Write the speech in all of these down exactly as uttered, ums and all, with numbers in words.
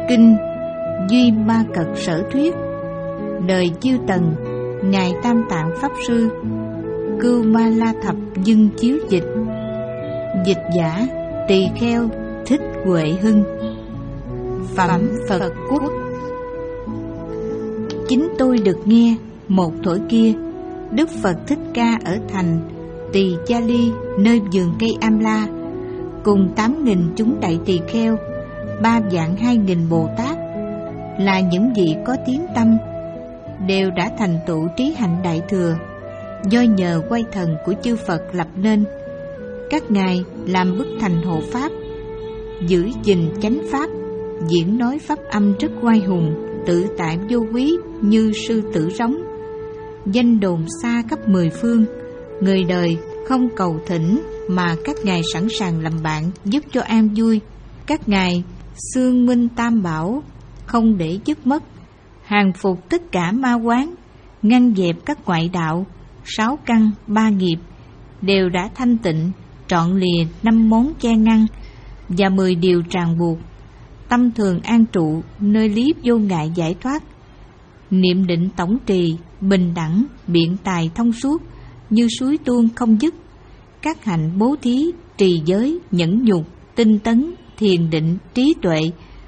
Kinh Duy Ma Cật Sở Thuyết. Đời Chư Tần, Ngài Tam Tạng Pháp Sư. Cưu Ma La Thập Dưng chiếu dịch. Dịch giả Tỳ Kheo Thích Huệ Hưng. Phẩm Phật Quốc. Chính tôi được nghe một thổi kia, Đức Phật Thích Ca ở thành Tỳ Cha Ly, nơi vườn cây Am La, cùng tám nghìn chúng đại tỳ kheo, ba vạn hai nghìn Bồ Tát, là những vị có tiếng tâm, đều đã thành tựu trí hạnh đại thừa, do nhờ quay thần của chư Phật lập nên. Các ngài làm bức thành hộ pháp, giữ gìn chánh pháp, diễn nói pháp âm rất oai hùng, tự tại vô quý như sư tử rống, danh đồn xa khắp mười phương. Người đời không cầu thỉnh, mà các ngài sẵn sàng làm bạn, giúp cho an vui. Các ngài xương minh tam bảo, không để dứt mất, hàng phục tất cả ma quán, ngăn dẹp các ngoại đạo, sáu căn ba nghiệp, đều đã thanh tịnh, trọn lìa năm món che ngăn và mười điều ràng buộc. Tâm thường an trụ nơi lý vô ngại giải thoát, niệm định tổng trì, bình đẳng, biện tài thông suốt, như suối tuôn không dứt. Các hạnh bố thí, trì giới, nhẫn nhục, tinh tấn, thiền định, trí tuệ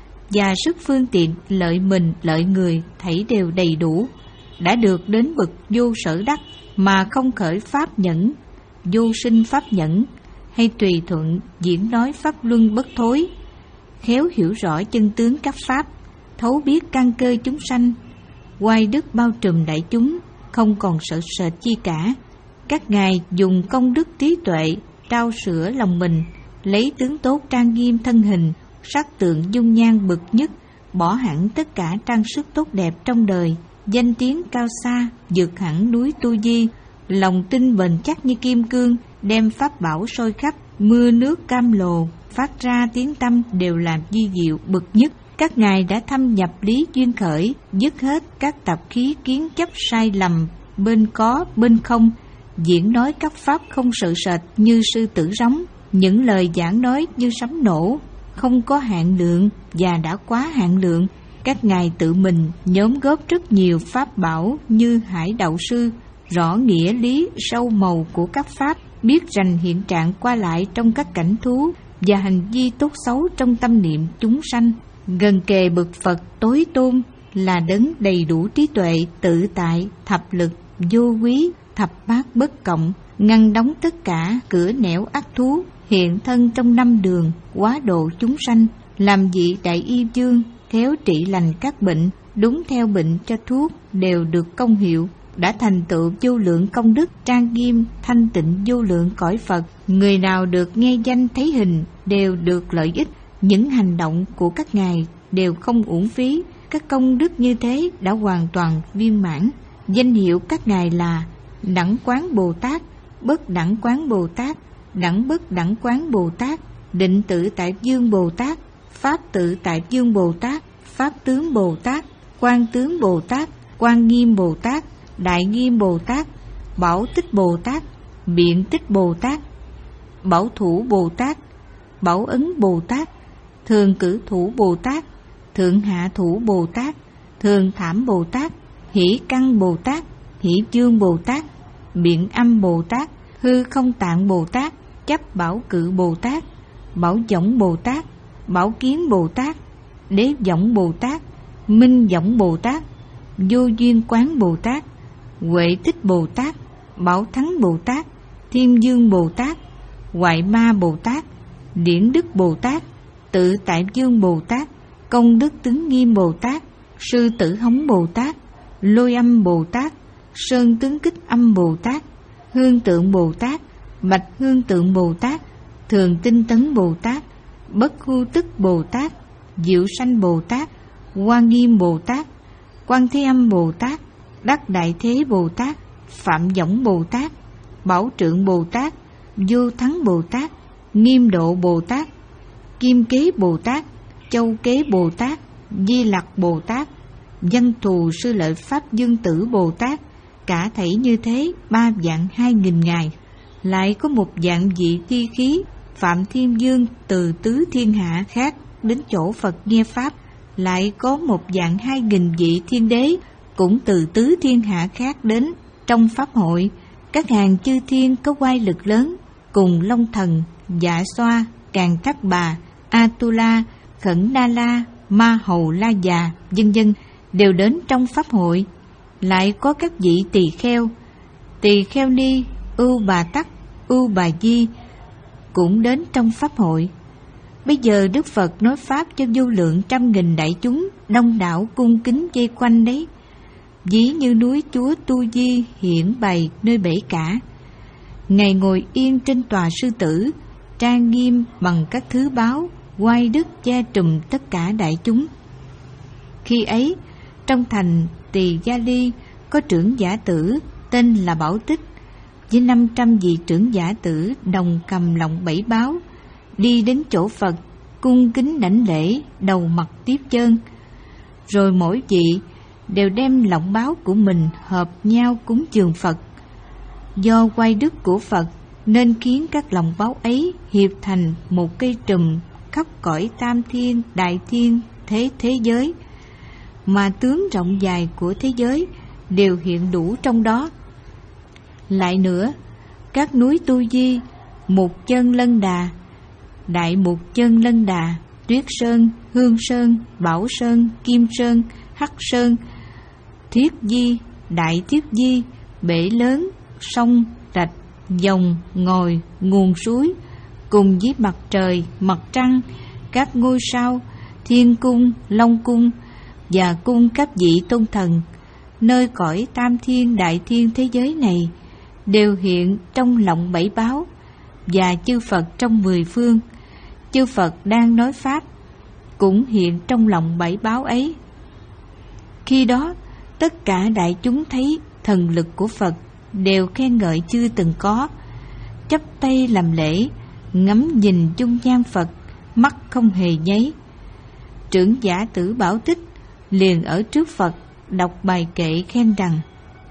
và sức phương tiện lợi mình lợi người thảy đều đầy đủ, đã được đến bậc vô sở đắc, mà không khởi pháp nhẫn, vô sinh pháp nhẫn, hay tùy thuận diễn nói pháp luân bất thối. Khéo hiểu rõ chân tướng các pháp, thấu biết căn cơ chúng sanh, oai đức bao trùm đại chúng, không còn sợ sệt chi cả. Các ngài dùng công đức trí tuệ trao sửa lòng mình, lấy tướng tốt trang nghiêm thân hình, sắc tượng dung nhan bậc nhất, bỏ hẳn tất cả trang sức tốt đẹp trong đời, danh tiếng cao xa, vượt hẳn núi Tu Di, lòng tin bền chắc như kim cương, đem pháp bảo soi khắp, mưa nước cam lồ, phát ra tiếng tâm đều làm di diệu bậc nhất. Các ngài đã thâm nhập lý duyên khởi, dứt hết các tập khí kiến chấp sai lầm bên có bên không, diễn nói các pháp không sợ sệt như sư tử rống, những lời giảng nói như sấm nổ, không có hạn lượng và đã quá hạn lượng. Các ngài tự mình nhóm góp rất nhiều pháp bảo như hải đạo sư, rõ nghĩa lý sâu màu của các pháp, biết rành hiện trạng qua lại trong các cảnh thú và hành vi tốt xấu trong tâm niệm chúng sanh. Gần kề bậc Phật tối tôn, là đấng đầy đủ trí tuệ, tự tại, thập lực, vô quý, thập bát bất cộng, ngăn đóng tất cả cửa nẻo ác thú, hiện thân trong năm đường, quá độ chúng sanh, làm vị đại y vương, khéo trị lành các bệnh, đúng theo bệnh cho thuốc, đều được công hiệu, đã thành tựu vô lượng công đức, trang nghiêm thanh tịnh vô lượng cõi Phật. Người nào được nghe danh thấy hình đều được lợi ích. Những hành động của các ngài đều không uổng phí. Các công đức như thế đã hoàn toàn viên mãn. Danh hiệu các ngài là Đẳng Quán Bồ Tát, Bất Đẳng Quán Bồ Tát, Đẳng Bất Đẳng Quán Bồ Tát, Định Tự Tại Dương Bồ Tát, Pháp Tự Tại Dương Bồ Tát, Pháp Tướng Bồ Tát, Quan Tướng Bồ Tát, Quan Nghiêm Bồ Tát, Đại Nghiêm Bồ Tát, Bảo Tích Bồ Tát, Biện Tích Bồ Tát, Bảo Thủ Bồ Tát, Bảo Ấn Bồ Tát, Thường Cử Thủ Bồ Tát, Thượng Hạ Thủ Bồ Tát, Thường Thảm Bồ Tát, Hỷ Căn Bồ Tát, Hỷ Dương Bồ Tát, Biện Âm Bồ Tát, Hư Không Tạng Bồ Tát, Chấp Bảo Cự Bồ Tát, Bảo Võng Bồ Tát, Bảo Kiến Bồ Tát, Đế Võng Bồ Tát, Minh Võng Bồ Tát, Vô Duyên Quán Bồ Tát, Huệ Tích Bồ Tát, Bảo Thắng Bồ Tát, Thiên Dương Bồ Tát, Hoại Ma Bồ Tát, Điển Đức Bồ Tát, Tự Tại Dương Bồ Tát, Công Đức Tướng Nghiêm Bồ Tát, Sư Tử Hống Bồ Tát, Lôi Âm Bồ Tát, Sơn Tướng Kích Âm Bồ Tát, Hương Tượng Bồ Tát, Bạch Hương Tượng Bồ Tát, Thường Tinh Tấn Bồ Tát, Bất Khu Tức Bồ Tát, Diệu Sanh Bồ Tát, Hoa Nghiêm Bồ Tát, Quan Thế Âm Bồ Tát, Đắc Đại Thế Bồ Tát, Phạm Võng Bồ Tát, Bảo Trượng Bồ Tát, Vô Thắng Bồ Tát, Nghiêm Độ Bồ Tát, Kim Kế Bồ Tát, Châu Kế Bồ Tát, Di Lặc Bồ Tát, Văn Thù Sư Lợi Pháp Dương Tử Bồ Tát. Cả thảy như thế ba vạn hai nghìn ngài. Lại có một vạn vị thi khí Phạm Thiên Dương từ tứ thiên hạ khác đến chỗ Phật nghe pháp, lại có một vạn hai nghìn vị thiên đế cũng từ tứ thiên hạ khác đến trong pháp hội. Các hàng chư thiên có oai lực lớn, cùng Long Thần, Dạ Xoa, Càn Thác Bà, Atula, Khẩn Na La, Ma Hầu La Già, vân vân đều đến trong pháp hội. Lại có các vị tỳ kheo, tỳ kheo ni, ưu bà tắc, ưu bà di cũng đến trong pháp hội. Bây giờ Đức Phật nói pháp cho vô lượng trăm nghìn đại chúng đông đảo cung kính vây quanh đấy, ví như núi Chúa Tu Di hiển bày nơi bể cả. Ngài ngồi yên trên tòa sư tử, trang nghiêm bằng các thứ báu, oai đức che trùm tất cả đại chúng. Khi ấy, trong thành Tỳ Gia Ly có trưởng giả tử tên là Bảo Tích, với năm trăm vị trưởng giả tử đồng cầm lọng bảy báu, đi đến chỗ Phật, cung kính đảnh lễ, đầu mặt tiếp chân. Rồi mỗi vị đều đem lọng báu của mình hợp nhau cúng dường Phật. Do oai đức của Phật nên khiến các lọng báu ấy hiệp thành một cây trùm khắp cõi tam thiên, đại thiên, thế thế giới, mà tướng rộng dài của thế giới đều hiện đủ trong đó. Lại nữa, các núi Tu Di, Mục Chân Lân Đà, Đại Mục Chân Lân Đà, Tuyết Sơn, Hương Sơn, Bảo Sơn, Kim Sơn, Hắc Sơn, Thiết Di, Đại Thiết Di, bể lớn, sông, rạch, dòng, ngòi, nguồn suối, cùng với mặt trời, mặt trăng, các ngôi sao, thiên cung, long cung và cung các vị tôn thần, nơi cõi tam thiên đại thiên thế giới này đều hiện trong lọng bảy báu, và chư Phật trong mười phương, chư Phật đang nói pháp cũng hiện trong lọng bảy báu ấy. Khi đó, tất cả đại chúng thấy thần lực của Phật đều khen ngợi chưa từng có, chắp tay làm lễ, ngắm nhìn dung nhan Phật, mắt không hề nháy. Trưởng giả tử Bảo Tích liền ở trước Phật đọc bài kệ khen rằng: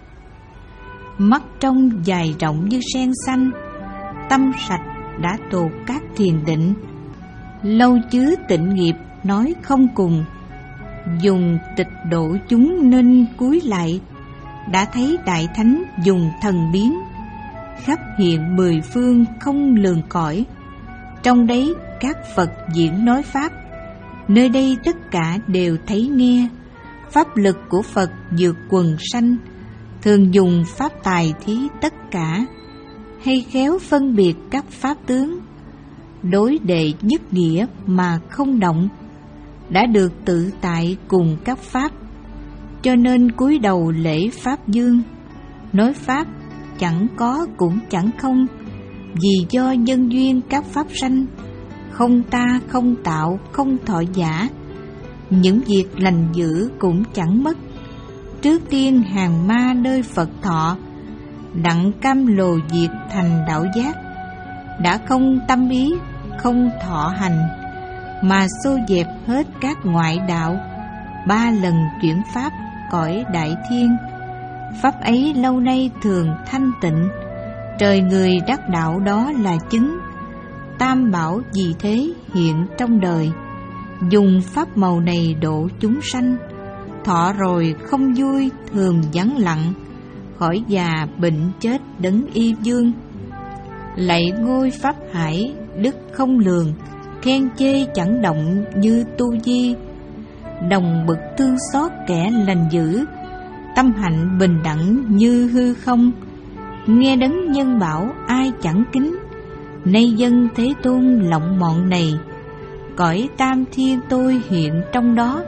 mắt trong dài rộng như sen xanh, tâm sạch đã tột các thiền định, lâu chứa tịnh nghiệp nói không cùng, dùng tịch độ chúng nên cúi lại, đã thấy đại thánh dùng thần biến, khắp hiện mười phương không lường cõi, trong đấy các Phật diễn nói pháp, nơi đây tất cả đều thấy nghe. Pháp lực của Phật vượt quần sanh, thường dùng pháp tài thí tất cả, hay khéo phân biệt các pháp tướng, đối đệ nhất nghĩa mà không động, đã được tự tại cùng các pháp, cho nên cúi đầu lễ pháp dương, nói pháp chẳng có cũng chẳng không, vì do nhân duyên các pháp sanh, không ta không tạo không thọ giả, những việc lành dữ cũng chẳng mất. Trước tiên hàng ma nơi Phật thọ, đặng cam lồ diệt thành đạo giác, đã không tâm ý không thọ hành, mà xô dẹp hết các ngoại đạo, ba lần chuyển pháp cõi đại thiên. Pháp ấy lâu nay thường thanh tịnh, trời người đắc đạo đó là chứng. Tam bảo vì thế hiện trong đời, dùng pháp màu này độ chúng sanh. Thọ rồi không vui thường vắng lặng, khỏi già bệnh chết đấng y dương. Lạy ngôi pháp hải đức không lường, khen chê chẳng động như Tu Di. Đồng bực thương xót kẻ lành dữ, tâm hạnh bình đẳng như hư không. Nghe đấng nhân bảo ai chẳng kính, nay dân Thế Tôn lộng mọn này, cõi tam thiên tôi hiện trong đó.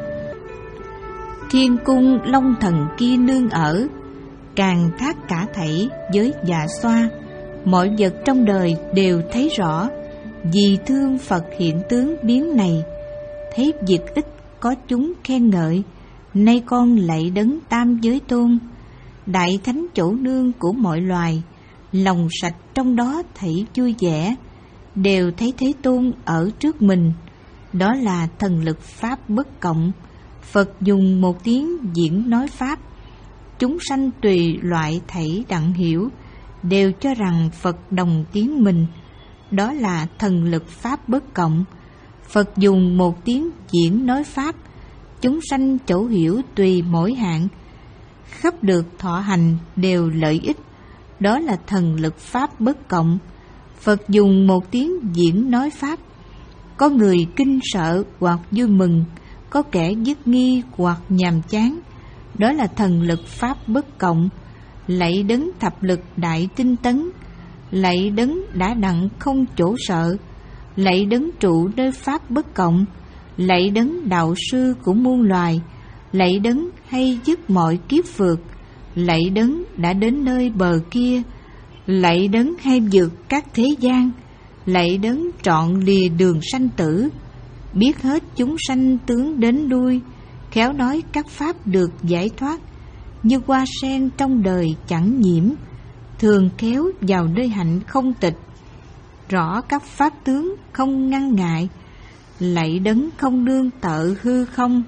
Thiên cung long thần kia nương ở, càng thác cả thảy với Dạ Xoa. Mọi vật trong đời đều thấy rõ, vì thương Phật hiện tướng biến này. Thấy việc ích có chúng khen ngợi, nay con lạy đấng tam giới tôn, đại thánh chỗ nương của mọi loài. Lòng sạch trong đó thảy vui vẻ, đều thấy Thế Tôn ở trước mình. Đó là thần lực pháp bất cộng. Phật dùng một tiếng diễn nói pháp, chúng sanh tùy loại thảy đặng hiểu, đều cho rằng Phật đồng tiếng mình. Đó là thần lực pháp bất cộng. Phật dùng một tiếng diễn nói pháp, chúng sanh chỗ hiểu tùy mỗi hạng, khắp được thọ hành đều lợi ích. Đó là thần lực pháp bất cộng. Phật dùng một tiếng diễn nói pháp. Có người kinh sợ hoặc vui mừng, có kẻ dứt nghi hoặc nhàm chán. Đó là thần lực pháp bất cộng. Lạy đấng thập lực đại tinh tấn, lạy đấng đã đặng không chỗ sợ, lạy đấng trụ nơi pháp bất cộng, lạy đấng đạo sư của muôn loài, lạy đấng hay dứt mọi kiếp phược, lạy đấng đã đến nơi bờ kia, lạy đấng hay vượt các thế gian, lạy đấng trọn lìa đường sanh tử, biết hết chúng sanh tướng đến đuôi, khéo nói các pháp được giải thoát, như hoa sen trong đời chẳng nhiễm, thường kéo vào nơi hạnh không tịch, rõ các pháp tướng không ngăn ngại, lạy đấng không nương tợ hư không.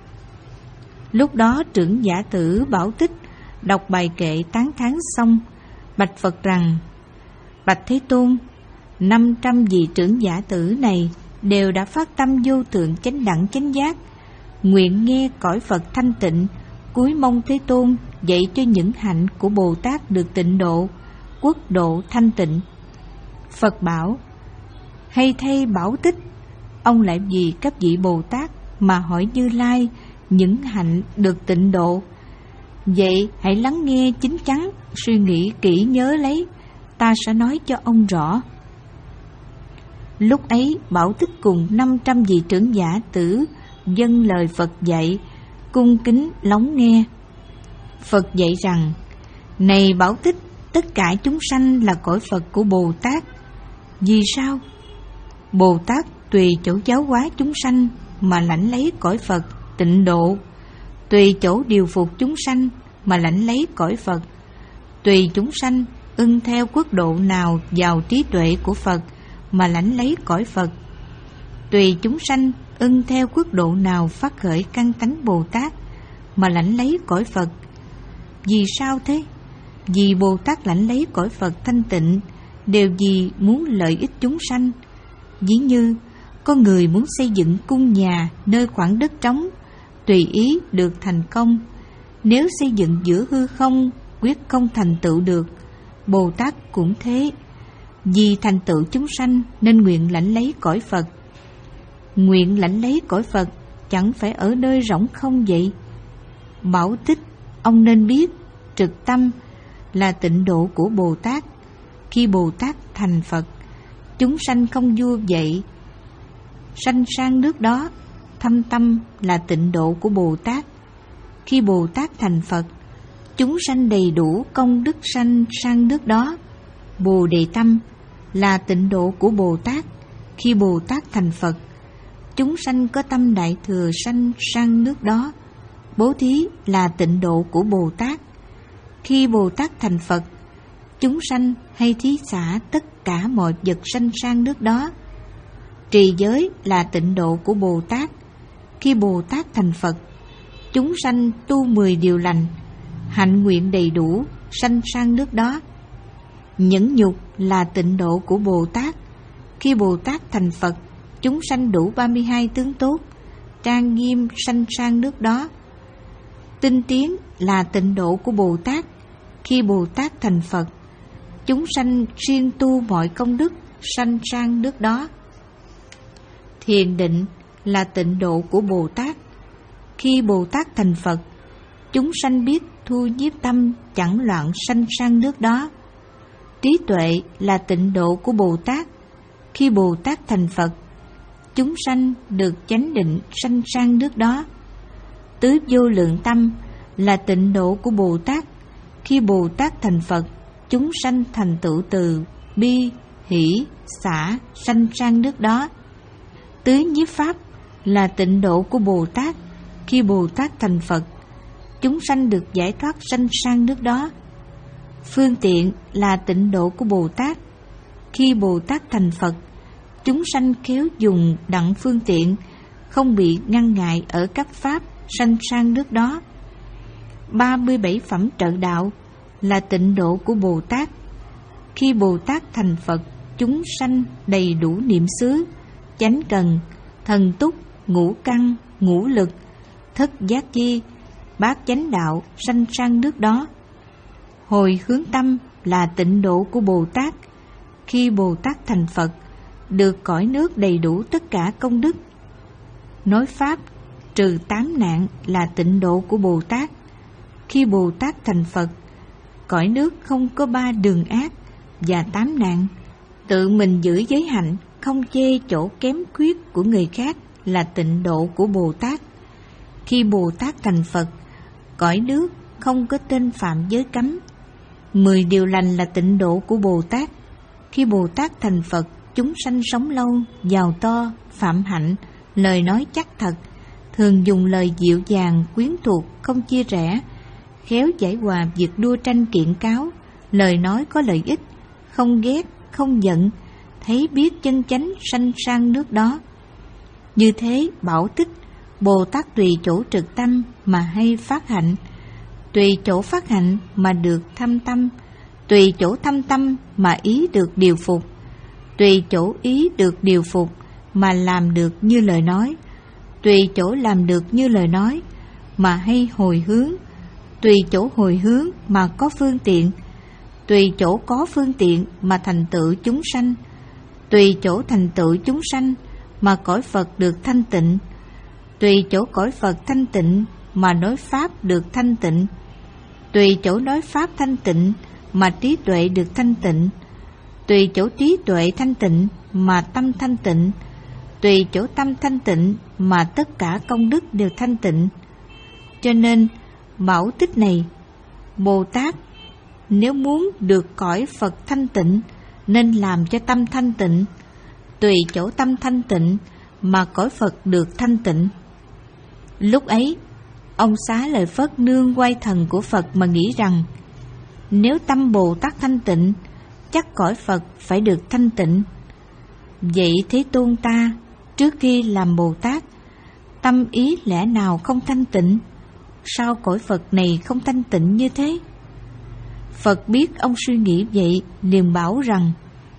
Lúc đó trưởng giả tử Bảo Tích đọc bài kệ tán thán xong, bạch Phật rằng: Bạch Thế Tôn, năm trăm vị trưởng giả tử này đều đã phát tâm vô thượng chánh đẳng chánh giác, nguyện nghe cõi Phật thanh tịnh, cúi mong Thế Tôn dạy cho những hạnh của Bồ Tát được tịnh độ, quốc độ thanh tịnh. Phật bảo: hay thay Bảo Tích, ông lại vì các vị Bồ Tát mà hỏi Như Lai những hạnh được tịnh độ. Vậy hãy lắng nghe chín chắn, suy nghĩ kỹ nhớ lấy, ta sẽ nói cho ông rõ. Lúc ấy Bảo Tích cùng năm trăm vị trưởng giả tử dâng lời Phật dạy, cung kính lắng nghe. Phật dạy rằng: này Bảo Tích, tất cả chúng sanh là cõi Phật của Bồ Tát. Vì sao? Bồ Tát tùy chỗ giáo hóa chúng sanh mà lãnh lấy cõi Phật tịnh độ, tùy chỗ điều phục chúng sanh mà lãnh lấy cõi Phật, tùy chúng sanh ưng theo quốc độ nào vào trí tuệ của Phật mà lãnh lấy cõi Phật, tùy chúng sanh ưng theo quốc độ nào phát khởi căn tánh Bồ Tát mà lãnh lấy cõi Phật. Vì sao thế? Vì Bồ Tát lãnh lấy cõi Phật thanh tịnh đều vì muốn lợi ích chúng sanh. Ví như có người muốn xây dựng cung nhà nơi khoảng đất trống, tùy ý được thành công. Nếu xây dựng giữa hư không, quyết không thành tựu được. Bồ Tát cũng thế, vì thành tựu chúng sanh nên nguyện lãnh lấy cõi Phật. Nguyện lãnh lấy cõi Phật chẳng phải ở nơi rỗng không vậy. Bảo Tích, ông nên biết trực tâm là tịnh độ của Bồ Tát. Khi Bồ Tát thành Phật, chúng sanh không vua vậy, sanh sang nước đó. Thâm tâm là tịnh độ của Bồ Tát. Khi Bồ Tát thành Phật, chúng sanh đầy đủ công đức sanh sang nước đó. Bồ Đề tâm là tịnh độ của Bồ Tát. Khi Bồ Tát thành Phật, chúng sanh có tâm đại thừa sanh sang nước đó. Bố thí là tịnh độ của Bồ Tát. Khi Bồ Tát thành Phật, chúng sanh hay thí xả tất cả mọi vật sanh sang nước đó. Trì giới là tịnh độ của Bồ Tát. Khi Bồ Tát thành Phật, chúng sanh tu mười điều lành, hạnh nguyện đầy đủ, sanh sang nước đó. Nhẫn nhục là tịnh độ của Bồ Tát. Khi Bồ Tát thành Phật, chúng sanh đủ ba mươi hai tướng tốt, trang nghiêm sanh sang nước đó. Tinh tiến là tịnh độ của Bồ Tát. Khi Bồ Tát thành Phật, chúng sanh siêng tu mọi công đức, sanh sang nước đó. Thiền định là tịnh độ của Bồ Tát. Khi Bồ Tát thành Phật, chúng sanh biết thu nhiếp tâm chẳng loạn sanh sang nước đó. Trí tuệ là tịnh độ của Bồ Tát. Khi Bồ Tát thành Phật, chúng sanh được chánh định sanh sang nước đó. Tứ vô lượng tâm là tịnh độ của Bồ Tát. Khi Bồ Tát thành Phật, chúng sanh thành tựu từ bi, hỷ, xả sanh sang nước đó. Tứ nhiếp pháp là tịnh độ của Bồ Tát. Khi Bồ Tát thành Phật, chúng sanh được giải thoát sanh sang nước đó. Phương tiện là tịnh độ của Bồ Tát. Khi Bồ Tát thành Phật, chúng sanh khéo dùng đặng phương tiện, không bị ngăn ngại ở các pháp sanh sang nước đó. ba mươi bảy phẩm trợ đạo là tịnh độ của Bồ Tát. Khi Bồ Tát thành Phật, chúng sanh đầy đủ niệm xứ, chánh cần, thần túc, ngũ căn, ngũ lực, thất giác chi, bát chánh đạo sanh sang nước đó. Hồi hướng tâm là tịnh độ của Bồ Tát. Khi Bồ Tát thành Phật, được cõi nước đầy đủ tất cả công đức. Nói pháp trừ tám nạn là tịnh độ của Bồ Tát. Khi Bồ Tát thành Phật, cõi nước không có ba đường ác và tám nạn. Tự mình giữ giới hạnh, không chê chỗ kém khuyết của người khác là tịnh độ của Bồ Tát. Khi Bồ Tát thành Phật, cõi nước không có tên phạm giới cấm. Mười điều lành là tịnh độ của Bồ Tát. Khi Bồ Tát thành Phật, chúng sanh sống lâu, giàu to, phạm hạnh, lời nói chắc thật, thường dùng lời dịu dàng, quyến thuộc, không chia rẽ, khéo giải hòa việc đua tranh kiện cáo, lời nói có lợi ích, không ghét, không giận, thấy biết chân chánh sanh sang nước đó. Như thế bảo tích, Bồ Tát tùy chỗ trực tâm mà hay phát hạnh, tùy chỗ phát hạnh mà được thâm tâm, tùy chỗ thâm tâm mà ý được điều phục, tùy chỗ ý được điều phục mà làm được như lời nói, tùy chỗ làm được như lời nói mà hay hồi hướng, tùy chỗ hồi hướng mà có phương tiện, tùy chỗ có phương tiện mà thành tựu chúng sanh, tùy chỗ thành tựu chúng sanh mà cõi Phật được thanh tịnh, tùy chỗ cõi Phật thanh tịnh mà nói pháp được thanh tịnh, tùy chỗ nói pháp thanh tịnh mà trí tuệ được thanh tịnh, tùy chỗ trí tuệ thanh tịnh mà tâm thanh tịnh, tùy chỗ tâm thanh tịnh mà tất cả công đức đều thanh tịnh. Cho nên bảo tích này, Bồ Tát nếu muốn được cõi Phật thanh tịnh nên làm cho tâm thanh tịnh, tùy chỗ tâm thanh tịnh mà cõi Phật được thanh tịnh. Lúc ấy, ông Xá Lợi Phất nương quay thần của Phật mà nghĩ rằng, nếu tâm Bồ Tát thanh tịnh, chắc cõi Phật phải được thanh tịnh. Vậy Thế Tôn ta, trước khi làm Bồ Tát, tâm ý lẽ nào không thanh tịnh? Sao cõi Phật này không thanh tịnh như thế? Phật biết ông suy nghĩ vậy, liền bảo rằng,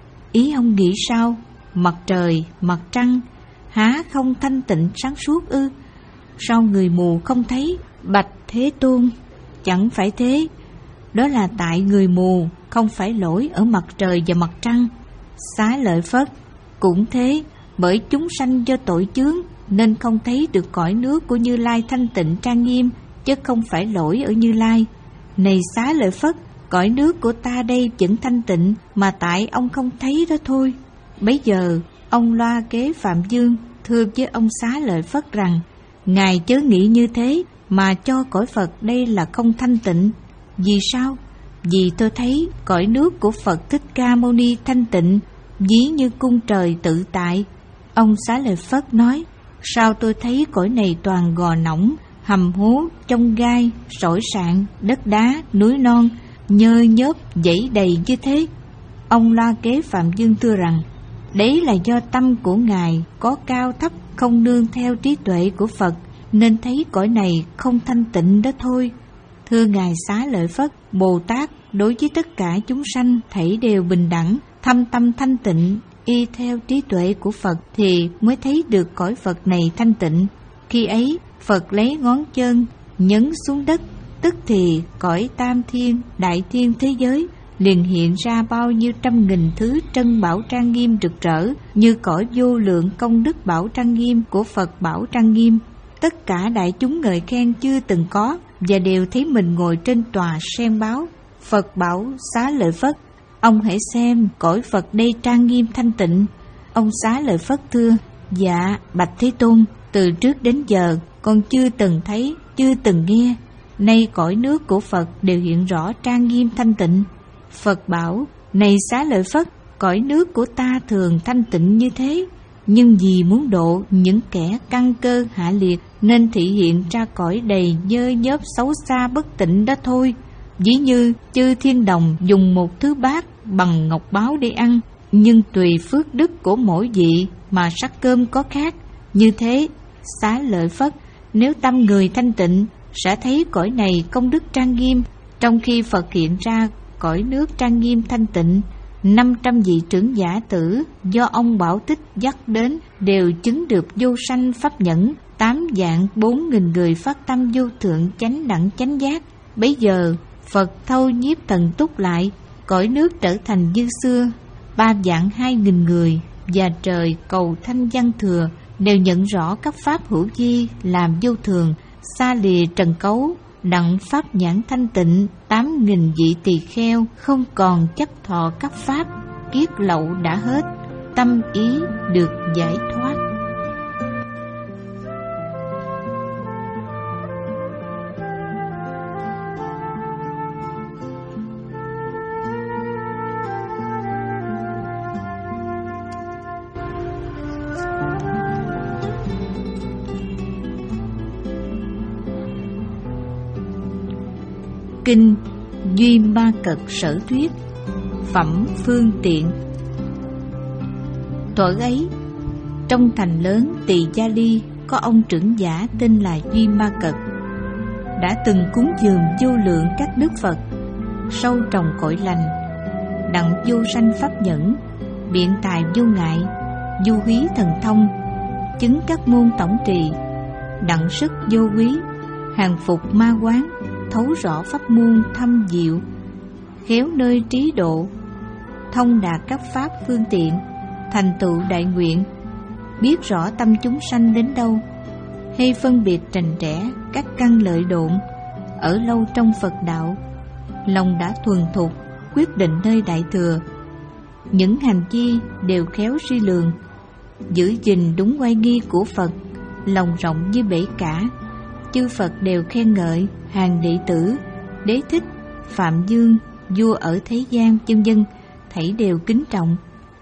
ý ông nghĩ sao? Mặt trời, mặt trăng, há không thanh tịnh sáng suốt ư? Sao người mù không thấy? Bạch Thế Tôn, chẳng phải thế. Đó là tại người mù, không phải lỗi ở mặt trời và mặt trăng. Xá Lợi Phất, cũng thế, bởi chúng sanh do tội chướng nên không thấy được cõi nước của Như Lai thanh tịnh trang nghiêm, chứ không phải lỗi ở Như Lai. Này Xá Lợi Phất, cõi nước của ta đây vẫn thanh tịnh, mà tại ông không thấy đó thôi. Bấy giờ ông Loa Kế Phạm Dương thưa với ông Xá Lợi Phất rằng, ngài chớ nghĩ như thế mà cho cõi Phật đây là không thanh tịnh. Vì sao? Vì tôi thấy cõi nước của Phật Thích Ca Mâu Ni thanh tịnh, ví như cung trời tự tại. Ông Xá Lợi Phất nói, sao tôi thấy cõi này toàn gò nõng, hầm hố, chông gai, sỏi sạn, đất đá, núi non, nhơ nhớp, dãy đầy như thế? Ông Loa Kế Phạm Dương thưa rằng, đấy là do tâm của ngài có cao thấp không nương theo trí tuệ của Phật, nên thấy cõi này không thanh tịnh đó thôi. Thưa ngài Xá Lợi Phất, Bồ Tát đối với tất cả chúng sanh thảy đều bình đẳng, thâm tâm thanh tịnh, y theo trí tuệ của Phật thì mới thấy được cõi Phật này thanh tịnh. Khi ấy, Phật lấy ngón chân nhấn xuống đất, tức thì cõi tam thiên, đại thiên thế giới liền hiện ra bao nhiêu trăm nghìn thứ trân bảo trang nghiêm rực rỡ, như cõi vô lượng công đức bảo trang nghiêm của Phật bảo trang nghiêm. Tất cả đại chúng ngợi khen chưa từng có, và đều thấy mình ngồi trên tòa sen báo. Phật bảo Xá Lợi Phất, ông hãy xem cõi Phật đây trang nghiêm thanh tịnh. Ông Xá Lợi Phất thưa, dạ bạch Thế Tôn, từ trước đến giờ con chưa từng thấy, chưa từng nghe, nay cõi nước của Phật đều hiện rõ trang nghiêm thanh tịnh. Phật bảo, này Xá Lợi Phất, cõi nước của ta thường thanh tịnh như thế, nhưng vì muốn độ những kẻ căn cơ hạ liệt nên thị hiện ra cõi đầy nhơ nhớp xấu xa bất tịnh đó thôi. Ví như chư thiên đồng dùng một thứ bát bằng ngọc báo để ăn, nhưng tùy phước đức của mỗi vị mà sắc cơm có khác. Như thế, Xá Lợi Phất, nếu tâm người thanh tịnh sẽ thấy cõi này công đức trang nghiêm, trong khi Phật hiện ra cõi nước trang nghiêm thanh tịnh. năm trăm vị trưởng giả tử do ông Bảo Tích dắt đến đều chứng được vô sanh pháp nhẫn. Tám vạn bốn nghìn người phát tâm vô thượng chánh đẳng chánh giác. Bấy giờ Phật thâu nhiếp thần túc lại, cõi nước trở thành như xưa. Ba vạn hai nghìn người và trời cầu thanh văn thừa đều nhận rõ các pháp hữu vi làm vô thường, xa lìa trần cấu, đặng pháp nhãn thanh tịnh. Tám nghìn vị tỳ kheo không còn chấp thọ các pháp, kiết lậu đã hết, tâm ý được giải thoát. Kinh Duy Ma Cật Sở Thuyết. Phẩm phương tiện. Thuở ấy, trong thành lớn Tỳ Gia Ly có ông trưởng giả tên là Duy Ma Cật, đã từng cúng dường vô lượng các đức Phật, sâu trồng cội lành, đặng vô sanh pháp nhẫn, biện tài vô ngại, du hí thần thông, chứng các môn tổng trì, đặng sức vô quý, hàng phục ma quán, thấu rõ pháp môn thâm diệu, khéo nơi trí độ, thông đạt các pháp phương tiện, thành tựu đại nguyện, biết rõ tâm chúng sanh đến đâu, hay phân biệt trành trẽ các căn lợi độn, ở lâu trong Phật đạo, lòng đã thuần thục, quyết định nơi đại thừa, những hành chi đều khéo suy lường, giữ gìn đúng oai nghi của Phật, lòng rộng như bể cả. Chư Phật đều khen ngợi hàng đệ tử Đế Thích, Phạm Dương, vua ở thế gian, vân vân, thảy đều kính trọng.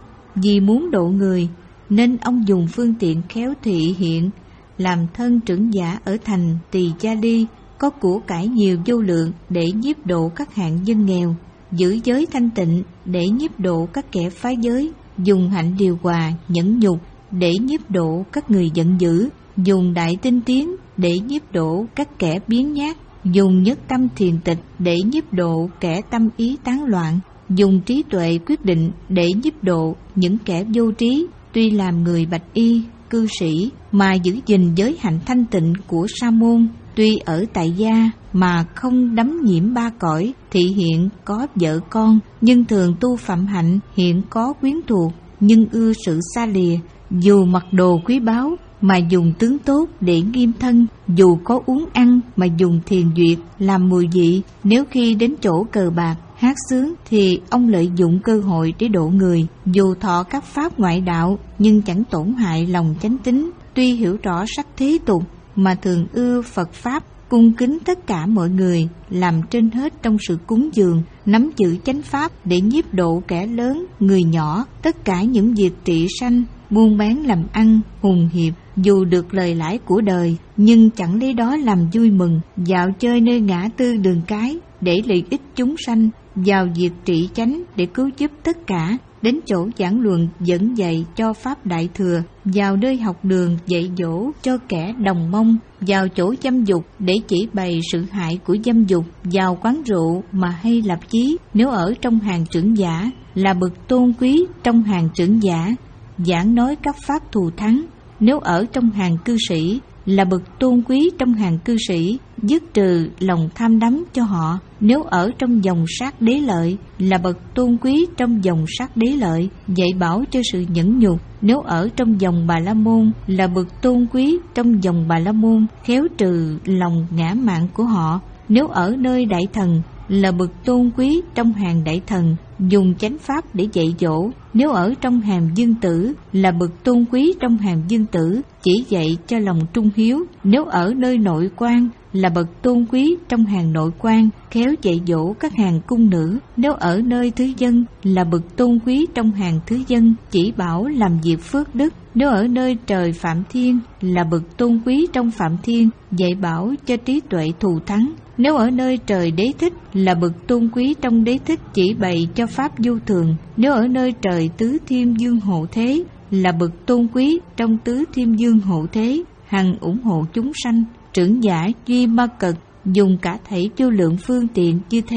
Vì muốn độ người nên ông dùng phương tiện khéo thị hiện, làm thân trưởng giả ở thành Tỳ Gia Ly, có của cải nhiều vô lượng để nhiếp độ các hạng dân nghèo, giữ giới thanh tịnh để nhiếp độ các kẻ phá giới, dùng hạnh điều hòa nhẫn nhục để nhiếp độ các người giận dữ, dùng đại tinh tiến để nhiếp độ các kẻ biếng nhác, dùng nhất tâm thiền tịch để nhiếp độ kẻ tâm ý tán loạn, dùng trí tuệ quyết định để nhiếp độ những kẻ vô trí. Tuy làm người bạch y, cư sĩ mà giữ gìn giới hạnh thanh tịnh của sa môn, tuy ở tại gia mà không đắm nhiễm ba cõi, thị hiện có vợ con, nhưng thường tu phạm hạnh, hiện có quyến thuộc, nhưng ưa sự xa lìa, dù mặc đồ quý báu mà dùng tướng tốt để nghiêm thân, dù có uống ăn mà dùng thiền duyệt làm mùi vị. Nếu khi đến chỗ cờ bạc, hát sướng thì ông lợi dụng cơ hội để độ người, dù thọ các pháp ngoại đạo nhưng chẳng tổn hại lòng chánh tín. Tuy hiểu rõ sắc thế tục mà thường ưa Phật pháp, cung kính tất cả mọi người, làm trên hết trong sự cúng dường, nắm giữ chánh pháp để nhiếp độ kẻ lớn, người nhỏ, tất cả những việc trị sanh, buôn bán làm ăn, hùng hiệp, dù được lời lãi của đời, nhưng chẳng lấy đó làm vui mừng, dạo chơi nơi ngã tư đường cái để lợi ích chúng sanh, vào việc trị chánh để cứu giúp tất cả, đến chỗ giảng luận dẫn dạy cho pháp đại thừa, vào nơi học đường dạy dỗ cho kẻ đồng mông, vào chỗ dâm dục để chỉ bày sự hại của dâm dục, vào quán rượu mà hay lập chí. Nếu ở trong hàng trưởng giả là bậc tôn quý trong hàng trưởng giả, giảng nói các pháp thù thắng. Nếu ở trong hàng cư sĩ là bậc tôn quý trong hàng cư sĩ, dứt trừ lòng tham đắm cho họ. Nếu ở trong dòng sát đế lợi là bậc tôn quý trong dòng sát đế lợi, dạy bảo cho sự nhẫn nhục. Nếu ở trong dòng Bà La Môn là bậc tôn quý trong dòng Bà La Môn, khéo trừ lòng ngã mạn của họ. Nếu ở nơi đại thần là bậc tôn quý trong hàng đại thần, dùng chánh pháp để dạy dỗ. Nếu ở trong hàng dương tử là bậc tôn quý trong hàng dương tử, chỉ dạy cho lòng trung hiếu. Nếu ở nơi nội quan là bậc tôn quý trong hàng nội quan, khéo dạy dỗ các hàng cung nữ. Nếu ở nơi thứ dân là bậc tôn quý trong hàng thứ dân, chỉ bảo làm việc phước đức. Nếu ở nơi trời Phạm Thiên là bậc tôn quý trong Phạm Thiên, dạy bảo cho trí tuệ thù thắng. Nếu ở nơi trời Đế Thích là bậc tôn quý trong Đế Thích, chỉ bày cho pháp vô thường. Nếu ở nơi trời Tứ Thiên Dương Hộ Thế là bậc tôn quý trong Tứ Thiên Dương Hộ Thế, hằng ủng hộ chúng sanh. Trưởng giả Duy Ma Cật dùng cả thảy vô lượng phương tiện như thế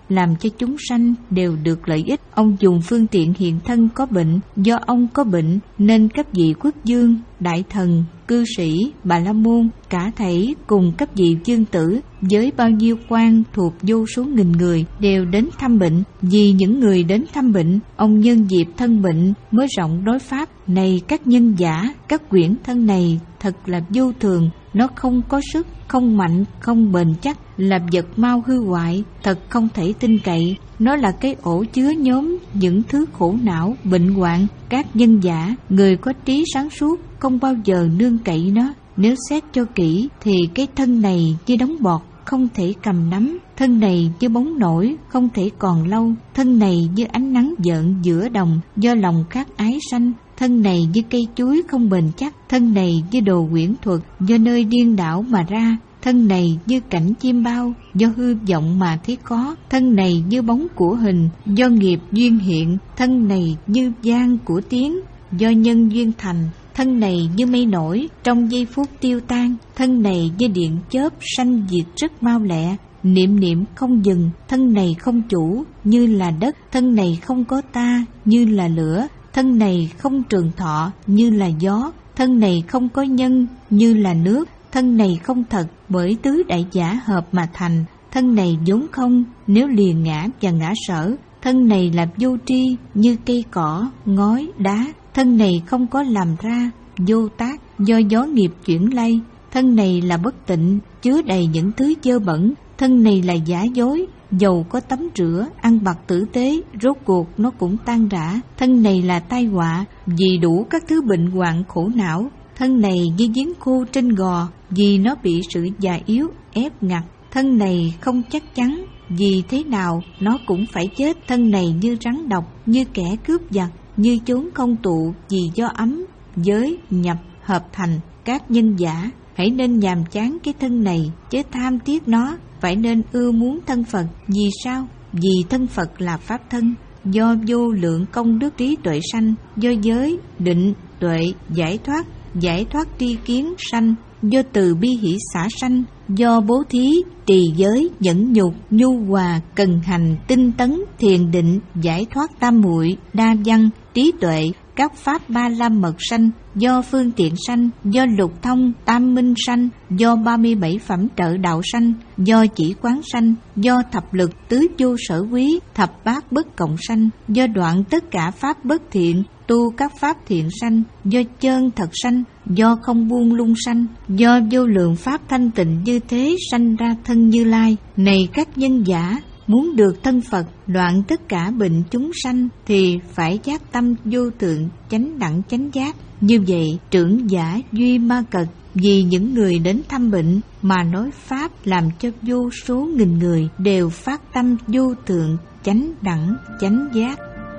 làm cho chúng sanh đều được lợi ích. Ông dùng phương tiện hiện thân có bệnh, do ông có bệnh nên các vị quốc vương, đại thần, cư sĩ, Bà La Môn, cả thảy cùng các vị vương tử với bao nhiêu quan thuộc vô số nghìn người đều đến thăm bệnh. Vì những người đến thăm bệnh, ông nhân dịp thân bệnh mới rộng đối pháp: này các nhân giả, các quyển thân này thật là vô thường, nó không có sức, không mạnh, không bền chắc, là vật mau hư hoại, thật không thể tin cậy. Nó là cái ổ chứa nhóm những thứ khổ não, bệnh hoạn. Các nhân giả, người có trí sáng suốt, không bao giờ nương cậy nó. Nếu xét cho kỹ thì cái thân này như đống bọt, không thể cầm nắm. Thân này như bóng nổi, không thể còn lâu. Thân này như ánh nắng vợn giữa đồng, do lòng khát ái sanh. Thân này như cây chuối không bền chắc. Thân này như đồ quyển thuật, do nơi điên đảo mà ra. Thân này như cảnh chim bao, do hư vọng mà thấy có. Thân này như bóng của hình, do nghiệp duyên hiện. Thân này như vang của tiếng, do nhân duyên thành. Thân này như mây nổi, trong giây phút tiêu tan. Thân này như điện chớp, sanh diệt rất mau lẹ, niệm niệm không dừng. Thân này không chủ, như là đất. Thân này không có ta, như là lửa. Thân này không trường thọ, như là gió. Thân này không có nhân, như là nước. Thân này không thật, bởi tứ đại giả hợp mà thành. Thân này vốn không, nếu liền ngã và ngã sở. Thân này là vô tri, như cây cỏ, ngói, đá. Thân này không có làm ra, vô tác, do gió nghiệp chuyển lay. Thân này là bất tịnh, chứa đầy những thứ dơ bẩn. Thân này là giả dối, dầu có tắm rửa, ăn bạc tử tế, rốt cuộc nó cũng tan rã. Thân này là tai họa, vì đủ các thứ bệnh hoạn khổ não. Thân này như giếng khô trên gò, vì nó bị sự già yếu ép ngặt. Thân này không chắc chắn, vì thế nào nó cũng phải chết. Thân này như rắn độc, như kẻ cướp giật, như chốn không tụ, vì do ấm, giới, nhập, hợp thành. Các nhân giả, hãy nên nhàm chán cái thân này, chứ tham tiếc nó. Phải nên ưa muốn thân Phật. Vì sao? Vì thân Phật là Pháp thân, do vô lượng công đức trí tuệ sanh, do giới, định, tuệ, giải thoát, giải thoát tri kiến sanh, do từ bi hỷ xả sanh, do bố thí, trì giới, nhẫn nhục, nhu hòa, cần hành, tinh tấn, thiền định, giải thoát tam muội, đa văn, trí tuệ, các pháp ba la mật sanh, do phương tiện sanh, do lục thông, tam minh sanh, do ba mươi bảy phẩm trợ đạo sanh, do chỉ quán sanh, do thập lực tứ vô sở quý, thập bát bất cộng sanh, do đoạn tất cả pháp bất thiện, tu các pháp thiện sanh, do chân thật sanh, do không buông lung sanh, do vô lượng pháp thanh tịnh như thế sanh ra thân Như Lai. Này các nhân giả, muốn được thân Phật, đoạn tất cả bệnh chúng sanh, thì phải giác tâm vô thượng, chánh đẳng chánh giác. Như vậy, trưởng giả Duy Ma Cật vì những người đến thăm bệnh mà nói pháp, làm cho vô số nghìn người đều phát tâm vô thượng, chánh đẳng chánh giác.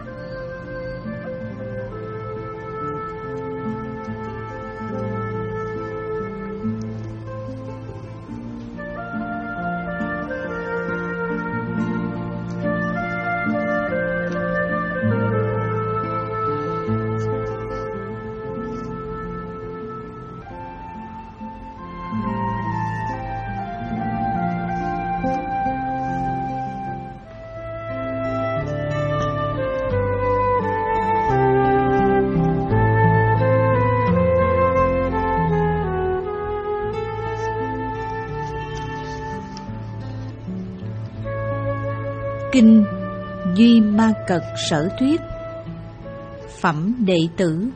Kinh Duy Ma Cật Sở Thuyết. Phẩm đệ tử.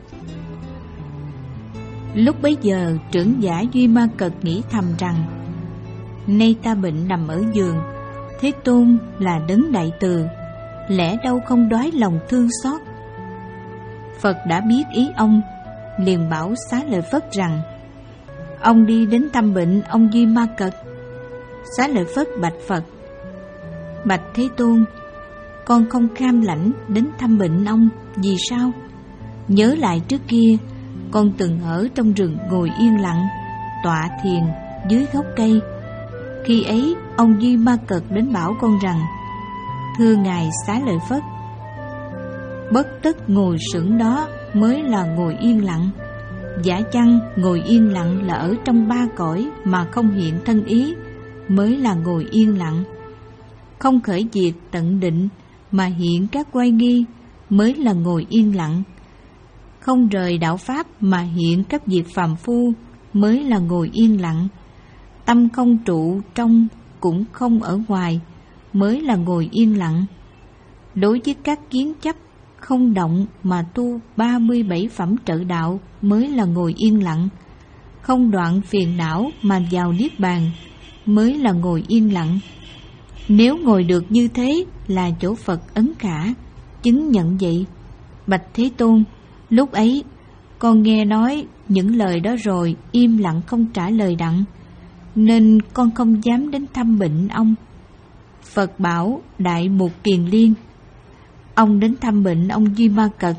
Lúc bấy giờ, trưởng giả Duy Ma Cật nghĩ thầm rằng: nay ta bệnh nằm ở giường, Thế Tôn là đấng đại từ, lẽ đâu không đói lòng thương xót. Phật đã biết ý ông, liền bảo Xá Lợi Phất rằng: ông đi đến thăm bệnh ông Duy Ma Cật. Xá Lợi Phất bạch Phật: bạch Thế Tôn, con không cam lãnh đến thăm bệnh ông. Vì sao? Nhớ lại trước kia con từng ở trong rừng ngồi yên lặng, tọa thiền dưới gốc cây. Khi ấy ông Duy Ma Cật đến bảo con rằng: thưa ngài Xá Lợi Phất, bất tất ngồi sững đó mới là ngồi yên lặng. Giả chăng ngồi yên lặng là ở trong ba cõi mà không hiện thân ý, mới là ngồi yên lặng. không khởi diệt tận định mà hiện các oai nghi mới là ngồi yên lặng. Không rời đạo pháp mà hiện các việc phàm phu mới là ngồi yên lặng. Tâm không trụ trong cũng không ở ngoài mới là ngồi yên lặng. Đối với các kiến chấp không động mà tu ba mươi bảy phẩm trợ đạo mới là ngồi yên lặng. Không đoạn phiền não mà vào niết bàn mới là ngồi yên lặng. Nếu ngồi được như thế là chỗ Phật ấn khả chứng nhận vậy. Bạch Thế Tôn, lúc ấy con nghe nói những lời đó rồi im lặng không trả lời đặng, nên con không dám đến thăm bệnh ông. Phật bảo Đại Mục Kiền Liên: ông đến thăm bệnh ông Duy Ma Cật.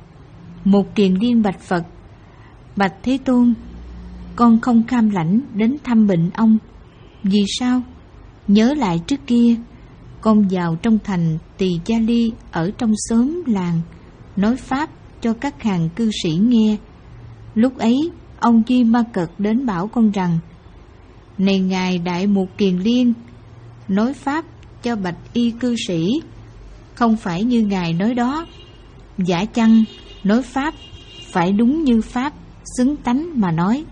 Mục Kiền Liên bạch Phật: bạch Thế Tôn, con không kham lãnh đến thăm bệnh ông. Vì sao? Nhớ lại trước kia con vào trong thành Tỳ Gia Ly ở trong xóm làng nói pháp cho các hàng cư sĩ nghe. Lúc ấy ông Duy Ma Cật đến bảo con rằng: này ngài Đại Mục Kiền Liên, nói pháp cho bạch y cư sĩ không phải như ngài nói đó. Giả chăng nói pháp phải đúng như pháp xứng tánh mà nói.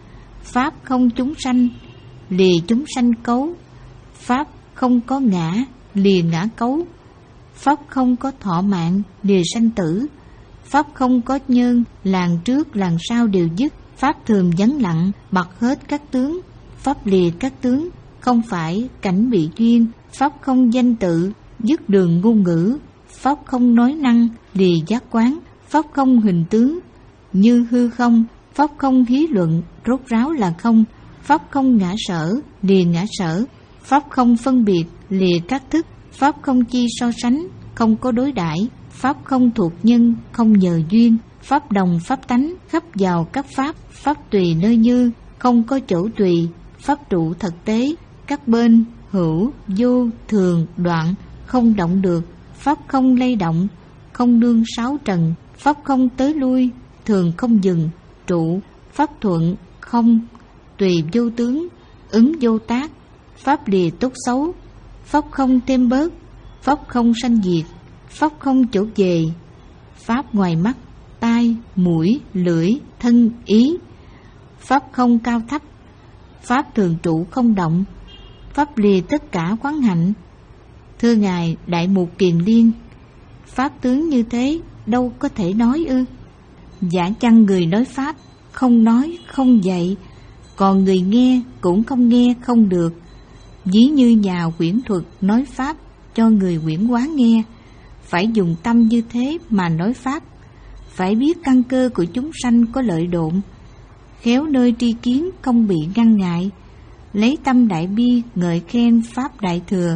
Pháp không chúng sanh lìa chúng sanh cấu. Pháp không có ngã lìa ngã cấu. Pháp không có thọ mạng lìa sanh tử. Pháp không có nhân làng trước làng sau đều dứt. Pháp thường vắng lặng bật hết các tướng. Pháp lìa các tướng không phải cảnh bị duyên. Pháp không danh tự dứt đường ngôn ngữ. Pháp không nói năng lìa giác quán. Pháp không hình tướng như hư không. Pháp không hí luận rốt ráo là không. Pháp không ngã sở lìa ngã sở. Pháp không phân biệt lìa các thức. Pháp không chi so sánh không có đối đãi. Pháp không thuộc nhân không nhờ duyên. Pháp đồng pháp tánh khắp vào các pháp. Pháp tùy nơi như không có chỗ tùy. Pháp trụ thực tế các bên hữu vô thường đoạn không động được. Pháp không lay động không đương sáu trần. Pháp không tới lui thường không dừng trụ. Pháp thuận không tùy vô tướng ứng vô tác. Pháp lìa tốt xấu. Pháp không thêm bớt. Pháp không sanh diệt. Pháp không chỗ về. Pháp ngoài mắt tai mũi lưỡi thân ý. Pháp không cao thấp. Pháp thường trụ không động. Pháp lìa tất cả quán hạnh. Thưa ngài Đại Mục Kiền Liên, pháp tướng như thế đâu có thể nói ư? Giả chăng người nói pháp không nói không dạy, còn người nghe cũng không nghe không được. Ví như nhà quyển thuật nói pháp cho người quyển hóa nghe, phải dùng tâm như thế mà nói pháp. Phải biết căn cơ của chúng sanh có lợi độn, khéo nơi tri kiến không bị ngăn ngại. Lấy tâm đại bi ngợi khen pháp đại thừa,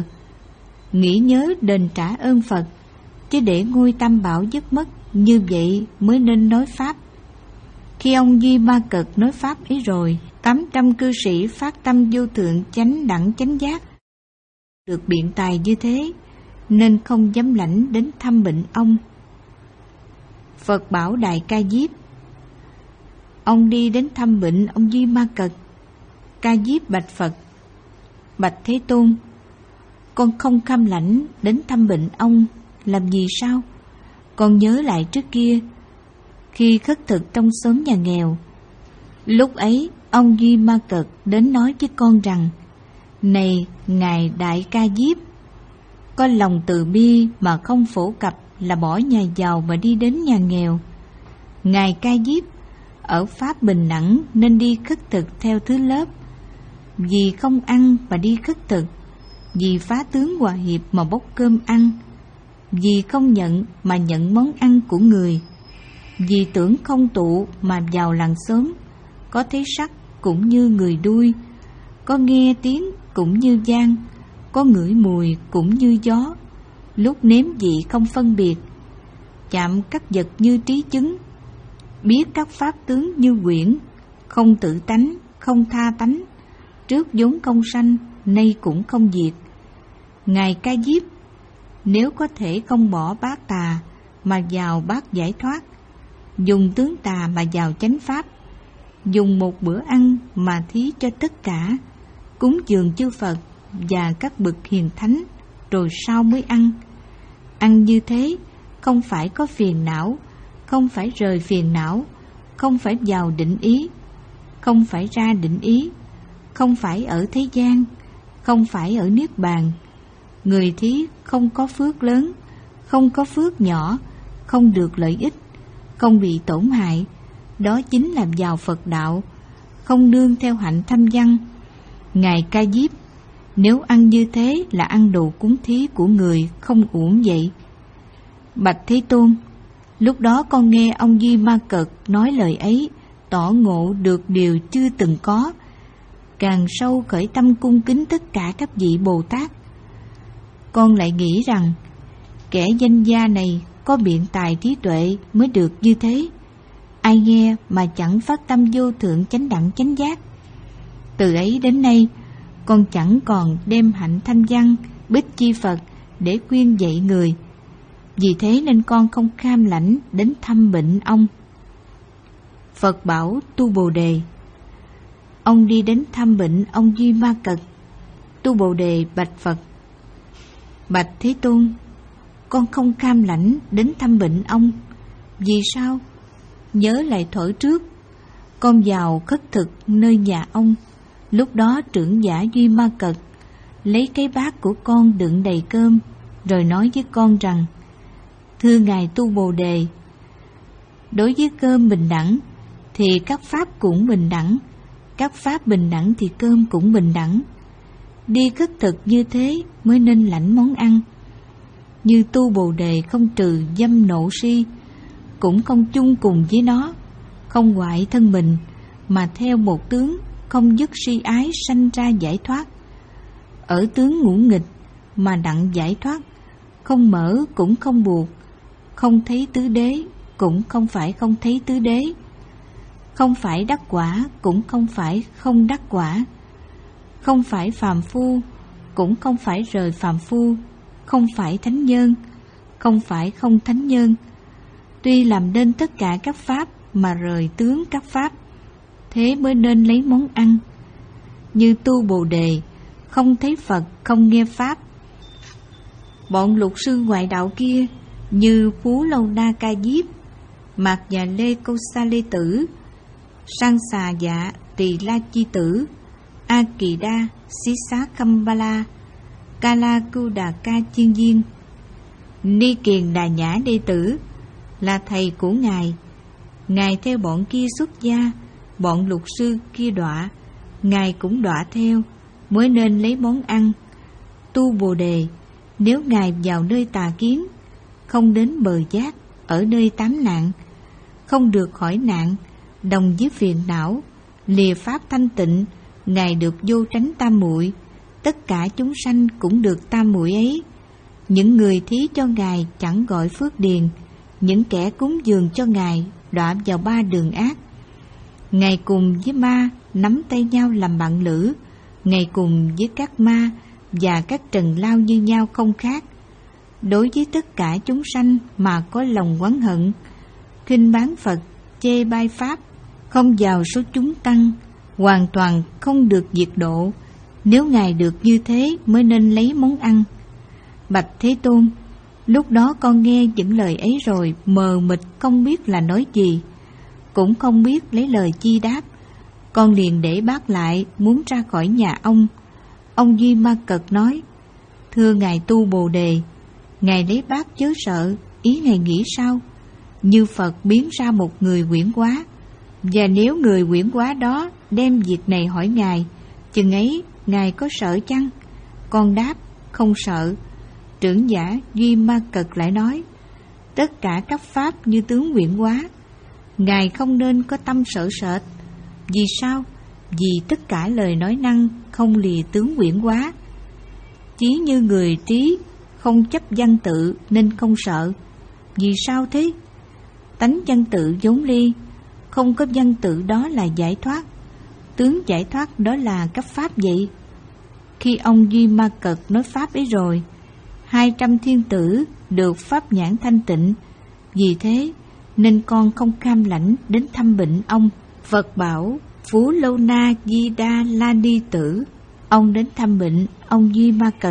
nghĩ nhớ đền trả ơn Phật, chứ để ngôi tam bảo dứt mất. Như vậy mới nên nói pháp. Khi ông Duy Ma Cật nói pháp ấy rồi, tám trăm cư sĩ phát tâm vô thượng chánh đẳng chánh giác, được biện tài như thế nên không dám lãnh đến thăm bệnh ông. Phật bảo Đại Ca Diếp: ông đi đến thăm bệnh ông Duy Ma Cật. Ca Diếp bạch Phật: bạch Thế Tôn, con không kham lãnh đến thăm bệnh ông. Làm gì sao? Con nhớ lại trước kia khi khất thực trong xóm nhà nghèo, lúc ấy ông Duy Ma Cật đến nói với con rằng: này ngài Đại Ca Diếp, có lòng từ bi mà không phổ cập là bỏ nhà giàu mà đi đến nhà nghèo. Ngài Ca Diếp ở pháp bình đẳng nên đi khất thực theo thứ lớp. Vì không ăn mà đi khất thực, vì phá tướng hòa hiệp mà bốc cơm ăn, vì không nhận mà nhận món ăn của người, vì tưởng không tụ mà vào làng xóm, có thấy sắc cũng như người đuôi, có nghe tiếng cũng như vang, có ngửi mùi cũng như gió, lúc nếm vị không phân biệt, chạm các vật như trí chứng, biết các pháp tướng như quyển, không tự tánh, không tha tánh, trước vốn không sanh, nay cũng không diệt. Ngài Ca Diếp, nếu có thể không bỏ bát tà mà vào bát giải thoát, dùng tướng tà mà vào chánh pháp, dùng một bữa ăn mà thí cho tất cả, cúng dường chư Phật và các bậc hiền thánh, rồi sau mới ăn. Ăn như thế không phải có phiền não, không phải rời phiền não, không phải vào định ý, không phải ra định ý, không phải ở thế gian, không phải ở niết bàn. Người thí không có phước lớn, không có phước nhỏ, không được lợi ích, không bị tổn hại. Đó chính là vào Phật đạo, không nương theo hạnh tham văn. Ngài Ca Diếp, nếu ăn như thế là ăn đồ cúng thí của người, không uổng vậy. Bạch Thế Tôn, lúc đó con nghe ông Di Ma Cật nói lời ấy, tỏ ngộ được điều chưa từng có, càng sâu khởi tâm cung kính tất cả các vị Bồ Tát. Con lại nghĩ rằng kẻ danh gia này có biện tài trí tuệ mới được như thế. Ai nghe mà chẳng phát tâm vô thượng chánh đẳng chánh giác. Từ ấy đến nay, con chẳng còn đem hạnh thanh văn, bích chi Phật để khuyên dạy người. Vì thế nên con không kham lãnh đến thăm bệnh ông. Phật bảo Tu Bồ Đề. Ông đi đến thăm bệnh ông Duy Ma Cật. Tu Bồ Đề bạch Phật: Bạch Thế Tôn, con không kham lãnh đến thăm bệnh ông. Vì sao? Nhớ lại thuở trước, con vào khất thực nơi nhà ông. Lúc đó trưởng giả Duy Ma Cật lấy cái bát của con đựng đầy cơm, rồi nói với con rằng: Thưa Ngài Tu Bồ Đề, đối với cơm bình đẳng thì các pháp cũng bình đẳng, các pháp bình đẳng thì cơm cũng bình đẳng. Đi khất thực như thế mới nên lãnh món ăn. Như Tu Bồ Đề không trừ dâm nộ si, cũng không chung cùng với nó, không hoại thân mình, mà theo một tướng không dứt si ái sanh ra giải thoát. Ở tướng ngũ nghịch mà đặng giải thoát, không mở cũng không buộc, không thấy tứ đế cũng không phải không thấy tứ đế, không phải đắc quả cũng không phải không đắc quả, không phải phàm phu cũng không phải rời phàm phu, không phải thánh nhân, không phải không thánh nhân. Tuy làm nên tất cả các pháp mà rời tướng các pháp, thế mới nên lấy món ăn. Như Tu Bồ Đề không thấy Phật, không nghe pháp. Bọn luật sư ngoại đạo kia như Phú Lâu Na Ca Diếp, Mạc Già Lê Câu Sa Lê Tử, Sang Xà Dạ Tỳ La Chi Tử, A Kỳ Đa Xí Xá Khâm Ba La, Ca La Cưu Đà Ca Chiên Viên, Ni Kiền Đà Nhã Đệ Tử là thầy của Ngài. Ngài theo bọn kia xuất gia, bọn luật sư kia đọa, Ngài cũng đọa theo, mới nên lấy món ăn. Tu Bồ Đề, nếu Ngài vào nơi tà kiến, không đến bờ giác, ở nơi tám nạn, không được khỏi nạn, đồng với phiền não, lìa pháp thanh tịnh, Ngài được vô tránh tam muội. Tất cả chúng sanh cũng được tam muội ấy. Những người thí cho Ngài chẳng gọi phước điền, những kẻ cúng dường cho Ngài đọa vào ba đường ác. Ngài cùng với ma nắm tay nhau làm bạn lữ, Ngài cùng với các ma và các trần lao như nhau không khác. Đối với tất cả chúng sanh mà có lòng oán hận, khinh bán Phật, chê bai pháp, không vào số chúng tăng, hoàn toàn không được diệt độ. Nếu Ngài được như thế mới nên lấy món ăn. Bạch Thế Tôn, lúc đó con nghe những lời ấy rồi mờ mịt không biết là nói gì, cũng không biết lấy lời chi đáp. Con liền để bát lại muốn ra khỏi nhà ông. Ông Duy Ma Cật nói: Thưa Ngài Tu Bồ Đề, Ngài lấy bát chớ sợ. Ý Ngài nghĩ sao? Như Phật biến ra một người huyễn quá, và nếu người huyễn quá đó đem việc này hỏi Ngài, chừng ấy Ngài có sợ chăng? Con đáp: không sợ. Trưởng giả Duy Ma Cật lại nói: tất cả các pháp như tướng huyễn quá, Ngài không nên có tâm sợ sệt. Vì sao? Vì tất cả lời nói năng không lìa tướng huyễn quá. Chí như người trí không chấp văn tự nên không sợ. Vì sao thế? Tánh văn tự vốn ly, không có văn tự đó là giải thoát. Tướng giải thoát đó là các pháp vậy. Khi ông Duy Ma Cật nói pháp ấy rồi, hai trăm thiên tử được pháp nhãn thanh tịnh. Vì thế nên con không kham lãnh đến thăm bệnh ông. Phật bảo Phú Lâu Na Di Đa La Ni Tử. Ông đến thăm bệnh ông Duy Ma Cật.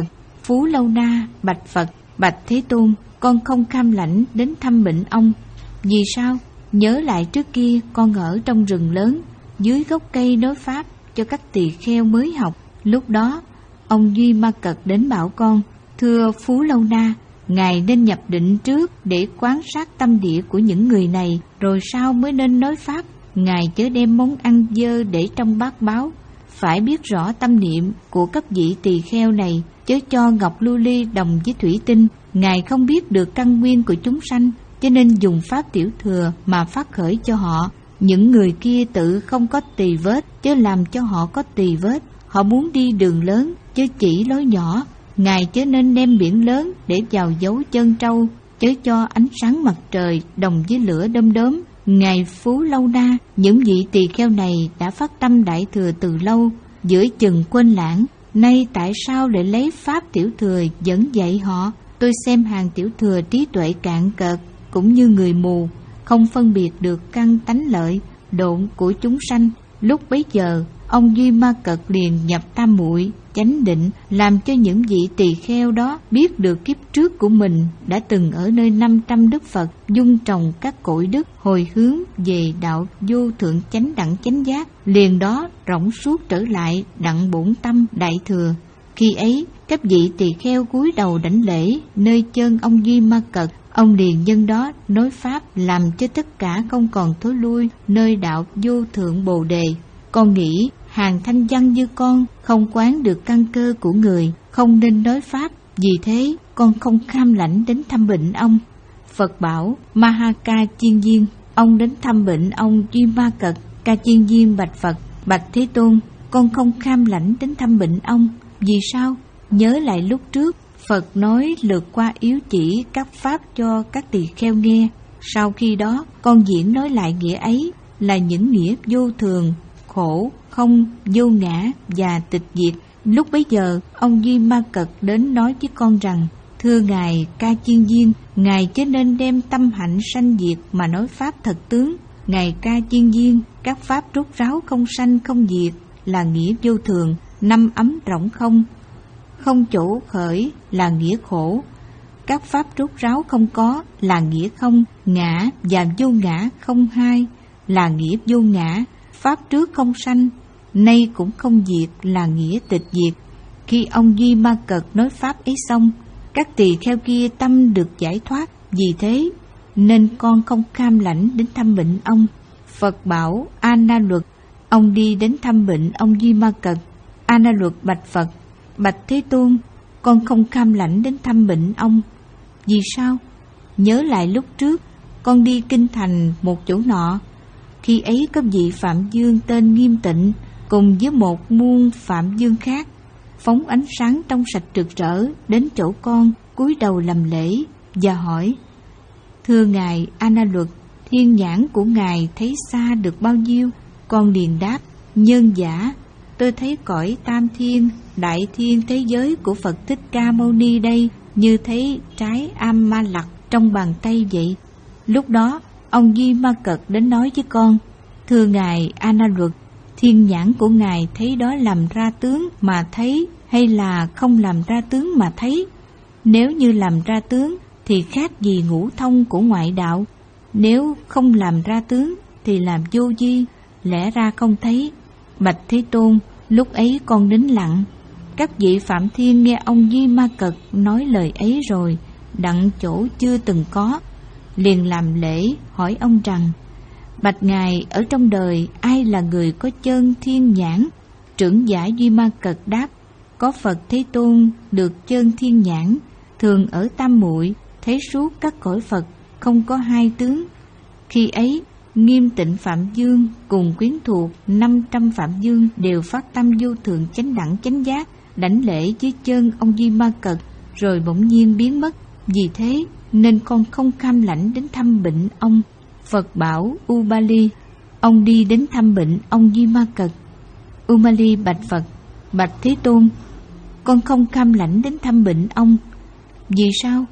Phú Lâu Na bạch Phật: Bạch Thế Tôn, con không cam lãnh đến thăm bệnh ông. Vì sao? Nhớ lại trước kia con ở trong rừng lớn, dưới gốc cây nói pháp cho các tỳ kheo mới học. Lúc đó ông Duy Ma Cật đến bảo con: Thưa Phú Lâu Na, ngài nên nhập định trước để quan sát tâm địa của những người này, rồi sau mới nên nói pháp. Ngài chớ đem món ăn dơ để trong bát báo, phải biết rõ tâm niệm của các vị tỳ kheo này, chớ cho ngọc lưu ly đồng với thủy tinh. Ngài không biết được căn nguyên của chúng sanh, cho nên dùng pháp tiểu thừa mà phát khởi cho họ. Những người kia tự không có tỳ vết, chớ làm cho họ có tỳ vết. Họ muốn đi đường lớn, chớ chỉ lối nhỏ. Ngài chớ nên đem biển lớn để vào dấu chân trâu, chớ cho ánh sáng mặt trời đồng với lửa đom đóm. Ngài Phú Lâu Na, những vị tỳ kheo này đã phát tâm đại thừa từ lâu, giữa chừng quên lãng. Nay tại sao lại lấy pháp tiểu thừa dẫn dạy họ? Tôi xem hàng tiểu thừa trí tuệ cạn cợt, cũng như người mù, không phân biệt được căn tánh lợi độn của chúng sanh. Lúc bấy giờ, ông Duy Ma Cật liền nhập tam muội chánh định, làm cho những vị tỳ kheo đó biết được kiếp trước của mình đã từng ở nơi năm trăm đức Phật dung trồng các cội đức, hồi hướng về đạo vô thượng chánh đẳng chánh giác, liền đó rỗng suốt trở lại đặng bổn tâm đại thừa. Khi ấy, các vị tỳ kheo cúi đầu đảnh lễ nơi chân ông Duy Ma Cật. Ông liền nhân đó nói pháp, làm cho tất cả không còn thối lui nơi đạo vô thượng bồ đề. Con nghĩ hàng thanh văn như con không quán được căn cơ của người, không nên nói pháp. Vì thế con không kham lãnh đến thăm bệnh ông. Phật bảo: Ma Ca Chiên Viên, ông đến thăm bệnh ông Duy Ma Cật. Ca Chiên Viên bạch Phật: Bạch Thế Tôn, con không kham lãnh đến thăm bệnh ông. Vì sao? Nhớ lại lúc trước Phật nói lượt qua yếu chỉ các pháp cho các tỳ kheo nghe. Sau khi đó con diễn nói lại nghĩa ấy là những nghĩa vô thường, khổ, không, vô ngã và tịch diệt. Lúc bấy giờ ông Duy Ma Cật đến nói với con rằng: Thưa ngài Ca Chiên Viên, ngài chớ nên đem tâm hạnh sanh diệt mà nói pháp thật tướng. Ngài Ca Chiên Viên, các pháp rốt ráo không sanh không diệt là nghĩa vô thường, năm ấm rỗng không, không chỗ khởi là nghĩa khổ. Các pháp rốt ráo không có là nghĩa không, ngã và vô ngã không hai là nghĩa vô ngã. Pháp trước không sanh, nay cũng không diệt là nghĩa tịch diệt. Khi ông Duy Ma Cật nói pháp ấy xong, các tỳ kheo kia tâm được giải thoát. Vì thế nên con không cam lãnh đến thăm bệnh ông. Phật bảo A Na Luật: Ông đi đến thăm bệnh ông Duy Ma Cật. A Na Luật bạch Phật: Bạch Thế Tôn, con không cam lãnh đến thăm bệnh ông. Vì sao? Nhớ lại lúc trước con đi kinh thành một chỗ nọ. Khi ấy có vị Phạm Dương tên Nghiêm Tịnh cùng với một muôn Phạm Dương khác, phóng ánh sáng trong sạch rực rỡ đến chỗ con, cúi đầu làm lễ và hỏi: Thưa ngài A Na Luật, thiên nhãn của ngài thấy xa được bao nhiêu? Con liền đáp: Nhân giả, tôi thấy cõi tam thiên, đại thiên thế giới của Phật Thích Ca Mâu Ni đây như thấy trái am ma lặc trong bàn tay vậy. Lúc đó ông Duy Ma Cật đến nói với con: Thưa ngài A Na Luật, thiên nhãn của ngài thấy đó làm ra tướng mà thấy, hay là không làm ra tướng mà thấy? Nếu như làm ra tướng thì khác gì ngũ thông của ngoại đạo, nếu không làm ra tướng thì làm vô vi, lẽ ra không thấy. Bạch Thế Tôn, lúc ấy con nín lặng. Các vị Phạm Thiên nghe ông Duy Ma Cật nói lời ấy rồi, đặng chỗ chưa từng có, liền làm lễ hỏi ông rằng: Bạch ngài, ở trong đời ai là người có chân thiên nhãn? Trưởng giả Duy Ma Cật đáp: Có Phật Thế Tôn được chân thiên nhãn, thường ở tam muội, thấy suốt các cõi Phật, không có hai tướng. Khi ấy Nghiêm Tịnh Phạm Dương cùng quyến thuộc năm trăm Phạm Dương đều phát tâm vô thượng chánh đẳng chánh giác, đảnh lễ dưới chân ông Duy Ma Cật, rồi bỗng nhiên biến mất. Vì thế nên con không cam lãnh đến thăm bệnh ông. Phật bảo Ubali: Ông đi đến thăm bệnh ông Duy Ma Cật. Ubali bạch Phật: Bạch Thế Tôn, con không cam lãnh đến thăm bệnh ông. Vì sao?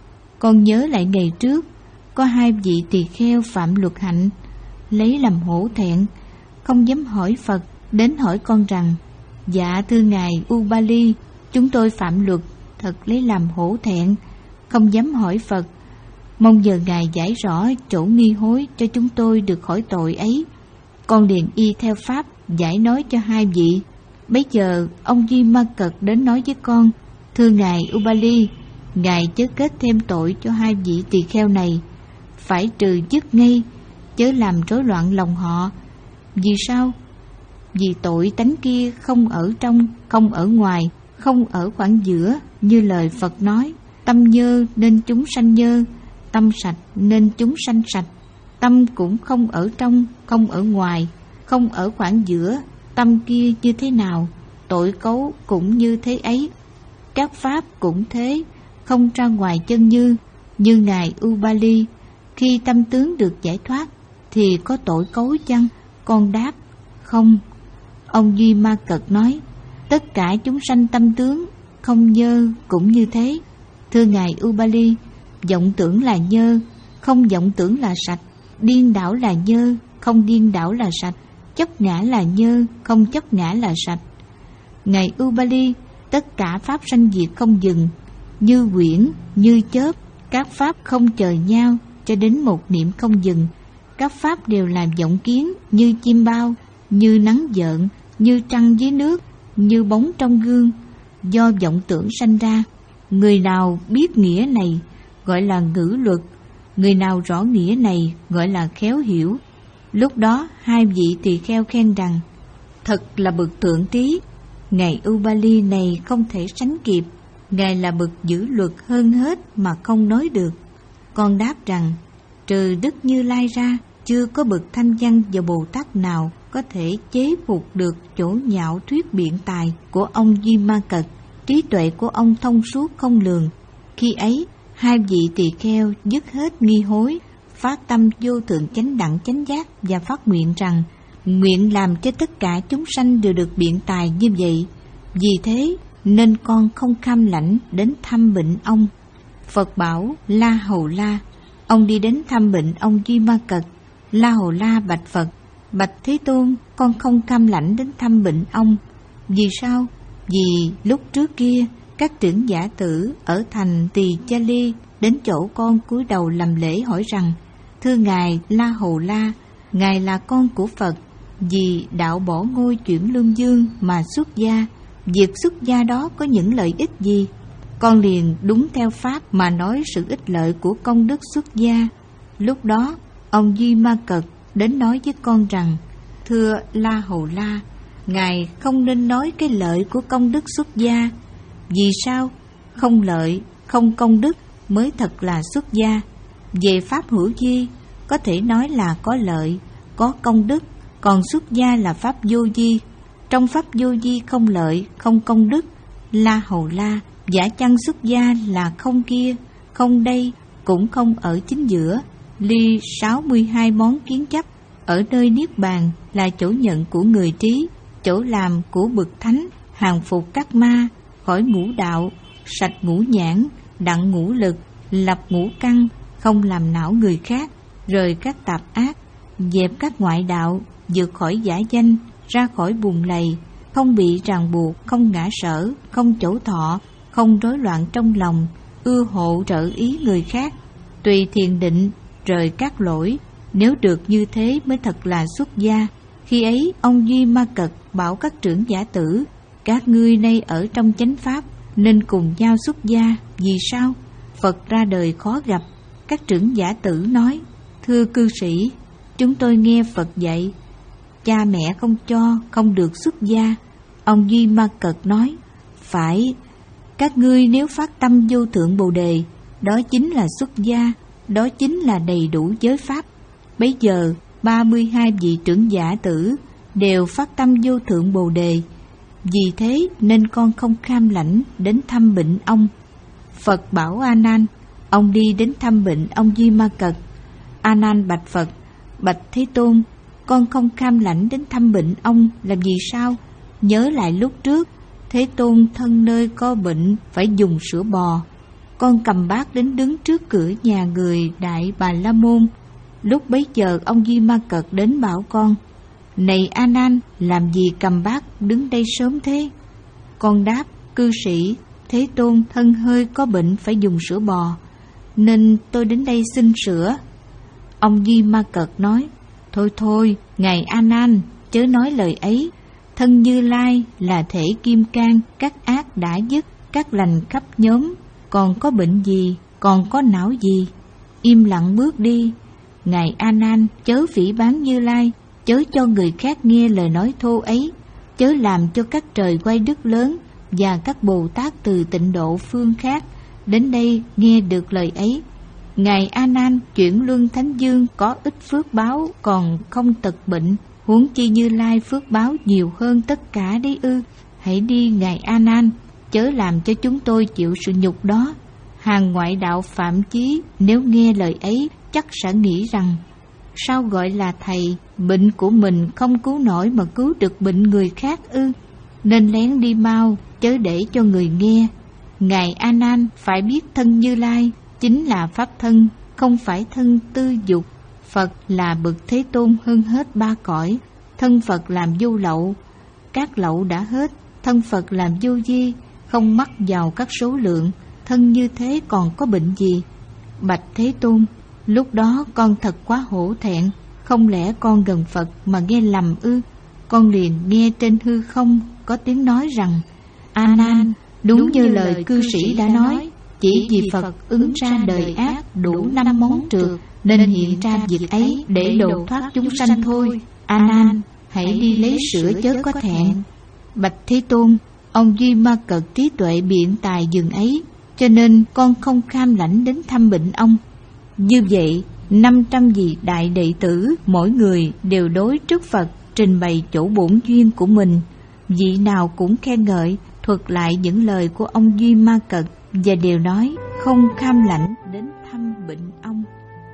Con nhớ lại ngày trước có hai vị tỳ kheo phạm luật hạnh, lấy làm hổ thẹn, không dám hỏi Phật, đến hỏi con rằng: Dạ thưa ngài Ubali, chúng tôi phạm luật, thật lấy làm hổ thẹn, không dám hỏi Phật. Mong giờ Ngài giải rõ chỗ nghi hối cho chúng tôi được khỏi tội ấy. Con liền y theo pháp giải nói cho hai vị. Bấy giờ ông Di Ma Cật đến nói với con: thưa Ngài Ubali, Ngài chớ kết thêm tội cho hai vị tỳ kheo này, phải trừ dứt ngay, chớ làm rối loạn lòng họ. Vì sao? Vì tội tánh kia không ở trong, không ở ngoài, không ở khoảng giữa, như lời Phật nói: tâm nhơ nên chúng sanh nhơ, tâm sạch nên chúng sanh sạch. Tâm cũng không ở trong, không ở ngoài, không ở khoảng giữa. Tâm kia như thế nào, tội cấu cũng như thế ấy. Các pháp cũng thế, không ra ngoài chân như. Như Ngài Ubali, khi tâm tướng được giải thoát thì có tội cấu chăng? Con đáp: không. Ông Duy Ma Cật nói: tất cả chúng sanh tâm tướng không nhơ cũng như thế. Thưa Ngài Ubali, vọng tưởng là nhơ, không vọng tưởng là sạch. Điên đảo là nhơ, không điên đảo là sạch. Chấp ngã là nhơ, không chấp ngã là sạch. Ngài Ubali, tất cả pháp sanh diệt không dừng, như quyển, như chớp. Các pháp không chờ nhau cho đến một niệm không dừng. Các pháp đều là vọng kiến, như chim bao, như nắng vợn, như trăng dưới nước, như bóng trong gương, do vọng tưởng sanh ra. Người nào biết nghĩa này gọi là ngữ luật, người nào rõ nghĩa này gọi là khéo hiểu. Lúc đó hai vị tỳ kheo khen rằng: thật là bậc thượng trí. Ngài Ubali này không thể sánh kịp, Ngài là bậc giữ luật hơn hết mà không nói được. Con đáp rằng: trừ Đức Như Lai ra, chưa có bậc thanh văn và Bồ Tát nào có thể chế phục được chỗ nhạo thuyết biện tài của ông Di Ma Cật. Trí tuệ của ông thông suốt không lường. Khi ấy hai vị tỳ kheo dứt hết nghi hối, phát tâm vô thượng chánh đẳng chánh giác và phát nguyện rằng: nguyện làm cho tất cả chúng sanh đều được biện tài như vậy. Vì thế nên con không kham lãnh đến thăm bệnh ông. Phật bảo La Hầu La. Ông đi đến thăm bệnh ông Duy Ma Cật. La Hầu La bạch Phật: bạch Thế Tôn, con không kham lãnh đến thăm bệnh ông. Vì sao? Vì lúc trước kia các trưởng giả tử ở thành Tỳ Cha Ly đến chỗ con cúi đầu làm lễ hỏi rằng: thưa Ngài La Hầu La, Ngài là con của Phật, vì đạo bỏ ngôi chuyển lương dương mà xuất gia, việc xuất gia đó có những lợi ích gì? Con liền đúng theo pháp mà nói sự ích lợi của công đức xuất gia. Lúc đó ông Duy Ma Cật đến nói với con rằng: thưa La Hầu La, Ngài không nên nói cái lợi của công đức xuất gia. Vì sao? Không lợi, không công đức mới thật là xuất gia. Về pháp hữu vi, có thể nói là có lợi, có công đức, còn xuất gia là pháp vô vi. Trong pháp vô vi không lợi, không công đức. La Hầu La, giả chăng xuất gia là không kia, không đây, cũng không ở chính giữa. Ly sáu mươi hai món kiến chấp, ở nơi niết bàn là chỗ nhận của người trí, chỗ làm của bậc thánh, hàng phục các ma, khỏi ngũ đạo, sạch ngũ nhãn, đặng ngũ lực, lập ngũ căn, không làm não người khác, rời các tạp ác, dẹp các ngoại đạo, vượt khỏi giả danh, ra khỏi bùn lầy, không bị ràng buộc, không ngã sở, không chỗ thọ, không rối loạn trong lòng, ưa hộ trợ ý người khác, tùy thiền định, rời các lỗi. Nếu được như thế mới thật là xuất gia. Khi ấy ông Duy Ma Cật bảo các trưởng giả tử: các ngươi nay ở trong chánh pháp nên cùng nhau xuất gia. Vì sao? Phật ra đời khó gặp. Các trưởng giả tử nói: thưa cư sĩ, chúng tôi nghe Phật dạy, cha mẹ không cho, không được xuất gia. Ông Duy Ma Cật nói: phải, các ngươi nếu phát tâm vô thượng Bồ Đề, đó chính là xuất gia, đó chính là đầy đủ giới pháp. Bấy giờ ba mươi hai vị trưởng giả tử đều phát tâm vô thượng Bồ Đề. Vì thế nên con không kham lãnh đến thăm bệnh ông. Phật bảo A Nan. Ông đi đến thăm bệnh ông Duy Ma Cật. A Nan bạch Phật: bạch Thế Tôn, con không kham lãnh đến thăm bệnh ông là vì sao? Nhớ lại lúc trước Thế Tôn thân nơi có bệnh phải dùng sữa bò. Con cầm bát đến đứng trước cửa nhà người Đại Bà La Môn. Lúc bấy giờ ông Duy Ma Cật đến bảo con: này A Nan, làm gì cầm bát đứng đây sớm thế? Con đáp: cư sĩ, Thế Tôn, thân hơi có bệnh phải dùng sữa bò, nên tôi đến đây xin sữa. Ông Duy Ma Cật nói, thôi thôi, ngài A Nan, chớ nói lời ấy. Thân Như Lai là thể kim cang, các ác đã dứt, các lành khắp nhóm, còn có bệnh gì, còn có não gì? Im lặng bước đi. Ngài A Nan, chớ phỉ báng Như Lai, chớ cho người khác nghe lời nói thô ấy, chớ làm cho các trời quay đức lớn và các Bồ Tát từ tịnh độ phương khác đến đây nghe được lời ấy. Ngài A Nan, chuyển luân thánh dương có ít phước báo còn không tật bệnh, huống chi Như Lai phước báo nhiều hơn tất cả đấy ư? Hãy đi ngài A Nan, chớ làm cho chúng tôi chịu sự nhục đó. Hàng ngoại đạo phạm chí nếu nghe lời ấy chắc sẽ nghĩ rằng, sao gọi là thầy, bệnh của mình không cứu nổi mà cứu được bệnh người khác ư? Nên lén đi mau, chớ để cho người nghe. Ngài A Nan phải biết thân Như Lai chính là pháp thân, không phải thân tư dục. Phật là bậc Thế Tôn hơn hết ba cõi. Thân Phật làm vô lậu, các lậu đã hết. Thân Phật làm vô vi, không mắc vào các số lượng. Thân như thế còn có bệnh gì? Bạch Thế Tôn, lúc đó con thật quá hổ thẹn. Không lẽ con gần Phật mà nghe lầm ư? Con liền nghe trên hư không có tiếng nói rằng, A Nan, đúng, đúng như lời cư sĩ đã nói, chỉ vì Phật ứng ra đời ác đủ năm món trượt, nên hiện ra việc ấy để độ thoát chúng sanh thôi. A Nan, hãy đi lấy sữa chớ có thẹn. Bạch Thế Tôn, ông Duy Ma Cật trí tuệ biện tài dừng ấy, cho nên con không kham lãnh đến thăm bệnh ông. Như vậy, năm trăm vị đại đệ tử mỗi người đều đối trước Phật trình bày chỗ bổn duyên của mình. Vị nào cũng khen ngợi, thuật lại những lời của ông Duy Ma Cật và đều nói không kham lãnh đến thăm bệnh ông.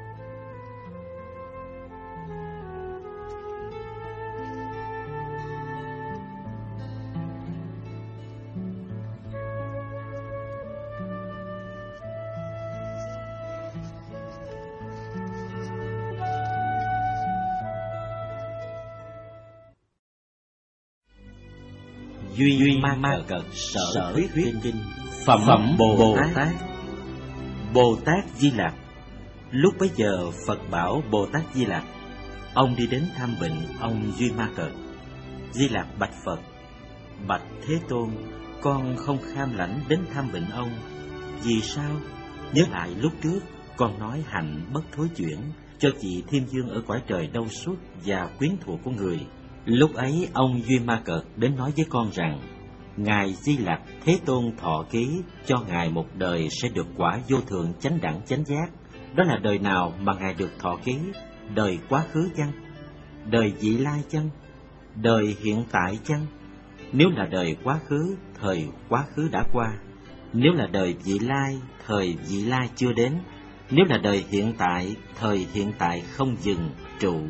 Duy, Duy Ma, Ma Cật Sở Thuyết Kinh, Kinh Phẩm, Phẩm Bồ, Bồ Tát. Tát Bồ Tát Di Lặc. Lúc bấy giờ Phật bảo Bồ Tát Di Lặc, ông đi đến thăm bệnh ông Duy Ma Cật. Di Lặc bạch Phật, bạch Thế Tôn, con không kham lãnh đến thăm bệnh ông. Vì sao? Nhớ lại lúc trước con nói hạnh bất thối chuyển cho chị Thiên Dương ở cõi trời đau suốt và quyến thuộc của người. Lúc ấy ông Duy Ma Cật đến nói với con rằng, ngài Di Lặc Thế Tôn thọ ký cho ngài một đời sẽ được quả vô thượng chánh đẳng chánh giác. Đó là đời nào mà ngài được thọ ký? Đời quá khứ chăng? Đời vị lai chăng? Đời hiện tại chăng? Nếu là đời quá khứ, thời quá khứ đã qua. Nếu là đời vị lai, thời vị lai chưa đến. Nếu là đời hiện tại, thời hiện tại không dừng, trụ.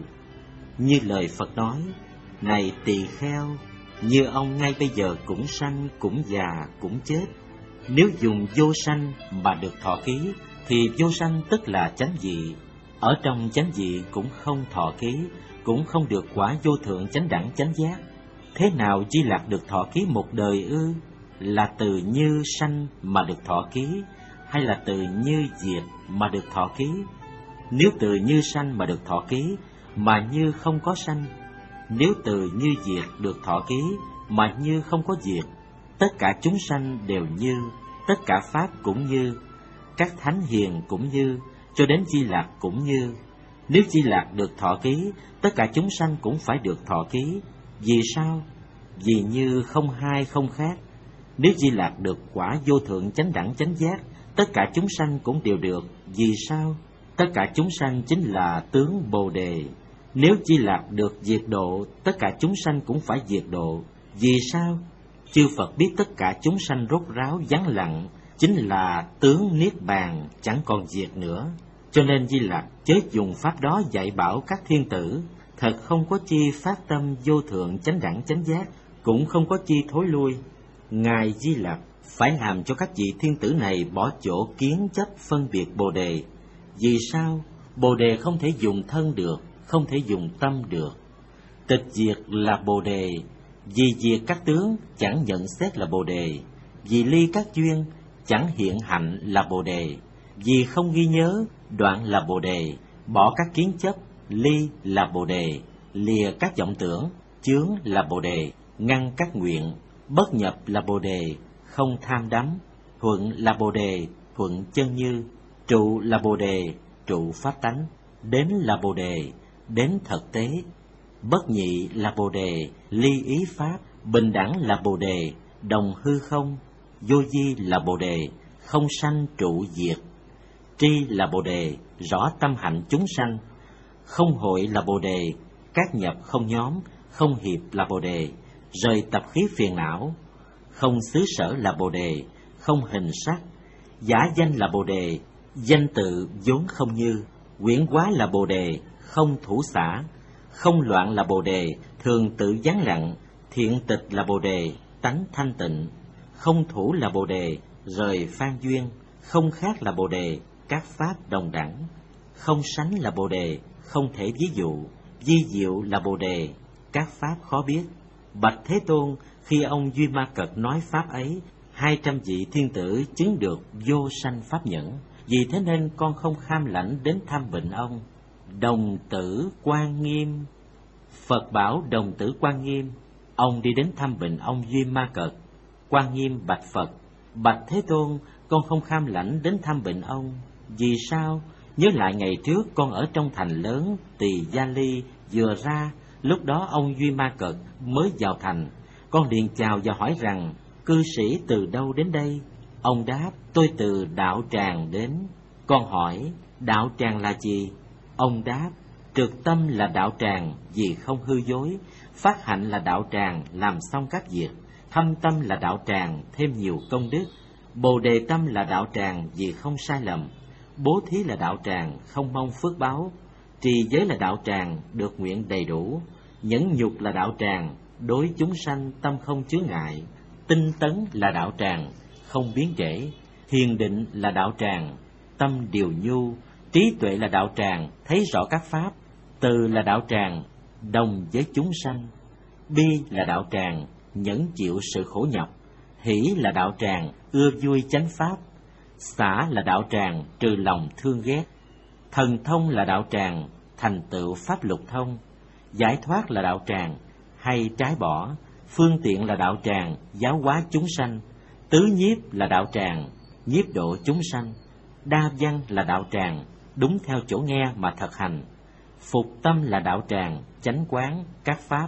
Như lời Phật nói, này tỳ kheo, như ông ngay bây giờ cũng sanh, cũng già, cũng chết. Nếu dùng vô sanh mà được thọ ký, thì vô sanh tức là chánh vị. Ở trong chánh vị cũng không thọ ký, cũng không được quả vô thượng chánh đẳng chánh giác. Thế nào Di Lặc được thọ ký một đời ư? Là từ như sanh mà được thọ ký, hay là từ như diệt mà được thọ ký? Nếu từ như sanh mà được thọ ký, mà như không có sanh. Nếu từ như diệt được thọ ký, mà như không có diệt. Tất cả chúng sanh đều như, tất cả pháp cũng như, các thánh hiền cũng như, cho đến Di Lặc cũng như. Nếu Di Lặc được thọ ký, tất cả chúng sanh cũng phải được thọ ký. Vì sao? Vì như không hai không khác. Nếu Di Lặc được quả vô thượng chánh đẳng chánh giác, tất cả chúng sanh cũng đều được. Vì sao? Tất cả chúng sanh chính là tướng Bồ Đề. Nếu Di Lặc được diệt độ, tất cả chúng sanh cũng phải diệt độ. Vì sao? Chư Phật biết tất cả chúng sanh rốt ráo vắng lặng, chính là tướng Niết Bàn chẳng còn diệt nữa. Cho nên Di Lặc chớ dùng pháp đó dạy bảo các thiên tử, thật không có chi phát tâm vô thượng chánh đẳng chánh giác, cũng không có chi thối lui. Ngài Di Lặc phải làm cho các vị thiên tử này bỏ chỗ kiến chấp phân biệt Bồ Đề. Vì sao? Bồ Đề không thể dùng thân được, không thể dùng tâm được. Tịch diệt là Bồ Đề, vì diệt các tướng chẳng nhận xét là Bồ Đề. Vì ly các duyên, chẳng hiện hạnh là Bồ đề. Vì không ghi nhớ, đoạn là Bồ đề. Bỏ các kiến chấp, ly là Bồ đề. Lìa các vọng tưởng, chướng là Bồ đề. Ngăn các nguyện, bất nhập là Bồ đề. Không tham đắm, thuận là Bồ đề, thuận chân như. Trụ là Bồ đề, trụ pháp tánh. Đến là Bồ đề, đến thực tế. Bất nhị là Bồ đề, ly ý pháp. Bình đẳng là Bồ đề, đồng hư không. Vô vi là Bồ đề, không sanh trụ diệt. Tri là Bồ đề, rõ tâm hạnh chúng sanh. Không hội là Bồ đề, các nhập không nhóm. Không hiệp là Bồ đề, rời tập khí phiền não. Không xứ sở là Bồ đề, không hình sắc. Giả danh là Bồ đề, danh tự vốn không như. Quyển hóa là Bồ đề, không thủ xả. Không loạn là Bồ đề, thường tự vắng lặng. Thiện tịch là Bồ đề, tánh thanh tịnh. Không thủ là Bồ đề, rời phan duyên. Không khác là Bồ đề, các pháp đồng đẳng. Không sánh là Bồ đề, không thể ví dụ. Vi diệu là Bồ đề, các pháp khó biết. Bạch Thế Tôn, khi ông Duy Ma Cật nói pháp ấy, hai trăm vị thiên tử chứng được vô sanh pháp nhẫn. Vì thế nên con không kham lãnh đến thăm bệnh ông. Đồng tử Quan Nghiêm. Phật bảo đồng tử Quan Nghiêm, ông đi đến thăm bệnh ông Duy Ma Cật. Quan Nghiêm bạch Phật: Bạch Thế Tôn, con không kham lãnh đến thăm bệnh ông. Vì sao? Nhớ lại ngày trước con ở trong thành lớn Tỳ Gia Ly vừa ra, lúc đó ông Duy Ma Cật mới vào thành. Con liền chào và hỏi rằng: cư sĩ từ đâu đến đây? Ông đáp: tôi từ đạo tràng đến. Con hỏi: đạo tràng là gì? Ông đáp: trực tâm là đạo tràng vì không hư dối, phát hạnh là đạo tràng làm xong các việc, thâm tâm là đạo tràng thêm nhiều công đức, bồ đề tâm là đạo tràng vì không sai lầm, bố thí là đạo tràng không mong phước báo, trì giới là đạo tràng được nguyện đầy đủ, nhẫn nhục là đạo tràng đối chúng sanh tâm không chướng ngại, tinh tấn là đạo tràng không biến trễ, thiền định là đạo tràng tâm điều nhu, trí tuệ là đạo tràng thấy rõ các pháp, từ là đạo tràng đồng với chúng sanh, bi là đạo tràng nhẫn chịu sự khổ nhọc, hỷ là đạo tràng ưa vui chánh pháp, xả là đạo tràng trừ lòng thương ghét, thần thông là đạo tràng thành tựu pháp lục thông, giải thoát là đạo tràng hay trái bỏ, phương tiện là đạo tràng giáo hóa chúng sanh, tứ nhiếp là đạo tràng nhiếp độ chúng sanh, đa văn là đạo tràng đúng theo chỗ nghe mà thực hành, phục tâm là đạo tràng chánh quán các pháp,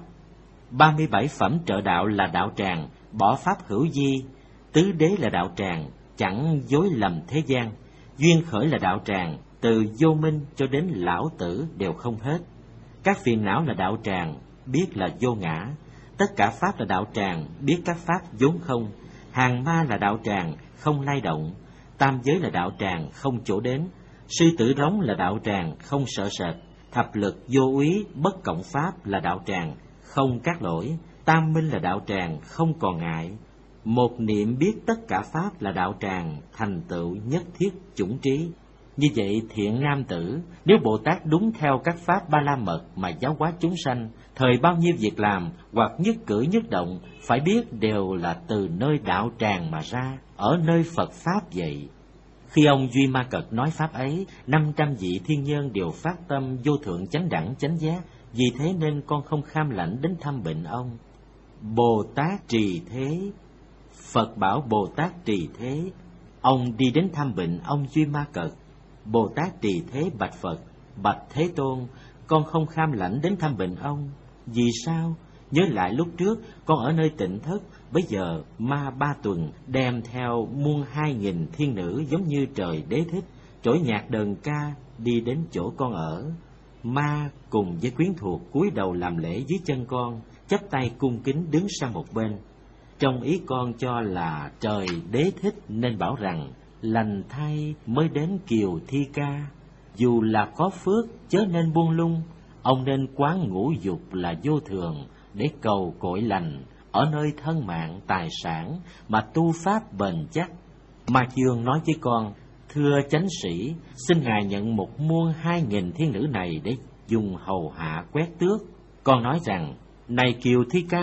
ba mươi bảy phẩm trợ đạo là đạo tràng bỏ pháp hữu di, tứ đế là đạo tràng chẳng dối lầm thế gian, duyên khởi là đạo tràng từ vô minh cho đến lão tử đều không hết, các phiền não là đạo tràng biết là vô ngã, tất cả pháp là đạo tràng biết các pháp vốn không, hàng ma là đạo tràng không lay động, tam giới là đạo tràng không chỗ đến, sư tử rống là đạo tràng không sợ sệt, thập lực vô úy bất cộng pháp là đạo tràng không cát lỗi, tam minh là đạo tràng không còn ngại, một niệm biết tất cả pháp là đạo tràng thành tựu nhất thiết chủng trí. Như vậy thiện nam tử, nếu Bồ Tát đúng theo các pháp ba la mật mà giáo hóa chúng sanh, thời bao nhiêu việc làm hoặc nhất cử nhất động phải biết đều là từ nơi đạo tràng mà ra, ở nơi Phật pháp vậy. Khi ông Duy Ma Cật nói pháp ấy, năm trăm vị thiên nhân đều phát tâm vô thượng chánh đẳng chánh giác, vì thế nên con không kham lãnh đến thăm bệnh ông. Bồ Tát trì thế. Phật bảo Bồ Tát trì thế. Ông đi đến thăm bệnh ông Duy Ma Cật. Bồ Tát trì thế bạch Phật: Bạch Thế Tôn, con không kham lãnh đến thăm bệnh ông. Vì sao? Nhớ lại lúc trước con ở nơi Tịnh Thất, bây giờ ma ba tuần đem theo muôn hai nghìn thiên nữ giống như trời đế thích, trỗi nhạc đờn ca đi đến chỗ con ở. Ma cùng với quyến thuộc cúi đầu làm lễ dưới chân con, chắp tay cung kính đứng sang một bên. Trong ý con cho là trời đế thích nên bảo rằng: lành thay mới đến kiều thi ca, dù là có phước chớ nên buông lung, ông nên quán ngũ dục là vô thường để cầu cội lành, ở nơi thân mạng tài sản mà tu pháp bền chắc. Ma Dương nói với con: thưa chánh sĩ, xin ngài nhận một muôn hai nghìn thiên nữ này để dùng hầu hạ quét tước. Con nói rằng: này kiều thi ca,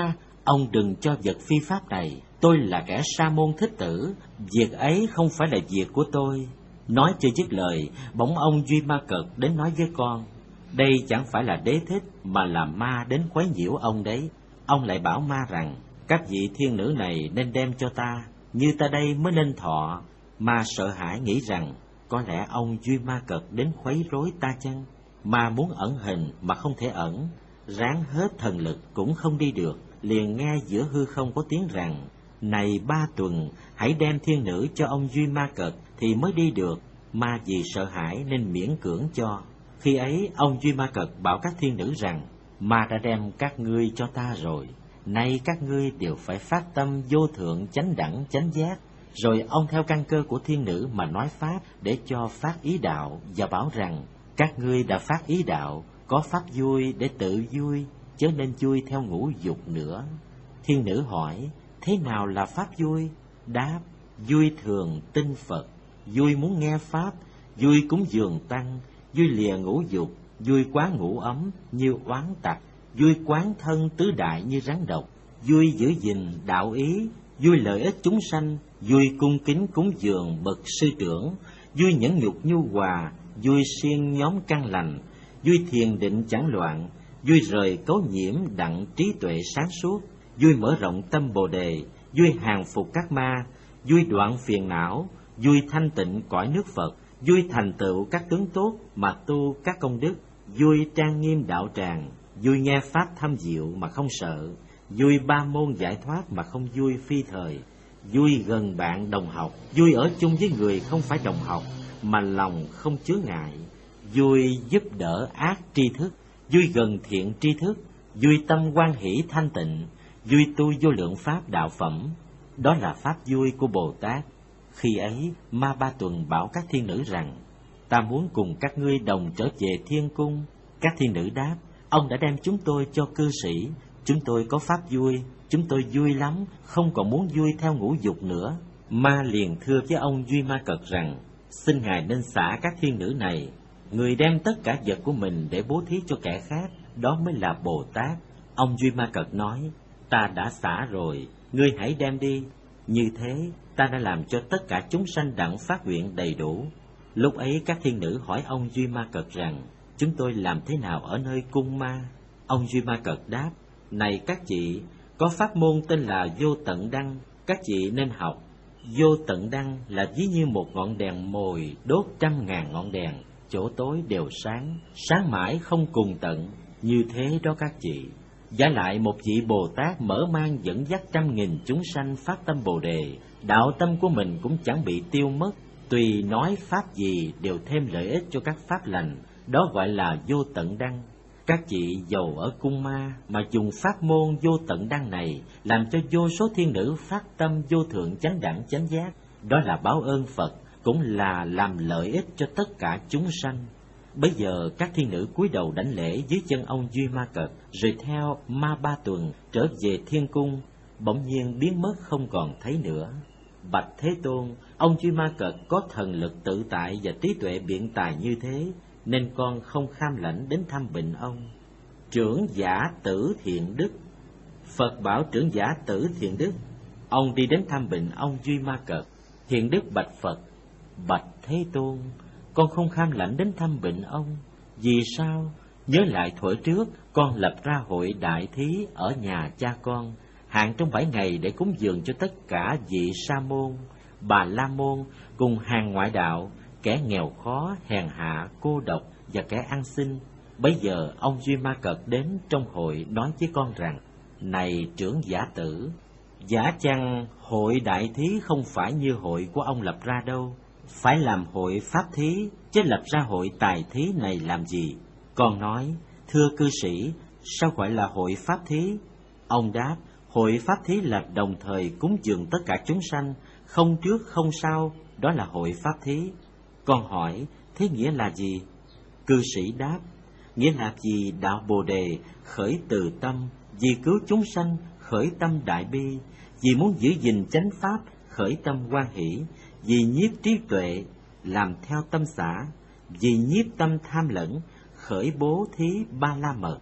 Ông đừng cho vật phi pháp này. Tôi là kẻ sa môn thích tử, việc ấy không phải là việc của tôi. Nói chưa dứt lời, bỗng ông Duy Ma Cật đến nói với con: đây chẳng phải là đế thích, mà là ma đến quấy nhiễu ông đấy. Ông lại bảo ma rằng: các vị thiên nữ này nên đem cho ta, như ta đây mới nên thọ. Ma sợ hãi nghĩ rằng có lẽ ông Duy Ma Cật đến khuấy rối ta chăng. Ma muốn ẩn hình mà không thể ẩn, ráng hết thần lực cũng không đi được. Liền nghe giữa hư không có tiếng rằng: này Ba Tuần, hãy đem thiên nữ cho ông Duy Ma Cật thì mới đi được. Ma vì sợ hãi nên miễn cưỡng cho. Khi ấy ông Duy Ma Cật bảo các thiên nữ rằng: ma đã đem các ngươi cho ta rồi, nay các ngươi đều phải phát tâm vô thượng chánh đẳng chánh giác. Rồi ông theo căn cơ của thiên nữ mà nói pháp để cho phát ý đạo, và bảo rằng: các ngươi đã phát ý đạo, có pháp vui để tự vui, chớ nên vui theo ngũ dục nữa. Thiên nữ hỏi: thế nào là pháp vui? Đáp: vui thường tin Phật, vui muốn nghe pháp, vui cúng dường tăng, vui lìa ngũ dục, vui quán ngũ ấm như oán tặc, vui quán thân tứ đại như rắn độc, vui giữ gìn đạo ý, vui lợi ích chúng sanh, vui cung kính cúng dường bậc sư trưởng, vui nhẫn nhục nhu hòa, vui siêng nhóm căn lành, vui thiền định chẳng loạn, vui rời cấu nhiễm đặng trí tuệ sáng suốt, vui mở rộng tâm bồ đề, vui hàng phục các ma, vui đoạn phiền não, vui thanh tịnh cõi nước Phật, vui thành tựu các tướng tốt mà tu các công đức, vui trang nghiêm đạo tràng, vui nghe pháp thâm diệu mà không sợ, vui ba môn giải thoát mà không vui phi thời, vui gần bạn đồng học, vui ở chung với người không phải đồng học mà lòng không chứa ngại, vui giúp đỡ ác tri thức, vui gần thiện tri thức, vui tâm hoan hỷ thanh tịnh, vui tu vô lượng pháp đạo phẩm. Đó là pháp vui của Bồ Tát. Khi ấy Ma Ba Tuần bảo các thiên nữ rằng: ta muốn cùng các ngươi đồng trở về thiên cung. Các thiên nữ đáp: ông đã đem chúng tôi cho cư sĩ, chúng tôi có pháp vui, chúng tôi vui lắm, không còn muốn vui theo ngũ dục nữa. Ma liền thưa với ông Duy Ma Cật rằng: xin ngài nên xả các thiên nữ này, người đem tất cả vật của mình để bố thí cho kẻ khác, đó mới là Bồ Tát. Ông Duy Ma Cật nói: ta đã xả rồi, ngươi hãy đem đi. Như thế ta đã làm cho tất cả chúng sanh đặng phát nguyện đầy đủ. Lúc ấy các thiên nữ hỏi ông Duy Ma Cật rằng: chúng tôi làm thế nào ở nơi cung ma? Ông Duy Ma Cật đáp: này các chị, có pháp môn tên là Vô Tận Đăng, các chị nên học. Vô Tận Đăng là ví như một ngọn đèn mồi đốt trăm ngàn ngọn đèn, chỗ tối đều sáng, sáng mãi không cùng tận. Như thế đó các chị. Giả lại một vị Bồ Tát mở mang dẫn dắt trăm nghìn chúng sanh phát tâm Bồ Đề, đạo tâm của mình cũng chẳng bị tiêu mất, tùy nói pháp gì đều thêm lợi ích cho các pháp lành, đó gọi là Vô Tận Đăng. Các chị giàu ở cung ma mà dùng pháp môn Vô Tận Đăng này làm cho vô số thiên nữ phát tâm vô thượng chánh đẳng chánh giác, đó là báo ơn Phật, cũng là làm lợi ích cho tất cả chúng sanh. Bây giờ các thiên nữ cúi đầu đảnh lễ dưới chân ông Duy Ma Cật, rồi theo Ma Ba Tuần trở về thiên cung, bỗng nhiên biến mất không còn thấy nữa. Bạch Thế Tôn, ông Duy Ma Cật có thần lực tự tại và trí tuệ biện tài như thế, nên con không kham lãnh đến thăm bệnh ông. Trưởng giả Tử Thiện Đức. Phật bảo trưởng giả Tử Thiện Đức: ông đi đến thăm bệnh ông Duy Ma Cật. Thiện Đức bạch Phật: bạch Thế Tôn, con không kham lãnh đến thăm bệnh ông. Vì sao? Nhớ lại thuở trước con lập ra hội đại thí ở nhà cha con, hạn trong bảy ngày để cúng dường cho tất cả vị sa môn, bà la môn cùng hàng ngoại đạo, kẻ nghèo khó, hèn hạ, cô độc và kẻ ăn xin. Bấy giờ ông Duy Ma Cật đến trong hội nói với con rằng: này trưởng giả Tử, giả chăng hội đại thí không phải như hội của ông lập ra đâu, phải làm hội pháp thí, chứ lập ra hội tài thí này làm gì? Con nói: thưa cư sĩ, sao gọi là hội pháp thí? Ông đáp: hội pháp thí là đồng thời cúng dường tất cả chúng sanh, không trước không sau, đó là hội pháp thí. Con hỏi: thế nghĩa là gì? Cư sĩ đáp: nghĩa là vì đạo Bồ Đề khởi từ tâm, vì cứu chúng sanh khởi tâm đại bi, vì muốn giữ gìn chánh pháp khởi tâm hoan hỷ, vì nhiếp trí tuệ làm theo tâm xã, vì nhiếp tâm tham lẫn khởi bố thí ba la mật.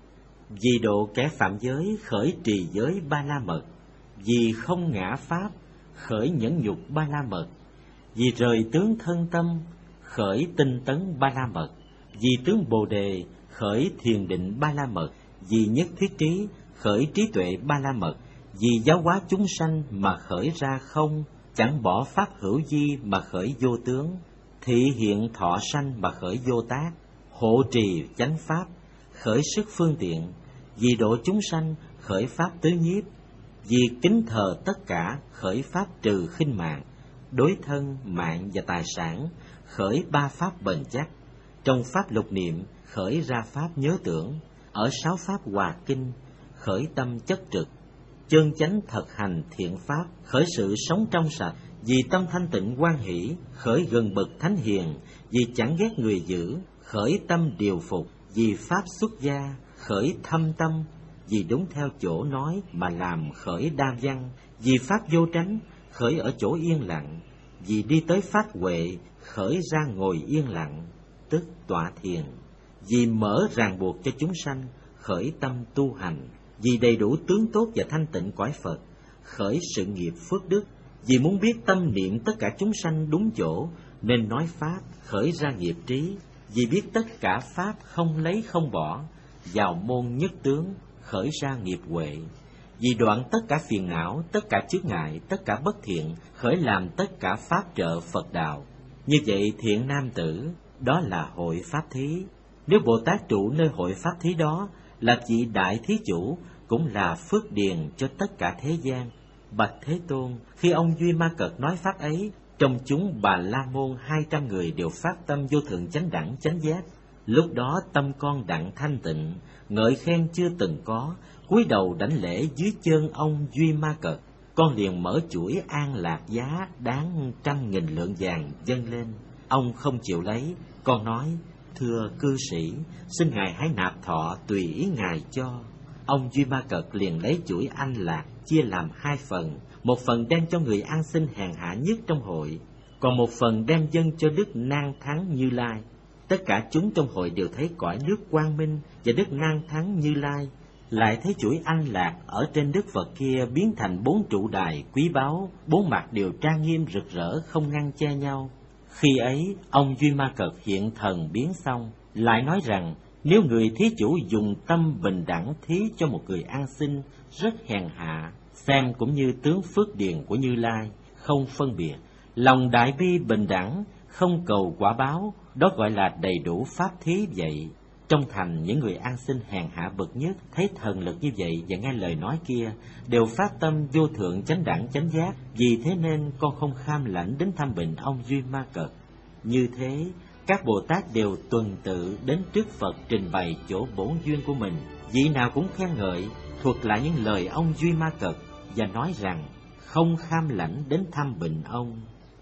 vì độ kẻ phạm giới khởi trì giới ba la mật, vì không ngã pháp khởi nhẫn nhục ba la mật, vì rời tướng thân tâm khởi tinh tấn ba la mật, vì tướng bồ đề khởi thiền định ba la mật, vì nhất thiết trí khởi trí tuệ ba la mật, vì giáo hóa chúng sanh mà khởi ra không, chẳng bỏ pháp hữu di mà khởi vô tướng, thị hiện thọ sanh mà khởi vô tác, hộ trì chánh pháp khởi sức phương tiện, vì độ chúng sanh khởi pháp tứ nhiếp, vì kính thờ tất cả khởi pháp trừ khinh mạng, đối thân mạng và tài sản khởi ba pháp bền chắc, trong pháp lục niệm khởi ra pháp nhớ tưởng, ở sáu pháp hòa kinh khởi tâm chất trực, chân chánh thực hành thiện pháp khởi sự sống trong sạch, vì tâm thanh tịnh hoan hỷ khởi gần bậc thánh hiền, vì chẳng ghét người dữ khởi tâm điều phục, vì pháp xuất gia khởi thâm tâm, vì đúng theo chỗ nói mà làm khởi đam văn, vì pháp vô tránh khởi ở chỗ yên lặng, vì đi tới pháp huệ khởi ra ngồi yên lặng, tức tọa thiền, vì mở ràng buộc cho chúng sanh khởi tâm tu hành, vì đầy đủ tướng tốt và thanh tịnh cõi Phật khởi sự nghiệp phước đức, vì muốn biết tâm niệm tất cả chúng sanh đúng chỗ nên nói pháp khởi ra nghiệp trí, vì biết tất cả pháp không lấy không bỏ, vào môn nhất tướng khởi ra nghiệp huệ, vì đoạn tất cả phiền não, tất cả chướng ngại, tất cả bất thiện khởi làm tất cả pháp trợ Phật đạo. Như vậy thiện nam tử, đó là hội pháp thí. Nếu Bồ Tát trụ nơi hội pháp thí đó, là vị đại thí chủ, cũng là phước điền cho tất cả thế gian. Bạch Thế Tôn, khi ông Duy Ma Cật nói pháp ấy, trong chúng Bà La Môn hai trăm người đều phát tâm vô thượng chánh đẳng chánh giác. Lúc đó tâm con đặng thanh tịnh, ngợi khen chưa từng có, cúi đầu đảnh lễ dưới chân ông Duy Ma Cật. Con liền mở chuỗi an lạc giá đáng trăm nghìn lượng vàng dâng lên. Ông không chịu lấy, con nói: thưa cư sĩ, xin ngài hãy nạp thọ tùy ý ngài cho. Ông Duy Ma Cật liền lấy chuỗi an lạc chia làm hai phần, một phần đem cho người ăn xin hèn hạ nhất trong hội, còn một phần đem dâng cho Đức Nan Thắng Như Lai. Tất cả chúng trong hội đều thấy cõi nước quang minh và Đức Nan Thắng Như Lai, lại thấy chuỗi an lạc ở trên Đức Phật kia biến thành bốn trụ đài quý báu, bốn mặt đều trang nghiêm rực rỡ không ngăn che nhau. Khi ấy, ông Duy Ma Cật hiện thần biến xong, lại nói rằng nếu người thí chủ dùng tâm bình đẳng thí cho một người ăn xin rất hèn hạ, xem cũng như tướng phước điền của Như Lai, không phân biệt, lòng đại bi bình đẳng, không cầu quả báo, đó gọi là đầy đủ pháp thí vậy. Trong thành những người ăn xin hèn hạ bậc nhất thấy thần lực như vậy và nghe lời nói kia, đều phát tâm vô thượng chánh đẳng chánh giác. Vì thế nên con không kham lãnh đến thăm bệnh ông Duy Ma Cật. Như thế, các Bồ Tát đều tuần tự đến trước Phật trình bày chỗ bổn duyên của mình, vị nào cũng khen ngợi, thuật lại những lời ông Duy Ma Cật và nói rằng không kham lãnh đến thăm bệnh ông.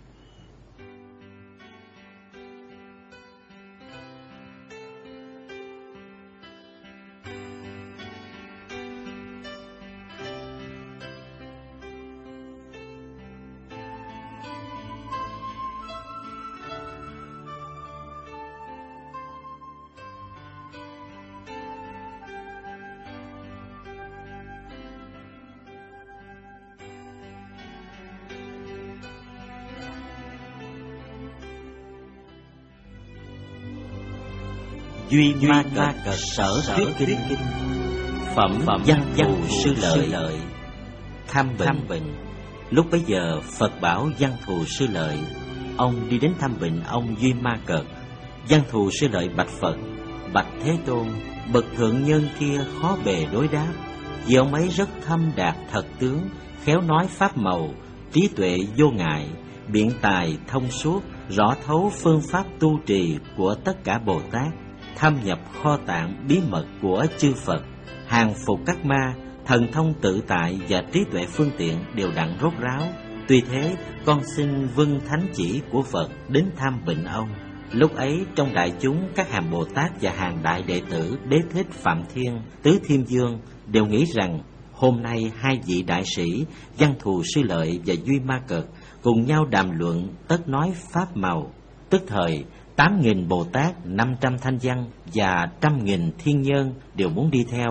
Duy Ma Cật sở thuyết kinh, phẩm văn thù sư lợi. Thăm bệnh. Lúc bấy giờ Phật bảo văn thù sư lợi, ông đi đến thăm bệnh ông Duy Ma Cật. Văn thù sư lợi bạch Phật: bạch Thế Tôn, bậc thượng nhân kia khó bề đối đáp, vì ông ấy rất thâm đạt thật tướng, khéo nói pháp màu, trí tuệ vô ngại, biện tài thông suốt, rõ thấu phương pháp tu trì của tất cả Bồ Tát, thâm nhập kho tạng bí mật của chư Phật, hàng phục các ma, thần thông tự tại và trí tuệ phương tiện đều đặn rốt ráo. Tuy thế, con xin vâng thánh chỉ của Phật đến thăm bệnh ông. Lúc ấy trong đại chúng, các hàng Bồ Tát và hàng đại đệ tử Đế Thích Phạm Thiên, Tứ Thiên Dương đều nghĩ rằng hôm nay hai vị đại sĩ Văn Thù Sư Lợi và Duy Ma Cật cùng nhau đàm luận tất nói pháp màu. Tức thời tám nghìn Bồ Tát, năm trăm thanh văn và trăm nghìn thiên nhân đều muốn đi theo,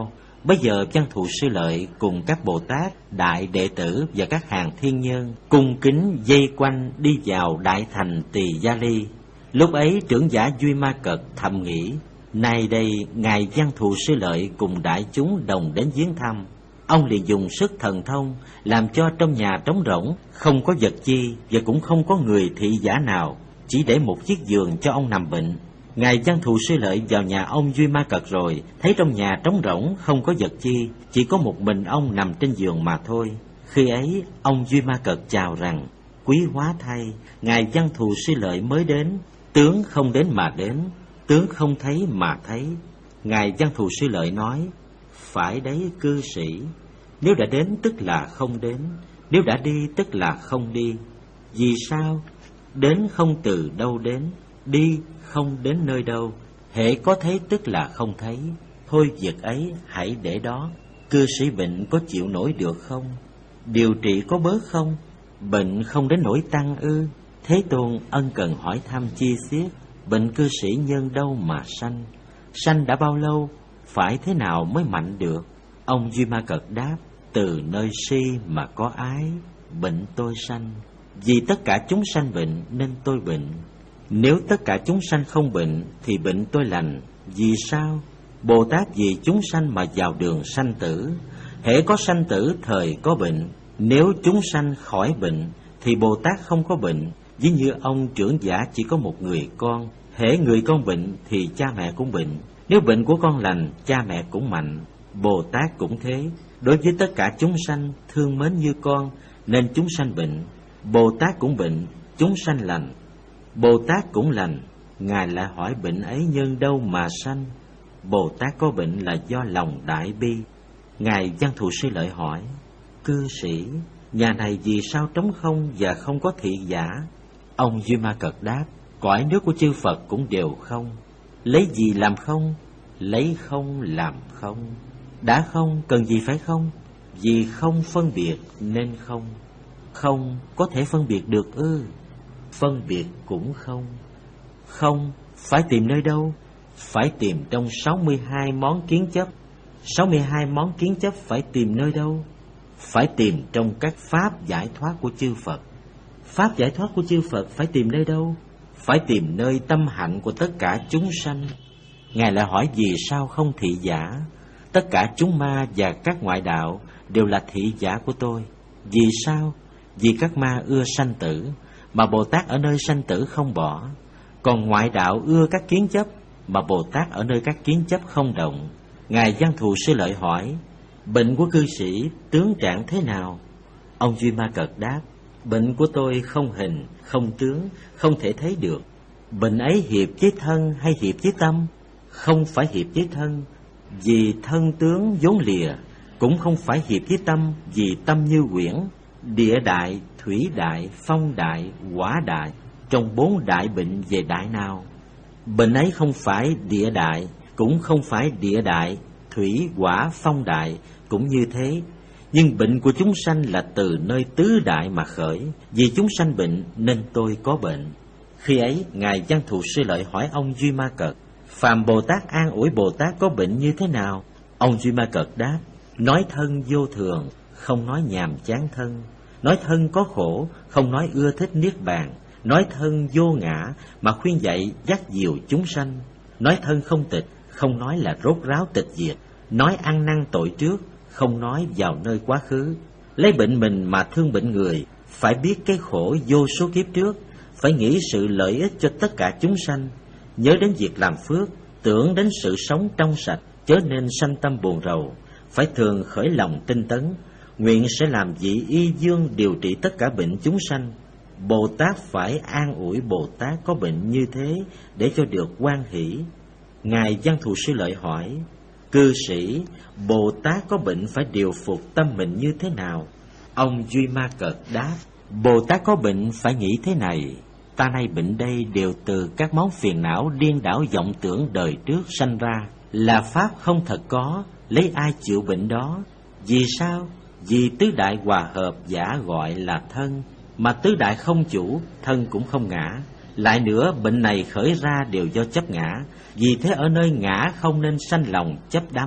Bây giờ Văn Thù Sư Lợi cùng các Bồ Tát, đại đệ tử và các hàng thiên nhân cung kính vây quanh đi vào đại thành Tỳ Gia Ly. Lúc ấy trưởng giả Duy Ma Cật thầm nghĩ, nay đây ngài Văn Thù Sư Lợi cùng đại chúng đồng đến viếng thăm. Ông liền dùng sức thần thông làm cho trong nhà trống rỗng, không có vật chi và cũng không có người thị giả nào, chỉ để một chiếc giường cho ông nằm bệnh. Ngài Văn Thù Sư Lợi vào nhà ông Duy Ma Cật rồi, thấy trong nhà trống rỗng, không có vật chi, chỉ có một mình ông nằm trên giường mà thôi. Khi ấy, ông Duy Ma Cật chào rằng, quý hóa thay, ngài Văn Thù Sư Lợi mới đến, tướng không đến mà đến, tướng không thấy mà thấy. Ngài Văn Thù Sư Lợi nói, phải đấy cư sĩ, nếu đã đến tức là không đến, nếu đã đi tức là không đi. Vì sao? Đến không từ đâu đến, đi không đến nơi đâu. Hễ có thấy tức là không thấy. Thôi việc ấy hãy để đó. Cư sĩ bệnh có chịu nổi được không? Điều trị có bớt không? Bệnh không đến nỗi tăng ư? Thế Tôn ân cần hỏi thăm chi tiết. Bệnh cư sĩ nhân đâu mà sanh? Sanh đã bao lâu? Phải thế nào mới mạnh được? Ông Duy Ma Cật đáp, từ nơi si mà có ái, bệnh tôi sanh. Vì tất cả chúng sanh bệnh nên tôi bệnh. Nếu tất cả chúng sanh không bệnh thì bệnh tôi lành. Vì sao? Bồ Tát vì chúng sanh mà vào đường sanh tử. Hễ có sanh tử thời có bệnh. Nếu chúng sanh khỏi bệnh thì Bồ Tát không có bệnh. Ví như ông trưởng giả chỉ có một người con, hễ người con bệnh thì cha mẹ cũng bệnh. Nếu bệnh của con lành, cha mẹ cũng mạnh. Bồ Tát cũng thế, đối với tất cả chúng sanh thương mến như con, nên chúng sanh bệnh. Bồ Tát cũng bệnh, chúng sanh lành. Bồ Tát cũng lành, ngài lại hỏi bệnh ấy nhân đâu mà sanh? Bồ Tát có bệnh là do lòng đại bi. Ngài Văn Thù Sư Lợi hỏi, cư sĩ, nhà này vì sao trống không và không có thị giả? Ông Duy Ma Cật đáp, cõi nước của chư Phật cũng đều không. Lấy gì làm không? Lấy không làm không. Đã không cần gì phải không? Vì không phân biệt nên không. Không có thể phân biệt được ư? Phân biệt cũng không. Không phải tìm nơi đâu? Phải tìm trong sáu mươi hai món kiến chấp. Sáu mươi hai món kiến chấp phải tìm nơi đâu? Phải tìm trong các pháp giải thoát của chư Phật. Pháp giải thoát của chư Phật phải tìm nơi đâu? Phải tìm nơi tâm hạnh của tất cả chúng sanh. Ngài lại hỏi vì sao không thị giả? Tất cả chúng ma và các ngoại đạo đều là thị giả của tôi. Vì sao? Vì các ma ưa sanh tử, mà Bồ Tát ở nơi sanh tử không bỏ. Còn ngoại đạo ưa các kiến chấp, mà Bồ Tát ở nơi các kiến chấp không động. Ngài Văn Thù Sư Lợi hỏi, bệnh của cư sĩ tướng trạng thế nào? Ông Duy Ma Cật đáp, bệnh của tôi không hình, không tướng, không thể thấy được. Bệnh ấy hiệp với thân hay hiệp với tâm? Không phải hiệp với thân, vì thân tướng vốn lìa. Cũng không phải hiệp với tâm, vì tâm như quyển. Địa đại, thủy đại, phong đại, hỏa đại. Trong bốn đại bệnh về đại nào? Bệnh ấy không phải địa đại, cũng không phải địa đại, thủy, hỏa, phong đại, cũng như thế. Nhưng bệnh của chúng sanh là từ nơi tứ đại mà khởi. Vì chúng sanh bệnh nên tôi có bệnh. Khi ấy, Ngài Văn Thù Sư Lợi hỏi ông Duy Ma Cật, phàm Bồ Tát an ủi Bồ Tát có bệnh như thế nào? Ông Duy Ma Cật đáp, nói thân vô thường, không nói nhàm chán thân. Nói thân có khổ, không nói ưa thích niết bàn. Nói thân vô ngã, mà khuyên dạy dắt dìu chúng sanh. Nói thân không tịch, không nói là rốt ráo tịch diệt. Nói ăn năn tội trước, không nói vào nơi quá khứ. Lấy bệnh mình mà thương bệnh người, phải biết cái khổ vô số kiếp trước, phải nghĩ sự lợi ích cho tất cả chúng sanh. Nhớ đến việc làm phước, tưởng đến sự sống trong sạch, chớ nên sanh tâm buồn rầu. Phải thường khởi lòng tinh tấn, nguyện sẽ làm vị y dương điều trị tất cả bệnh chúng sanh. Bồ Tát phải an ủi Bồ Tát có bệnh như thế để cho được hoan hỷ. Ngài Văn Thù Sư Lợi hỏi, cư sĩ, Bồ Tát có bệnh phải điều phục tâm mình như thế nào? Ông Duy Ma Cật đáp, Bồ Tát có bệnh phải nghĩ thế này, ta nay bệnh đây đều từ các món phiền não điên đảo vọng tưởng đời trước sanh ra, là pháp không thật có, lấy ai chịu bệnh đó? Vì sao? Vì tứ đại hòa hợp giả gọi là thân, mà tứ đại không chủ, thân cũng không ngã. Lại nữa, bệnh này khởi ra đều do chấp ngã, vì thế ở nơi ngã không nên sanh lòng chấp đắm.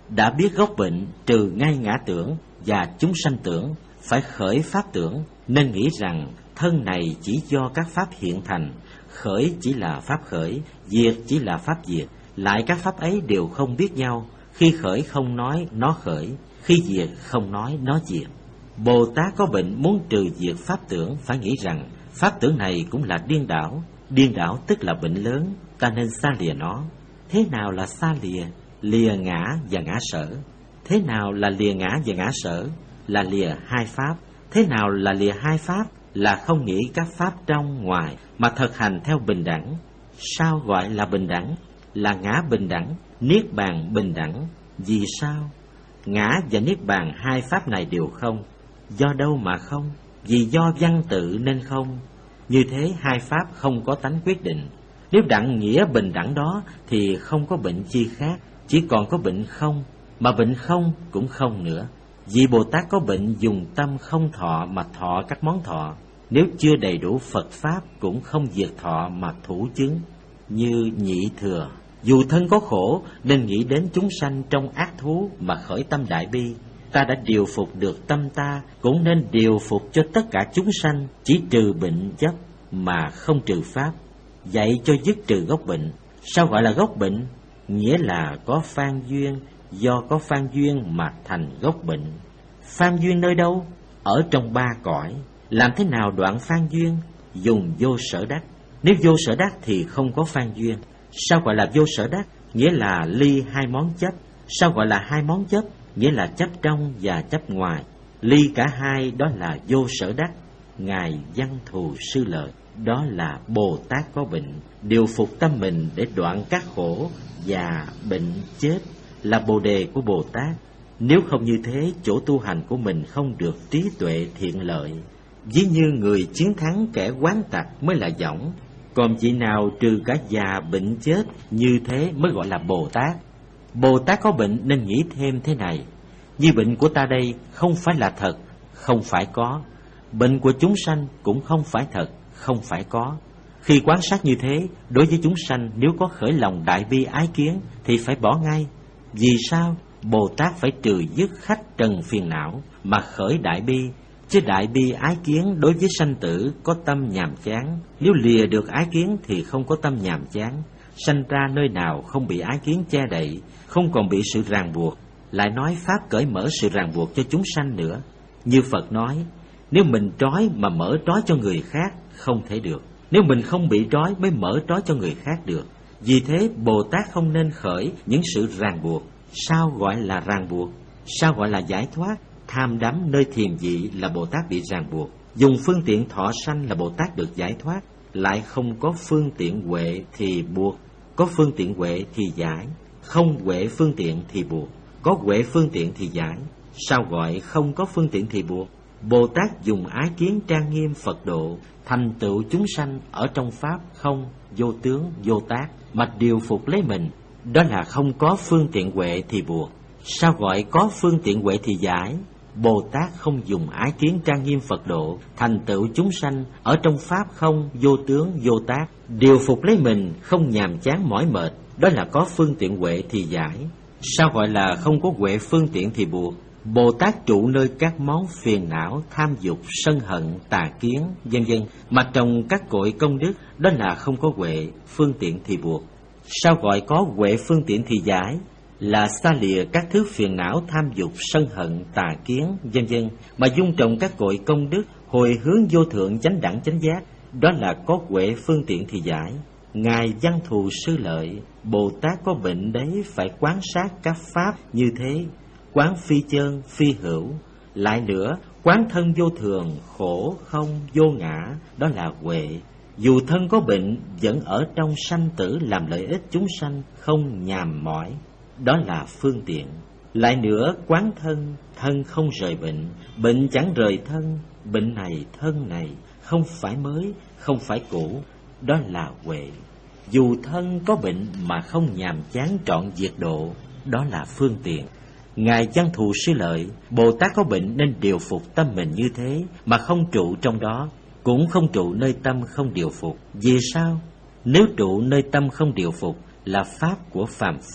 đã biết gốc bệnh trừ ngay ngã tưởng và chúng sanh tưởng, phải khởi pháp tưởng, nên nghĩ rằng thân này chỉ do các pháp hiện thành, khởi chỉ là pháp khởi, diệt chỉ là pháp diệt, lại các pháp ấy đều không biết nhau, khi khởi không nói nó khởi, khi diệt không nói nó diệt. Bồ Tát có bệnh muốn trừ diệt pháp tưởng, phải nghĩ rằng pháp tưởng này cũng là điên đảo. Điên đảo tức là bệnh lớn, ta nên xa lìa nó. Thế nào là xa lìa? Lìa ngã và ngã sở. Thế nào là lìa ngã và ngã sở? Là lìa hai pháp. Thế nào là lìa hai pháp? Là không nghĩ các pháp trong ngoài, mà thực hành theo bình đẳng. Sao gọi là bình đẳng? Là ngã bình đẳng, niết bàn bình đẳng. Vì sao? Ngã và niết bàn hai pháp này đều không. Do đâu mà không? Vì do văn tự nên không. Như thế hai pháp không có tánh quyết định. Nếu đặng nghĩa bình đẳng đó thì không có bệnh chi khác, chỉ còn có bệnh không, mà bệnh không cũng không nữa. Vì Bồ Tát có bệnh dùng tâm không thọ mà thọ các món thọ. Nếu chưa đầy đủ Phật Pháp cũng không diệt thọ mà thủ chứng. Như nhị thừa, dù thân có khổ nên nghĩ đến chúng sanh trong ác thú mà khởi tâm đại bi. Ta đã điều phục được tâm ta, cũng nên điều phục cho tất cả chúng sanh, chỉ trừ bệnh chấp mà không trừ pháp, dạy cho dứt trừ gốc bệnh. Sao gọi là gốc bệnh? Nghĩa là có phan duyên, do có phan duyên mà thành gốc bệnh. Phan duyên nơi đâu? Ở trong ba cõi. Làm thế nào đoạn phan duyên? Dùng vô sở đắc. Nếu vô sở đắc thì không có phan duyên. Sao gọi là vô sở đắc? Nghĩa là ly hai món chấp. Sao gọi là hai món chấp? Nghĩa là chấp trong và chấp ngoài. Ly cả hai đó là vô sở đắc. Ngài Văn Thù Sư Lợi, đó là Bồ Tát có bệnh, điều phục tâm mình để đoạn các khổ và bệnh chết, là bồ đề của Bồ Tát. Nếu không như thế, chỗ tu hành của mình không được trí tuệ thiện lợi. Ví như người chiến thắng kẻ quán tặc mới là võng, còn vị nào trừ cả già bệnh chết, như thế mới gọi là Bồ Tát. Bồ Tát có bệnh nên nghĩ thêm thế này: như bệnh của ta đây không phải là thật, không phải có. Bệnh của chúng sanh cũng không phải thật, không phải có. Khi quan sát như thế, đối với chúng sanh nếu có khởi lòng đại bi ái kiến thì phải bỏ ngay. Vì sao? Bồ Tát phải trừ dứt khách trần phiền não mà khởi đại bi. Chứ đại bi ái kiến đối với sanh tử có tâm nhàm chán. Nếu lìa được ái kiến thì không có tâm nhàm chán. Sanh ra nơi nào không bị ái kiến che đậy, không còn bị sự ràng buộc. Lại nói pháp cởi mở sự ràng buộc cho chúng sanh nữa. Như Phật nói, nếu mình trói mà mở trói cho người khác không thể được. Nếu mình không bị trói mới mở trói cho người khác được. Vì thế Bồ Tát không nên khởi những sự ràng buộc. Sao gọi là ràng buộc? Sao gọi là giải thoát? Tham đắm nơi thiền vị là Bồ Tát bị ràng buộc. Dùng phương tiện thọ sanh là Bồ Tát được giải thoát. Lại không có phương tiện huệ thì buộc, có phương tiện huệ thì giải. Không huệ phương tiện thì buộc, có huệ phương tiện thì giải. Sao gọi không có phương tiện thì buộc? Bồ Tát dùng ái kiến trang nghiêm Phật độ, thành tựu chúng sanh ở trong pháp không, vô tướng, vô tác mà điều phục lấy mình. Đó là không có phương tiện huệ thì buộc. Sao gọi có phương tiện huệ thì giải? Bồ Tát không dùng ái kiến trang nghiêm Phật độ, thành tựu chúng sanh ở trong pháp không, vô tướng, vô tác, điều phục lấy mình, không nhàm chán mỏi mệt. Đó là có phương tiện huệ thì giải. Sao gọi là không có huệ phương tiện thì buộc? Bồ Tát trụ nơi các món phiền não, tham dục, sân hận, tà kiến, vân vân mà trồng các cội công đức, đó là không có huệ phương tiện thì buộc. Sao gọi có huệ phương tiện thì giải? Là xa lìa các thứ phiền não, tham dục, sân hận, tà kiến, vân vân mà dung trồng các cội công đức, hồi hướng vô thượng chánh đẳng chánh giác, đó là có huệ phương tiện thì giải. Ngài Văn Thù Sư Lợi, Bồ Tát có bệnh đấy phải quán sát các pháp như thế. Quán phi chơn, phi hữu. Lại nữa, quán thân vô thường, khổ, không, vô ngã, đó là huệ. Dù thân có bệnh, vẫn ở trong sanh tử làm lợi ích chúng sanh, không nhàm mỏi, đó là phương tiện. Lại nữa, quán thân, thân không rời bệnh, bệnh chẳng rời thân, bệnh này, thân này, không phải mới, không phải cũ, đó là huệ. Dù thân có bệnh mà không nhàm chán trọn diệt độ, đó là phương tiện. Ngài Văn Thù Sư Lợi, Bồ Tát có bệnh nên điều phục tâm mình như thế mà không trụ trong đó, cũng không trụ nơi tâm không điều phục. Vì sao? Nếu trụ nơi tâm không điều phục là pháp của phàm phu,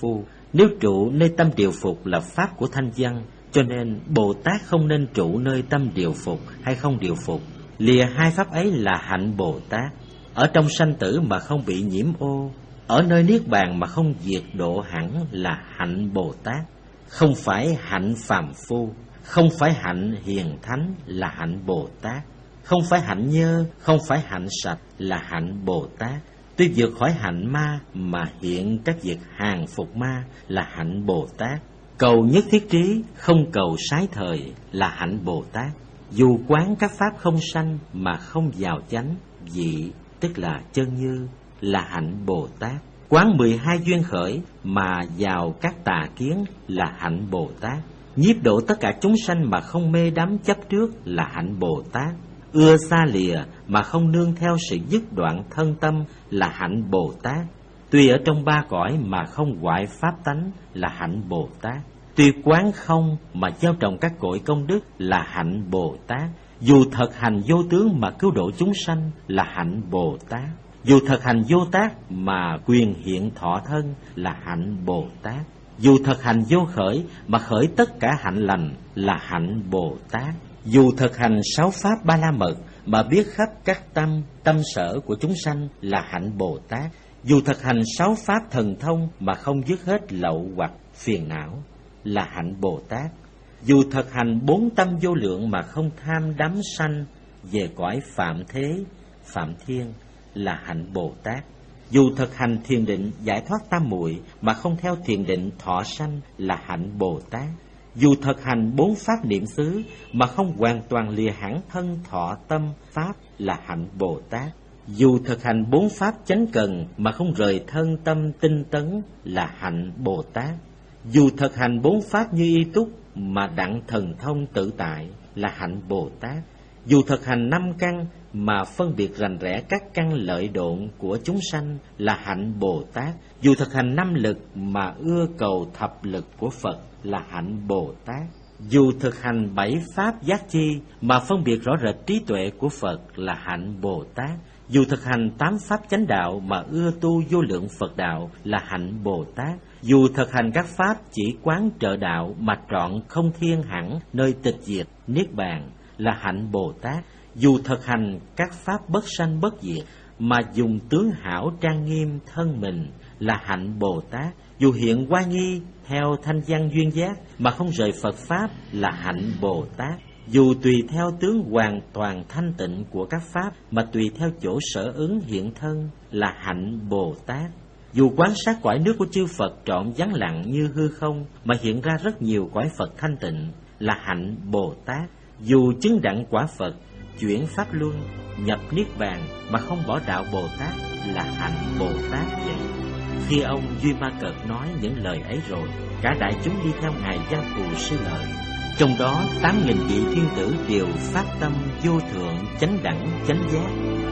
Nếu trụ nơi tâm điều phục là pháp của thanh văn, cho nên Bồ Tát không nên trụ nơi tâm điều phục hay không điều phục. Lìa hai pháp ấy là hạnh Bồ Tát. Ở trong sanh tử mà không bị nhiễm ô, ở nơi niết bàn mà không diệt độ hẳn là hạnh Bồ Tát. Không phải hạnh phàm phu, không phải hạnh hiền thánh là hạnh Bồ Tát. Không phải hạnh nhơ, không phải hạnh sạch là hạnh Bồ Tát. Tuy vượt khỏi hạnh ma mà hiện các việc hàng phục ma là hạnh Bồ Tát. Cầu nhất thiết trí, không cầu sái thời là hạnh Bồ Tát. Dù quán các pháp không sanh mà không vào chánh, vị tức là chân như là hạnh Bồ Tát. Quán mười hai duyên khởi mà vào các tà kiến là hạnh Bồ Tát. Nhiếp độ tất cả chúng sanh mà không mê đắm chấp trước là hạnh Bồ Tát. Ưa xa lìa mà không nương theo sự dứt đoạn thân tâm là hạnh Bồ Tát. Tuy ở trong ba cõi mà không hoại pháp tánh là hạnh Bồ Tát. Tuy quán không mà gieo trồng các cội công đức là hạnh Bồ Tát. Dù thực hành vô tướng mà cứu độ chúng sanh là hạnh Bồ Tát. Dù thực hành vô tác mà quyền hiện thọ thân là hạnh Bồ Tát. Dù thực hành vô khởi mà khởi tất cả hạnh lành là hạnh Bồ Tát. Dù thực hành sáu pháp ba la mật mà biết khắp các tâm, tâm sở của chúng sanh là hạnh Bồ Tát. Dù thực hành sáu pháp thần thông mà không dứt hết lậu hoặc phiền não là hạnh Bồ Tát. Dù thực hành bốn tâm vô lượng mà không tham đắm sanh về cõi phạm thế, phạm thiên là hạnh Bồ Tát. Dù thực hành thiền định giải thoát tam muội mà không theo thiền định thọ sanh là hạnh Bồ Tát. Dù thực hành bốn pháp niệm xứ mà không hoàn toàn lìa hẳn thân thọ tâm pháp là hạnh Bồ Tát. Dù thực hành bốn pháp chánh cần mà không rời thân tâm tinh tấn là hạnh Bồ Tát. Dù thực hành bốn pháp như y túc mà đặng thần thông tự tại là hạnh Bồ Tát. Dù thực hành năm căn mà phân biệt rành rẽ các căn lợi độn của chúng sanh là hạnh Bồ Tát. Dù thực hành năm lực mà ưa cầu thập lực của Phật là hạnh Bồ Tát. Dù thực hành bảy pháp giác chi mà phân biệt rõ rệt trí tuệ của Phật là hạnh Bồ Tát. Dù thực hành tám pháp chánh đạo mà ưa tu vô lượng Phật đạo là hạnh Bồ Tát. Dù thực hành các pháp chỉ quán trợ đạo mà trọn không thiên hẳn nơi tịch diệt niết bàn là hạnh Bồ Tát. Dù thực hành các pháp bất sanh bất diệt mà dùng tướng hảo trang nghiêm thân mình là hạnh Bồ Tát. Dù hiện oai nghi theo thanh văn duyên giác mà không rời Phật pháp là hạnh Bồ Tát. Dù tùy theo tướng hoàn toàn thanh tịnh của các pháp mà tùy theo chỗ sở ứng hiện thân là hạnh Bồ Tát. Dù quan sát cõi nước của chư Phật trọn vắng lặng như hư không mà hiện ra rất nhiều cõi Phật thanh tịnh là hạnh Bồ Tát. Dù chứng đặng quả Phật, chuyển pháp luân, nhập niết bàn mà không bỏ đạo Bồ Tát là hạnh Bồ Tát vậy. Khi ông Duy Ma Cật nói những lời ấy rồi, cả đại chúng đi theo ngài Văn Cù Sư Lợi. Trong đó tám nghìn vị thiên tử đều phát tâm vô thượng chánh đẳng chánh giác.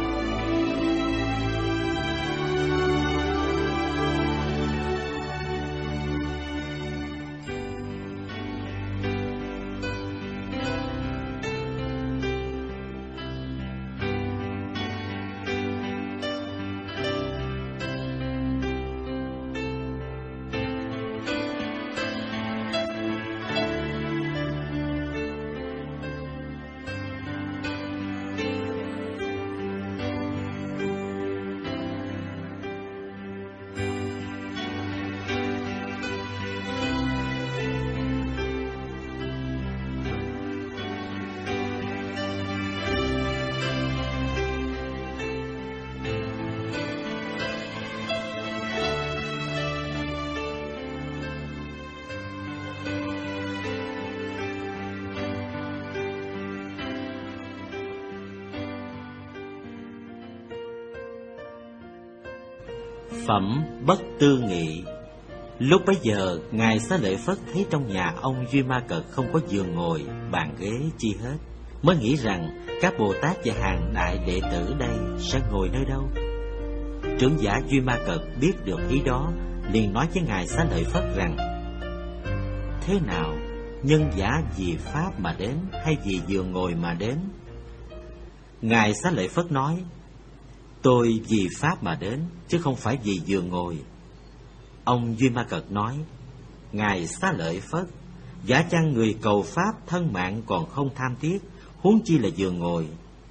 Phẩm bất tư nghị. Lúc bấy giờ, ngài Xá Lợi Phất thấy trong nhà ông Duy Ma Cật không có giường ngồi, bàn ghế chi hết, mới nghĩ rằng các Bồ Tát và hàng đại đệ tử đây sẽ ngồi nơi đâu. Trưởng giả Duy Ma Cật biết được ý đó, liền nói với ngài Xá Lợi Phất rằng: thế nào, nhân giả vì pháp mà đến hay vì giường ngồi mà đến? Ngài Xá Lợi Phất nói: tôi vì pháp mà đến, chứ không phải vì giường ngồi. Ông Duy Ma Cật nói: Ngài Xá Lợi Phất, giả chăng người cầu pháp thân mạng còn không tham tiếc, huống chi là giường ngồi.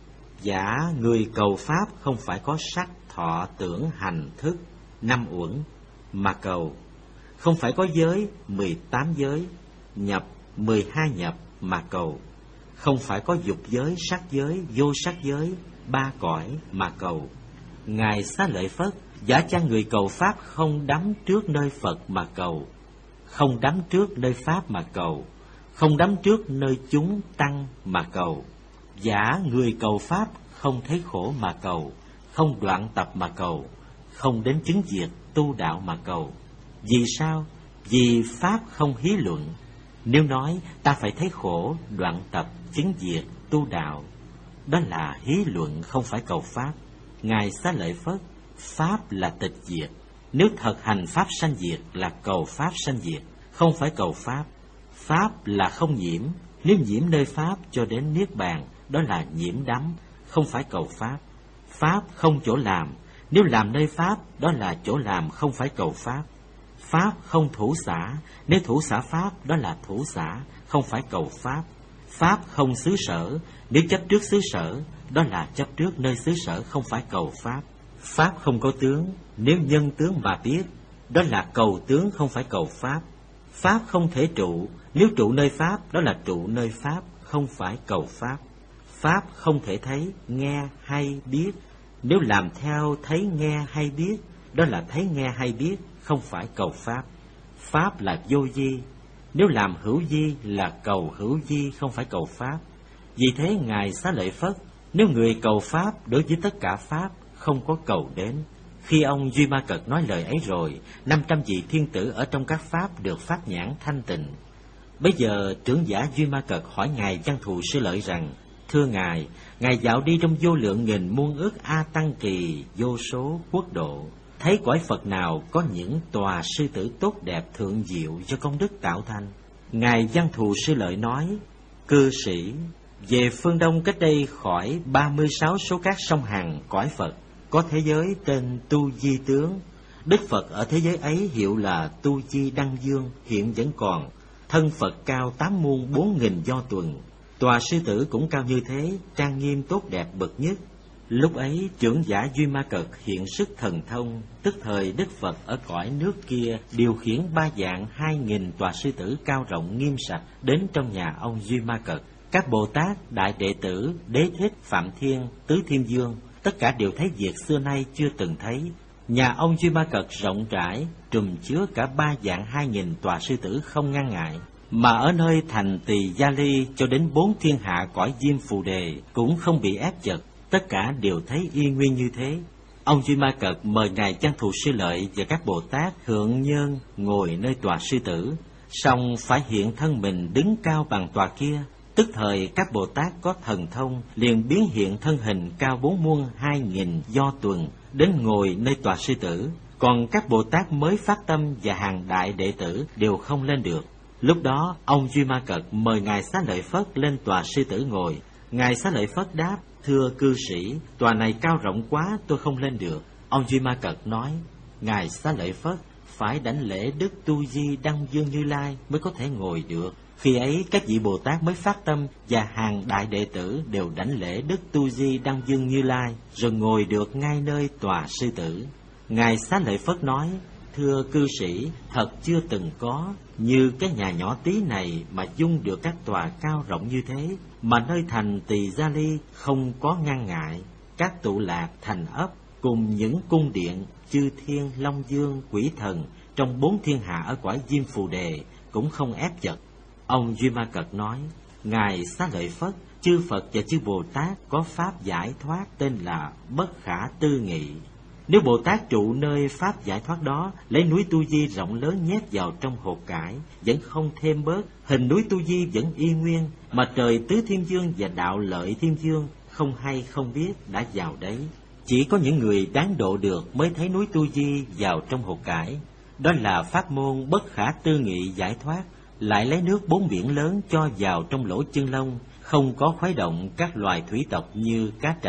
Giả người cầu pháp không phải có sắc thọ tưởng hành thức năm uẩn mà cầu, không phải có giới mười tám giới nhập mười hai nhập mà cầu, không phải có dục giới, sắc giới, vô sắc giới ba cõi mà cầu. Ngài Xá Lợi Phất, giả chăng người cầu pháp không đắm trước nơi Phật mà cầu, không đắm trước nơi pháp mà cầu, không đắm trước nơi chúng tăng mà cầu. Giả người cầu pháp không thấy khổ mà cầu, không đoạn tập mà cầu, không đến chứng diệt tu đạo mà cầu. Vì sao? Vì pháp không hí luận. Nếu nói ta phải thấy khổ, đoạn tập, chứng diệt, tu đạo, đó là hí luận, không phải cầu pháp. Ngài Xá Lợi Phất, pháp là tịch diệt. Nếu thật hành pháp sanh diệt là cầu pháp sanh diệt, không phải cầu pháp. Pháp là không nhiễm. Nếu nhiễm nơi pháp cho đến niết bàn, đó là nhiễm đắm, không phải cầu pháp. Pháp không chỗ làm. Nếu làm nơi pháp, đó là chỗ làm, không phải cầu pháp. Pháp không thủ xả. Nếu thủ xả pháp, đó là thủ xả, không phải cầu pháp. Pháp không xứ sở. Nếu chấp trước xứ sở, đó là chấp trước nơi xứ sở, không phải cầu pháp. Pháp không có tướng. Nếu nhân tướng mà biết, đó là cầu tướng, không phải cầu pháp. Pháp không thể trụ. Nếu trụ nơi pháp, đó là trụ nơi pháp, không phải cầu pháp. Pháp không thể thấy, nghe hay biết. Nếu làm theo thấy nghe hay biết, đó là thấy nghe hay biết, không phải cầu pháp. Pháp là vô vi. Nếu làm hữu vi là cầu hữu vi, không phải cầu pháp. Vì thế Ngài Xá Lợi Phất, nếu người cầu pháp đối với tất cả pháp không có cầu đến. Khi ông Duy Ma Cật nói lời ấy rồi, năm trăm vị thiên tử ở trong các pháp được pháp nhãn thanh tịnh. Bây giờ trưởng giả Duy Ma Cật hỏi Ngài Văn Thù Sư Lợi rằng: thưa Ngài, Ngài dạo đi trong vô lượng nghìn muôn ức A Tăng Kỳ vô số quốc độ, thấy cõi Phật nào có những tòa sư tử tốt đẹp thượng diệu do công đức tạo thành? Ngài Văn Thù Sư Lợi nói: cư sĩ, về phương Đông cách đây khỏi ba mươi sáu số các sông Hằng cõi Phật, có thế giới tên Tu Di Tướng. Đức Phật ở thế giới ấy hiệu là Tu Di Đăng Dương, hiện vẫn còn. Thân Phật cao tám muôn bốn nghìn do tuần. Tòa sư tử cũng cao như thế, trang nghiêm tốt đẹp bậc nhất. Lúc ấy trưởng giả Duy Ma Cật hiện sức thần thông, tức thời Đức Phật ở cõi nước kia điều khiển ba dạng hai nghìn tòa sư tử cao rộng nghiêm sạch đến trong nhà ông Duy Ma Cật. Các Bồ Tát, Đại Đệ Tử, Đế Thích, Phạm Thiên, Tứ Thiên Dương, tất cả đều thấy việc xưa nay chưa từng thấy. Nhà ông Duy Ma Cật rộng rãi, trùm chứa cả ba dạng hai nghìn tòa sư tử không ngăn ngại. Mà ở nơi thành Tỳ Gia Ly cho đến bốn thiên hạ cõi Diêm Phù Đề cũng không bị ép chật, tất cả đều thấy y nguyên như thế. Ông Duy Ma Cật mời Ngài Văn Thù Sư Lợi và các Bồ Tát thượng nhân ngồi nơi tòa sư tử, song phải hiện thân mình đứng cao bằng tòa kia. Tức thời các Bồ Tát có thần thông liền biến hiện thân hình cao bốn muôn hai nghìn do tuần đến ngồi nơi tòa sư tử, còn các Bồ Tát mới phát tâm và hàng đại đệ tử đều không lên được. Lúc đó ông Duy Ma Cật mời Ngài Xá Lợi Phất lên tòa sư tử ngồi. Ngài Xá Lợi Phất đáp: thưa cư sĩ, tòa này cao rộng quá, tôi không lên được. Ông Duy Ma Cật nói: Ngài Xá Lợi Phất, phải đảnh lễ Đức Tu Di Đăng Dương Như Lai mới có thể ngồi được. Khi ấy các vị Bồ Tát mới phát tâm và hàng đại đệ tử đều đảnh lễ Đức Tu Di Đăng Dương Như Lai, rồi ngồi được ngay nơi tòa sư tử. Ngài Xá Lợi Phất nói: thưa cư sĩ, thật chưa từng có như cái nhà nhỏ tí này mà dung được các tòa cao rộng như thế, mà nơi thành Tỳ Gia Ly không có ngăn ngại. Các tụ lạc thành ấp cùng những cung điện chư thiên, long dương, quỷ thần trong bốn thiên hạ ở cõi Diêm Phù Đề cũng không ép chật. Ông Duy Ma Cật nói: Ngài Xá Lợi Phất, chư Phật và chư Bồ Tát có pháp giải thoát tên là bất khả tư nghị. Nếu Bồ Tát trụ nơi pháp giải thoát đó, lấy núi Tu Di rộng lớn nhét vào trong hột cải, vẫn không thêm bớt, hình núi Tu Di vẫn y nguyên, mà trời Tứ Thiên Dương và đạo Lợi Thiên Dương không hay không biết đã vào đấy. Chỉ có những người đáng độ được mới thấy núi Tu Di vào trong hột cải. Đó là pháp môn bất khả tư nghị giải thoát. Lại lấy nước bốn biển lớn cho vào trong lỗ chân lông, không có khuấy động các loài thủy tộc như cá trạnh,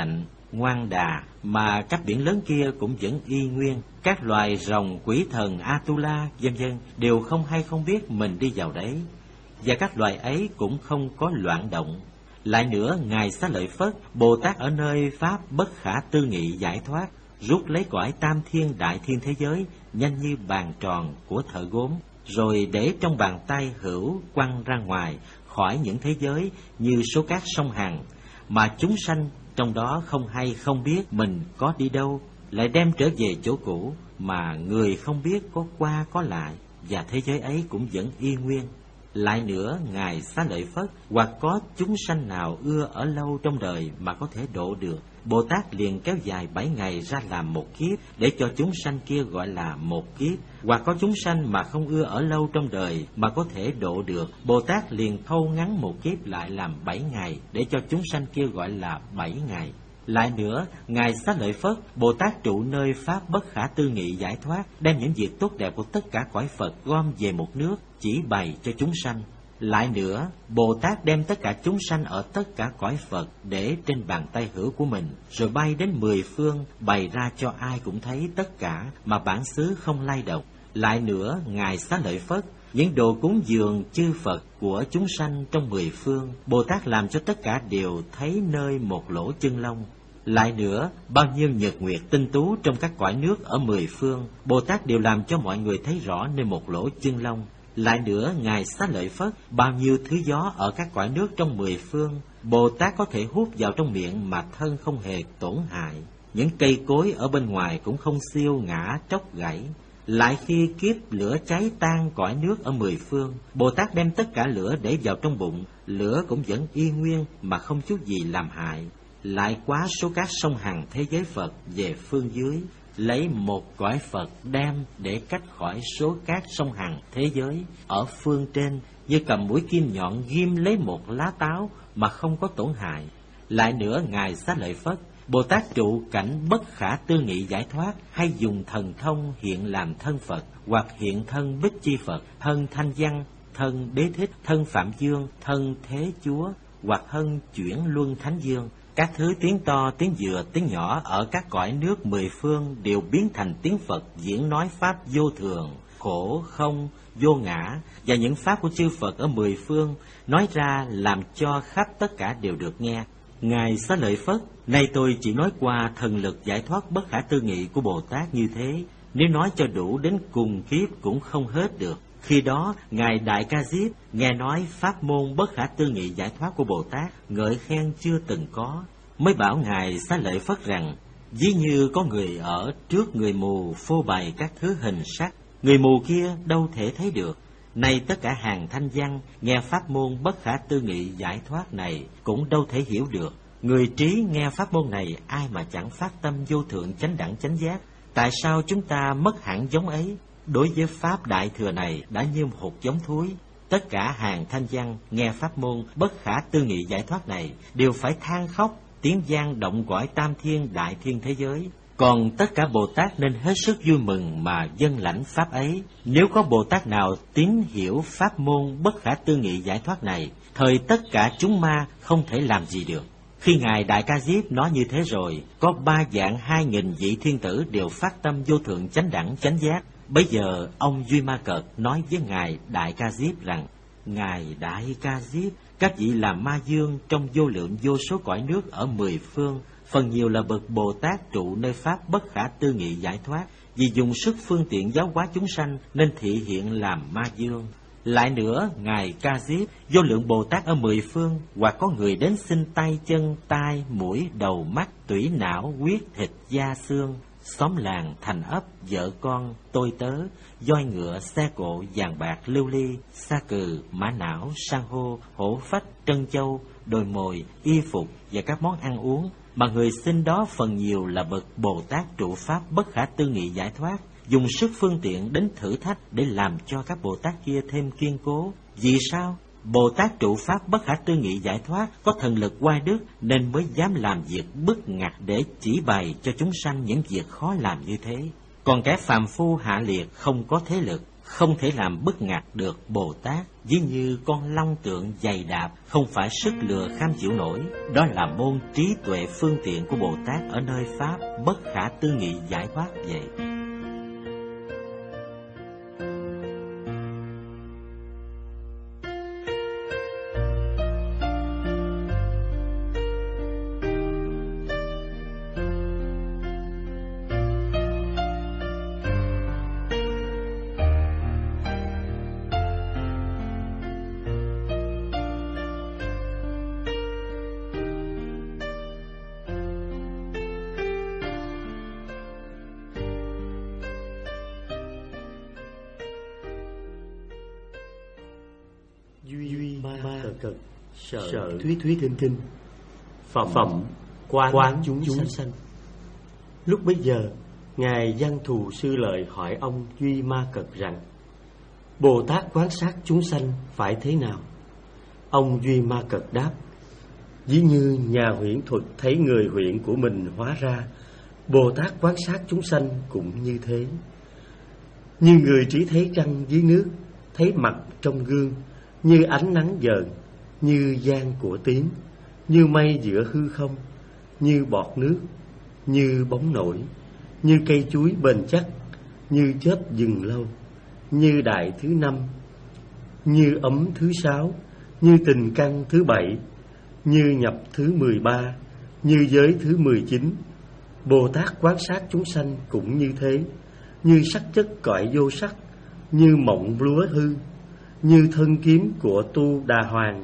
ngoan đà, mà các biển lớn kia cũng vẫn y nguyên. Các loài rồng, quỷ thần, Atula, vân vân đều không hay không biết mình đi vào đấy, và các loài ấy cũng không có loạn động. Lại nữa, Ngài Xá Lợi Phất, Bồ Tát ở nơi Pháp bất khả tư nghị giải thoát, rút lấy cõi tam thiên đại thiên thế giới, nhanh như bàn tròn của thợ gốm, rồi để trong bàn tay hữu quăng ra ngoài khỏi những thế giới như số các sông Hằng, mà chúng sanh trong đó không hay không biết mình có đi đâu, lại đem trở về chỗ cũ, mà người không biết có qua có lại, và thế giới ấy cũng vẫn y nguyên. Lại nữa, Ngài Xá Lợi Phất, hoặc có chúng sanh nào ưa ở lâu trong đời mà có thể độ được, Bồ Tát liền kéo dài bảy ngày ra làm một kiếp, để cho chúng sanh kia gọi là một kiếp. Hoặc có chúng sanh mà không ưa ở lâu trong đời mà có thể độ được, Bồ Tát liền thâu ngắn một kiếp lại làm bảy ngày, để cho chúng sanh kia gọi là bảy ngày. Lại nữa, Ngài Xá Lợi Phất, Bồ Tát trụ nơi Pháp bất khả tư nghị giải thoát, đem những việc tốt đẹp của tất cả cõi Phật gom về một nước, chỉ bày cho chúng sanh. Lại nữa, Bồ Tát đem tất cả chúng sanh ở tất cả cõi Phật để trên bàn tay hữu của mình, rồi bay đến mười phương, bày ra cho ai cũng thấy tất cả, mà bản xứ không lay động. Lại nữa, Ngài Xá Lợi Phất, những đồ cúng dường chư Phật của chúng sanh trong mười phương, Bồ Tát làm cho tất cả đều thấy nơi một lỗ chân lông. Lại nữa, bao nhiêu nhật nguyệt tinh tú trong các cõi nước ở mười phương, Bồ Tát đều làm cho mọi người thấy rõ nơi một lỗ chân lông. Lại nữa, Ngài Xá Lợi Phất, bao nhiêu thứ gió ở các cõi nước trong mười phương, Bồ Tát có thể hút vào trong miệng mà thân không hề tổn hại. Những cây cối ở bên ngoài cũng không siêu ngã tróc gãy. Lại khi kiếp lửa cháy tan cõi nước ở mười phương, Bồ Tát đem tất cả lửa để vào trong bụng, lửa cũng vẫn y nguyên mà không chút gì làm hại. Lại quá số các sông Hằng thế giới Phật về phương dưới, lấy một cõi Phật đem để cách khỏi số các sông Hằng thế giới ở phương trên, như cầm mũi kim nhọn ghim lấy một lá táo mà không có tổn hại. Lại nữa, Ngài Xá Lợi Phất, Bồ Tát trụ cảnh bất khả tư nghị giải thoát, hay dùng thần thông hiện làm thân Phật, hoặc hiện thân Bích Chi Phật, thân Thanh Văn, thân Đế Thích, thân Phạm Dương, thân Thế Chúa, hoặc thân Chuyển Luân Thánh Dương. Các thứ tiếng to, tiếng vừa, tiếng nhỏ ở các cõi nước mười phương đều biến thành tiếng Phật diễn nói pháp vô thường, khổ, không, vô ngã, và những pháp của chư Phật ở mười phương nói ra làm cho khắp tất cả đều được nghe. Ngài Xá Lợi Phất, nay tôi chỉ nói qua thần lực giải thoát bất khả tư nghị của Bồ Tát như thế, nếu nói cho đủ đến cùng kiếp cũng không hết được. Khi đó, Ngài Đại Ca Diếp nghe nói pháp môn bất khả tư nghị giải thoát của Bồ Tát, ngợi khen chưa từng có, mới bảo Ngài Xá Lợi Phất rằng, ví như có người ở trước người mù phô bày các thứ hình sắc, người mù kia đâu thể thấy được. Nay tất cả hàng thanh văn nghe pháp môn bất khả tư nghị giải thoát này cũng đâu thể hiểu được. Người trí nghe pháp môn này ai mà chẳng phát tâm vô thượng chánh đẳng chánh giác. Tại sao chúng ta mất hẳn giống ấy? Đối với pháp đại thừa này đã như một hột giống thúi. Tất cả hàng thanh văn nghe pháp môn bất khả tư nghị giải thoát này đều phải than khóc, tiếng vang động cõi tam thiên đại thiên thế giới. Còn tất cả Bồ Tát nên hết sức vui mừng mà dâng lãnh pháp ấy. Nếu có Bồ Tát nào tín hiểu pháp môn bất khả tư nghị giải thoát này, thời tất cả chúng ma không thể làm gì được. Khi Ngài Đại Ca Diếp nói như thế rồi, có ba vạn hai nghìn vị thiên tử đều phát tâm vô thượng chánh đẳng chánh giác. Bấy giờ ông Duy Ma Cật nói với Ngài Đại Ca Diếp rằng, Ngài Đại Ca Diếp, các vị là ma dương trong vô lượng vô số cõi nước ở mười phương, phần nhiều là bậc Bồ Tát trụ nơi pháp bất khả tư nghị giải thoát, vì dùng sức phương tiện giáo hóa chúng sanh nên thị hiện làm ma dương. Lại nữa, Ngài Ca Diếp, vô lượng Bồ Tát ở mười phương, hoặc có người đến xin tay chân, tai, mũi, đầu, mắt, tủy não, huyết, thịt, da, xương, xóm làng, thành ấp, vợ con, tôi tớ, voi ngựa, xe cộ, vàng bạc, lưu ly, sa cừ, mã não, san hô, hổ phách, trân châu, đồi mồi, y phục và các món ăn uống, mà người xin đó phần nhiều là bậc Bồ Tát trụ pháp bất khả tư nghị giải thoát, dùng sức phương tiện đến thử thách để làm cho các Bồ Tát kia thêm kiên cố. Vì sao? Bồ Tát trụ pháp bất khả tư nghị giải thoát có thần lực oai đức nên mới dám làm việc bức ngặt để chỉ bày cho chúng sanh những việc khó làm như thế. Còn kẻ phàm phu hạ liệt không có thế lực, không thể làm bức ngặt được Bồ Tát, ví như con long tượng dày đạp, không phải sức lừa kham chịu nổi. Đó là môn trí tuệ phương tiện của Bồ Tát ở nơi Pháp bất khả tư nghị giải thoát vậy. Duy ma cực cực, sợ thuyết thuyết thinh thinh, phẩm phẩm quán, quán chúng, chúng sanh. Lúc bấy giờ, Ngài Văn Thù Sư Lợi hỏi ông Duy Ma Cực rằng: Bồ Tát quán sát chúng sanh phải thế nào? Ông Duy Ma Cực đáp: ví như nhà huyễn thuật thấy người huyễn của mình hóa ra, Bồ Tát quán sát chúng sanh cũng như thế. Như người chỉ thấy trăng dưới nước, thấy mặt trong gương, như ánh nắng dờn, như giang của tím, như mây giữa hư không, như bọt nước, như bóng nổi, như cây chuối bền chắc, như chớp dừng lâu, như đại thứ năm, như ấm thứ sáu, như tình căn thứ bảy, như nhập thứ mười ba, như giới thứ mười chín. Bồ Tát quán sát chúng sanh cũng như thế, như sắc chất cõi vô sắc, như mộng lúa hư, như thân kiếm của Tu Đà Hoàng,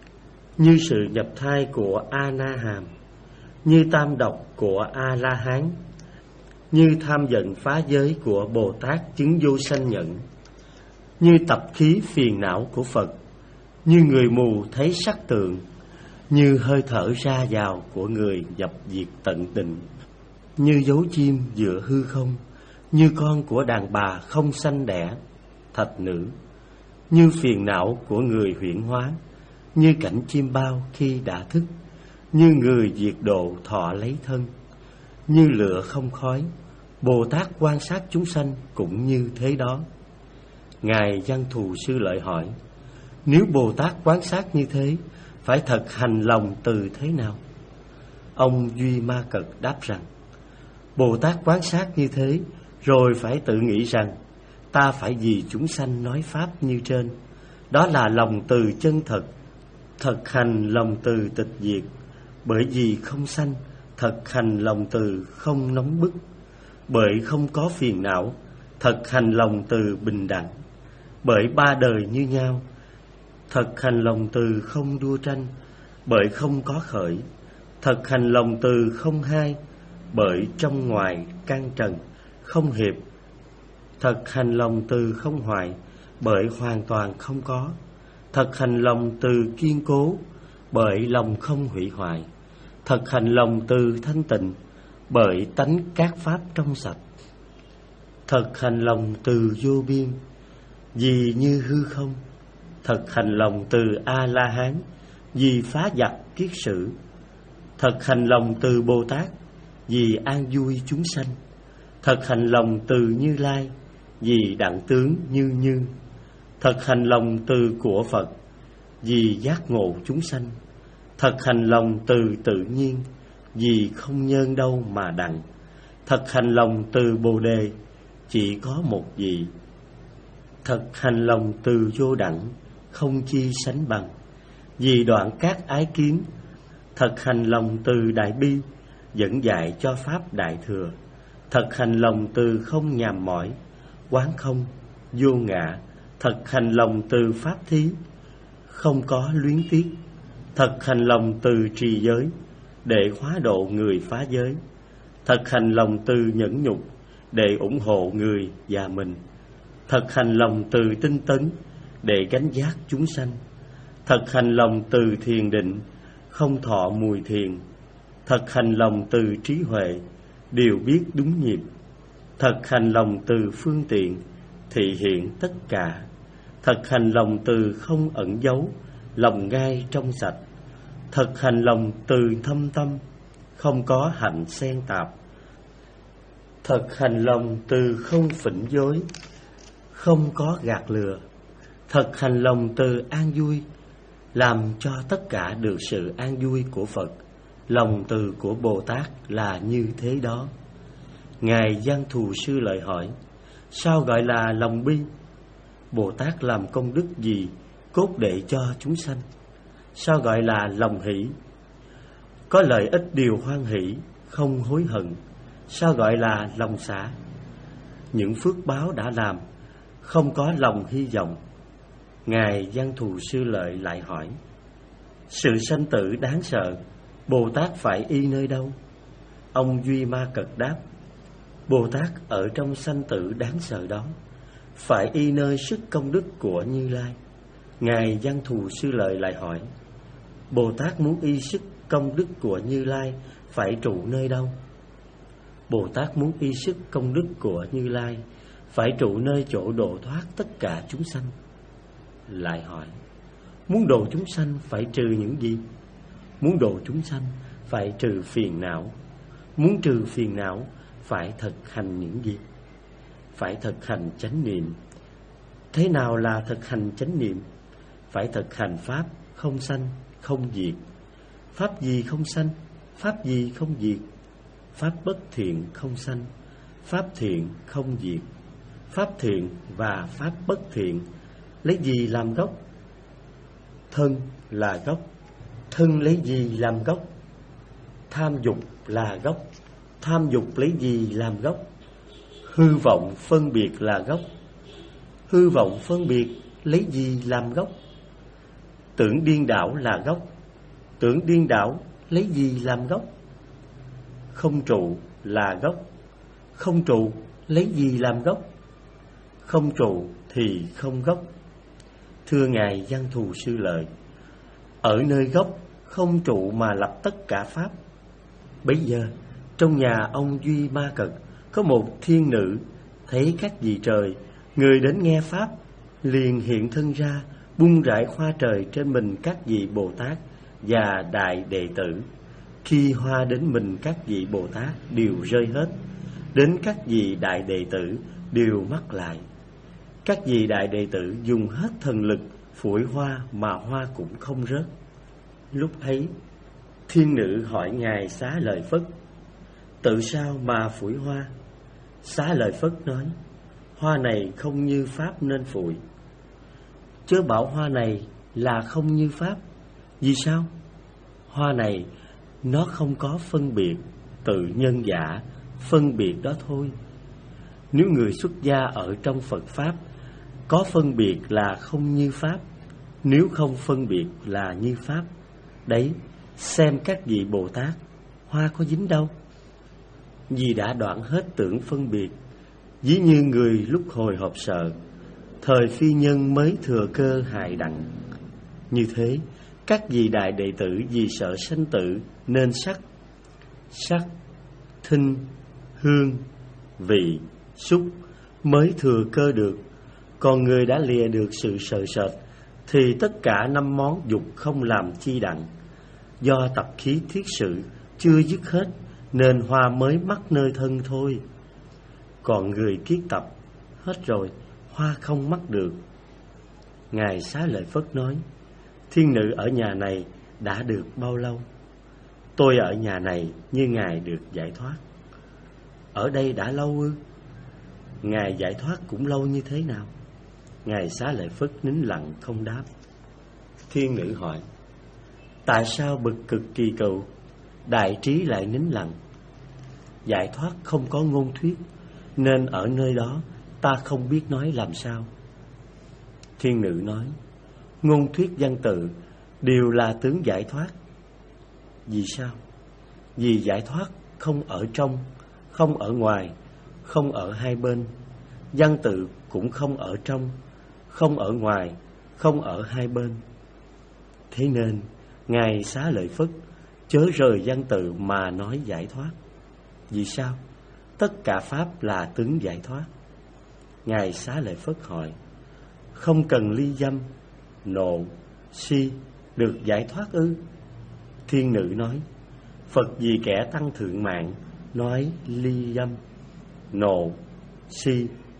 như sự nhập thai của A Na Hàm, như tam độc của A La Hán, như tham giận phá giới của Bồ Tát chứng vô sanh nhẫn, như tập khí phiền não của Phật, như người mù thấy sắc tượng, như hơi thở ra vào của người nhập diệt tận tình, như dấu chim giữa hư không, như con của đàn bà không sanh đẻ, thạch nữ, như phiền não của người huyễn hóa, như cảnh chim bao khi đã thức, như người diệt độ thọ lấy thân, như lửa không khói. Bồ Tát quan sát chúng sanh cũng như thế đó. Ngài Văn Thù Sư Lợi hỏi: nếu Bồ Tát quan sát như thế, phải thật hành lòng từ thế nào? Ông Duy Ma Cực đáp rằng: Bồ Tát quan sát như thế, rồi phải tự nghĩ rằng ta phải vì chúng sanh nói pháp như trên. Đó là lòng từ chân thật. Thật hành lòng từ tịch diệt, bởi vì không sanh. Thật hành lòng từ không nóng bức, bởi không có phiền não. Thật hành lòng từ bình đẳng, bởi ba đời như nhau. Thật hành lòng từ không đua tranh, bởi không có khởi. Thật hành lòng từ không hai, bởi trong ngoài can trần không hiệp. Thật hành lòng từ không hoại, bởi hoàn toàn không có. Thật hành lòng từ kiên cố, bởi lòng không hủy hoại. Thật hành lòng từ thanh tịnh, bởi tánh các pháp trong sạch. Thật hành lòng từ vô biên, vì như hư không. Thật hành lòng từ A-la-hán, vì phá giặc kiết sử. Thật hành lòng từ Bồ Tát, vì an vui chúng sanh. Thật hành lòng từ Như Lai, vì đặng tướng như như. Thật hành lòng từ của Phật, vì giác ngộ chúng sanh. Thật hành lòng từ tự nhiên, vì không nhân đâu mà đặng. Thật hành lòng từ Bồ Đề, chỉ có một vị. Thật hành lòng từ vô đẳng, không chi sánh bằng, vì đoạn các ái kiến. Thật hành lòng từ Đại Bi, dẫn dạy cho pháp Đại Thừa. Thật hành lòng từ không nhàm mỏi, quán không, vô ngã. Thật hành lòng từ pháp thí, không có luyến tiếc. Thật hành lòng từ trì giới, để hóa độ người phá giới. Thật hành lòng từ nhẫn nhục, để ủng hộ người và mình. Thật hành lòng từ tinh tấn, để gánh vác chúng sanh. Thật hành lòng từ thiền định, không thọ mùi thiền. Thật hành lòng từ trí huệ, đều biết đúng nhịp. Thật hành lòng từ phương tiện, thị hiện tất cả. Thật hành lòng từ không ẩn giấu, lòng ngay trong sạch. Thật hành lòng từ thâm tâm, không có hạnh xen tạp. Thật hành lòng từ không phỉnh dối, không có gạt lừa, thật hành lòng từ an vui, làm cho tất cả được sự an vui của Phật. Lòng từ của Bồ Tát là như thế đó. Ngài Văn Thù Sư Lợi hỏi: sao gọi là lòng bi? Bồ Tát làm công đức gì cốt để cho chúng sanh? Sao gọi là lòng hỷ? Có lợi ích điều hoan hỷ, không hối hận. Sao gọi là lòng xả? Những phước báo đã làm, không có lòng hy vọng. Ngài Văn Thù Sư Lợi lại hỏi: sự sanh tử đáng sợ, Bồ Tát phải y nơi đâu? Ông Duy Ma Cật đáp: Bồ Tát ở trong sanh tử đáng sợ đó, phải y nơi sức công đức của Như Lai. Ngài Văn Thù Sư Lợi lại hỏi: Bồ Tát muốn y sức công đức của Như Lai, phải trụ nơi đâu? Bồ Tát muốn y sức công đức của Như Lai, phải trụ nơi chỗ độ thoát tất cả chúng sanh. Lại hỏi: muốn độ chúng sanh phải trừ những gì? Muốn độ chúng sanh phải trừ phiền não. Muốn trừ phiền não phải thực hành những gì? Phải thực hành chánh niệm. Thế nào là thực hành chánh niệm? Phải thực hành pháp không sanh, không diệt. Pháp gì không sanh? Pháp gì không diệt? Pháp bất thiện không sanh, pháp thiện không diệt. Pháp thiện và pháp bất thiện lấy gì làm gốc? Thân là gốc. Thân lấy gì làm gốc? Tham dục là gốc. Tham dục lấy gì làm gốc? Hư vọng phân biệt là gốc. Hư vọng phân biệt lấy gì làm gốc? Tưởng điên đảo là gốc. Tưởng điên đảo lấy gì làm gốc? Không trụ là gốc. Không trụ lấy gì làm gốc? Không trụ thì không gốc. Thưa Ngài Văn Thù Sư Lợi, ở nơi gốc không trụ mà lập tất cả pháp. Bấy giờ trong nhà ông Duy Ma Cật có một thiên nữ thấy các vị trời, người đến nghe pháp, liền hiện thân ra, bung rải hoa trời trên mình các vị Bồ Tát và đại đệ tử. Khi hoa đến mình các vị Bồ Tát đều rơi hết, đến các vị đại đệ tử đều mắc lại. Các vị đại đệ tử dùng hết thần lực phủi hoa mà hoa cũng không rớt. Lúc ấy thiên nữ hỏi Ngài Xá Lợi Phất: tự sao mà phủi hoa? Xá Lợi Phất nói: hoa này không như pháp nên phủi. Chớ bảo hoa này là không như pháp. Vì sao? Hoa này nó không có phân biệt, tự nhân giả phân biệt đó thôi. Nếu người xuất gia ở trong Phật Pháp có phân biệt là không như pháp, nếu không phân biệt là như pháp. Đấy, xem các vị Bồ Tát, hoa có dính đâu. Vì đã đoạn hết tưởng phân biệt, ví như người lúc hồi hộp sợ, thời phi nhân mới thừa cơ hại đặng. Như thế, các vị đại đệ tử vì sợ sanh tử nên sắc, sắc, thinh, hương, vị, xúc mới thừa cơ được. Còn người đã lìa được sự sợ sệt thì tất cả năm món dục không làm chi đặng. Do tập khí thiết sự chưa dứt hết nên hoa mới mắc nơi thân thôi. Còn người kiết tập hết rồi, hoa không mắc được. Ngài Xá Lợi Phất nói: thiên nữ ở nhà này đã được bao lâu? Tôi ở nhà này như Ngài được giải thoát. Ở đây đã lâu ư? Ngài giải thoát cũng lâu như thế nào? Ngài Xá Lợi Phất nín lặng không đáp. Thiên nữ hỏi: tại sao bực cực kỳ cựu, đại trí lại nín lặng? Giải thoát không có ngôn thuyết, nên ở nơi đó ta không biết nói làm sao. Thiên nữ nói: ngôn thuyết văn tự đều là tướng giải thoát. Vì sao? Vì giải thoát không ở trong, không ở ngoài, không ở hai bên. Văn tự cũng không ở trong, không ở ngoài, không ở hai bên. Thế nên Ngài Xá Lợi Phất chớ rời văn tự mà nói giải thoát. Vì sao? Tất cả pháp là tướng giải thoát. Ngài Xá Lợi Phất hỏi: không cần ly dâm, nộ, si được giải thoát ư? Thiên nữ nói: Phật vì kẻ tăng thượng mạng nói ly dâm, nộ, si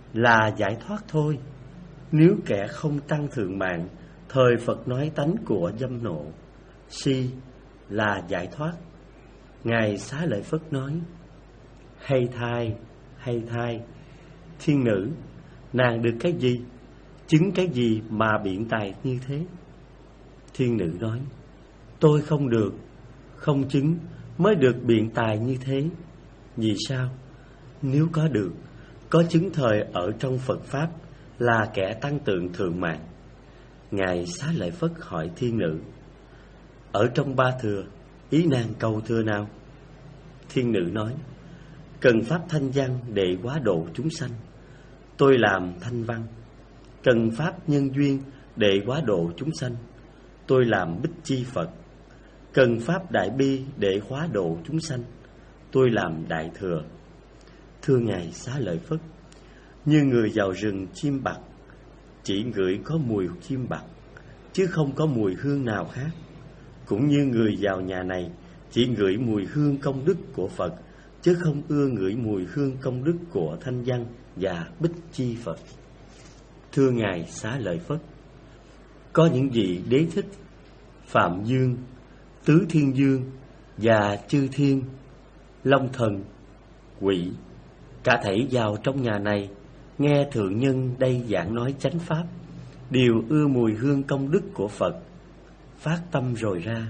là giải thoát thôi. Nếu kẻ không tăng thượng mạng, thời Phật nói tánh của dâm nộ, si là giải thoát. Ngài Xá Lợi Phất nói: hay thay, hay thay, thiên nữ, nàng được cái gì, chứng cái gì mà biện tài như thế? Thiên nữ nói: tôi không được, không chứng mới được biện tài như thế. Vì sao? Nếu có được, có chứng thời ở trong Phật Pháp là kẻ tăng tượng thượng mạng. Ngài Xá Lợi Phất hỏi thiên nữ: ở trong ba thừa, ý nàng cầu thừa nào? Thiên nữ nói: cần pháp thanh văn để hóa độ chúng sanh, tôi làm thanh văn. Cần pháp nhân duyên để hóa độ chúng sanh, tôi làm Bích Chi Phật. Cần pháp đại bi để hóa độ chúng sanh, tôi làm đại thừa. Thưa Ngài Xá Lợi Phất, như người vào rừng chim bặt, chỉ ngửi có mùi chim bặt, chứ không có mùi hương nào khác. Cũng như người vào nhà này, chỉ ngửi mùi hương công đức của Phật, chứ không ưa ngửi mùi hương công đức của thanh văn và Bích Chi Phật. Thưa Ngài Xá Lợi Phất, có những vị đế thích, Phạm Dương, Tứ Thiên Dương và Chư Thiên, Long Thần, Quỷ, cả thảy vào trong nhà này, nghe thượng nhân đây giảng nói chánh pháp, đều ưa mùi hương công đức của Phật, phát tâm rồi ra.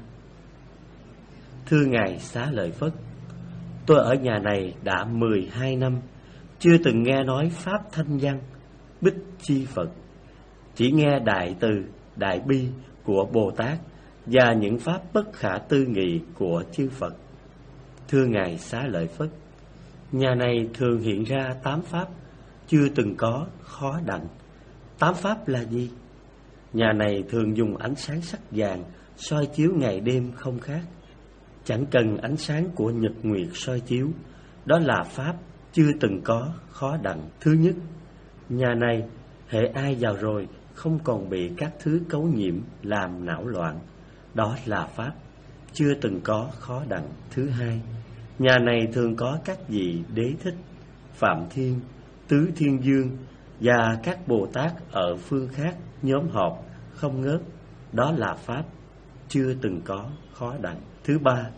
Thưa Ngài Xá Lợi Phất, tôi ở nhà này đã mười hai năm, chưa từng nghe nói pháp thanh văn, Bích Chi Phật, chỉ nghe đại từ, đại bi của Bồ Tát và những pháp bất khả tư nghị của chư Phật. Thưa Ngài Xá Lợi Phất, nhà này thường hiện ra tám pháp chưa từng có, khó đặng. Tám pháp là gì? Nhà này thường dùng ánh sáng sắc vàng soi chiếu ngày đêm không khác, chẳng cần ánh sáng của nhật nguyệt soi chiếu. Đó là pháp chưa từng có, khó đặng. Thứ nhất, nhà này hễ ai vào rồi không còn bị các thứ cấu nhiễm làm não loạn. Đó là pháp chưa từng có, khó đặng. Thứ hai, nhà này thường có các vị đế thích, Phạm Thiên, Tứ Thiên Dương và các Bồ Tát ở phương khác nhóm họp không ngớt. Đó là pháp chưa từng có, khó đặng. Thứ ba,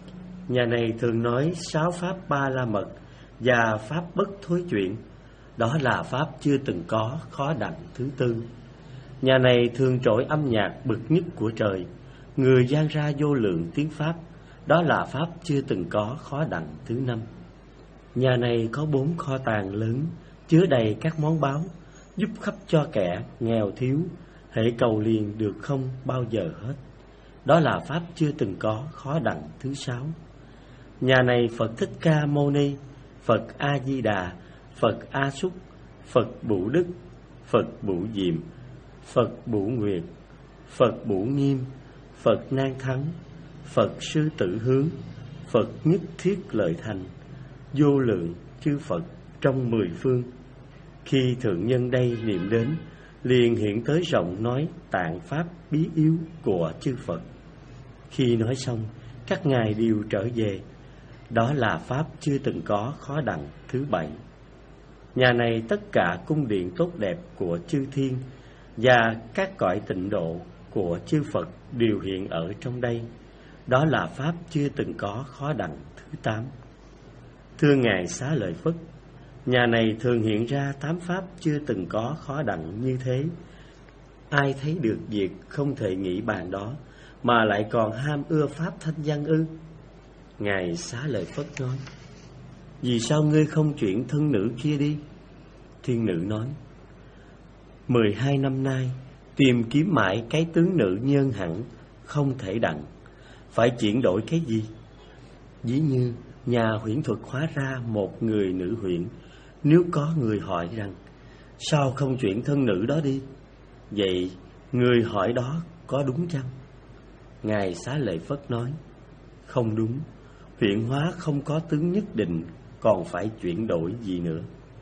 nhà này thường nói sáu pháp ba la mật và pháp bất thối chuyển. Đó là pháp chưa từng có, khó đặng. Thứ tư, nhà này thường trỗi âm nhạc bực nhất của trời, người gian ra vô lượng tiếng pháp. Đó là pháp chưa từng có, khó đặng. Thứ năm, nhà này có bốn kho tàng lớn chứa đầy các món báu, giúp khắp cho kẻ nghèo thiếu, hễ cầu liền được không bao giờ hết. Đó là pháp chưa từng có, khó đặng. Thứ sáu, nhà này Phật Thích Ca Mâu Ni, Phật A Di Đà, Phật A Xúc, Phật Bủ Đức, Phật Bủ Diệm, Phật Bủ Nguyệt, Phật Bủ Nghiêm, Phật Nan Thắng, Phật Sư Tử Hướng, Phật Nhất Thiết Lợi Thành, vô lượng chư Phật trong mười phương. Khi thượng nhân đây niệm đến, liền hiện tới rộng nói tạng pháp bí yếu của chư Phật. Khi nói xong, các ngài đều trở về. Đó là pháp chưa từng có, khó đặng. Thứ bảy, nhà này tất cả cung điện tốt đẹp của chư thiên và các cõi tịnh độ của chư Phật đều hiện ở trong đây. Đó là pháp chưa từng có, khó đặng. Thứ tám, thưa Ngài Xá Lợi Phất, nhà này thường hiện ra tám pháp chưa từng có, khó đặng như thế. Ai thấy được việc không thể nghĩ bàn đó, mà lại còn ham ưa pháp thanh văn ư? Ngài Xá Lợi Phất nói: vì sao ngươi không chuyển thân nữ kia đi? Thiên nữ nói: Mười hai năm nay tìm kiếm mãi cái tướng nữ nhân hẳn, không thể đặng. Phải chuyển đổi cái gì? Ví như nhà huyễn thuật hóa ra một người nữ huyễn. Nếu có người hỏi rằng sao không chuyển thân nữ đó đi, vậy người hỏi đó có đúng chăng? Ngài Xá Lợi Phất nói: không đúng. Huyễn hóa không có tướng nhất định, còn phải chuyển đổi gì nữa?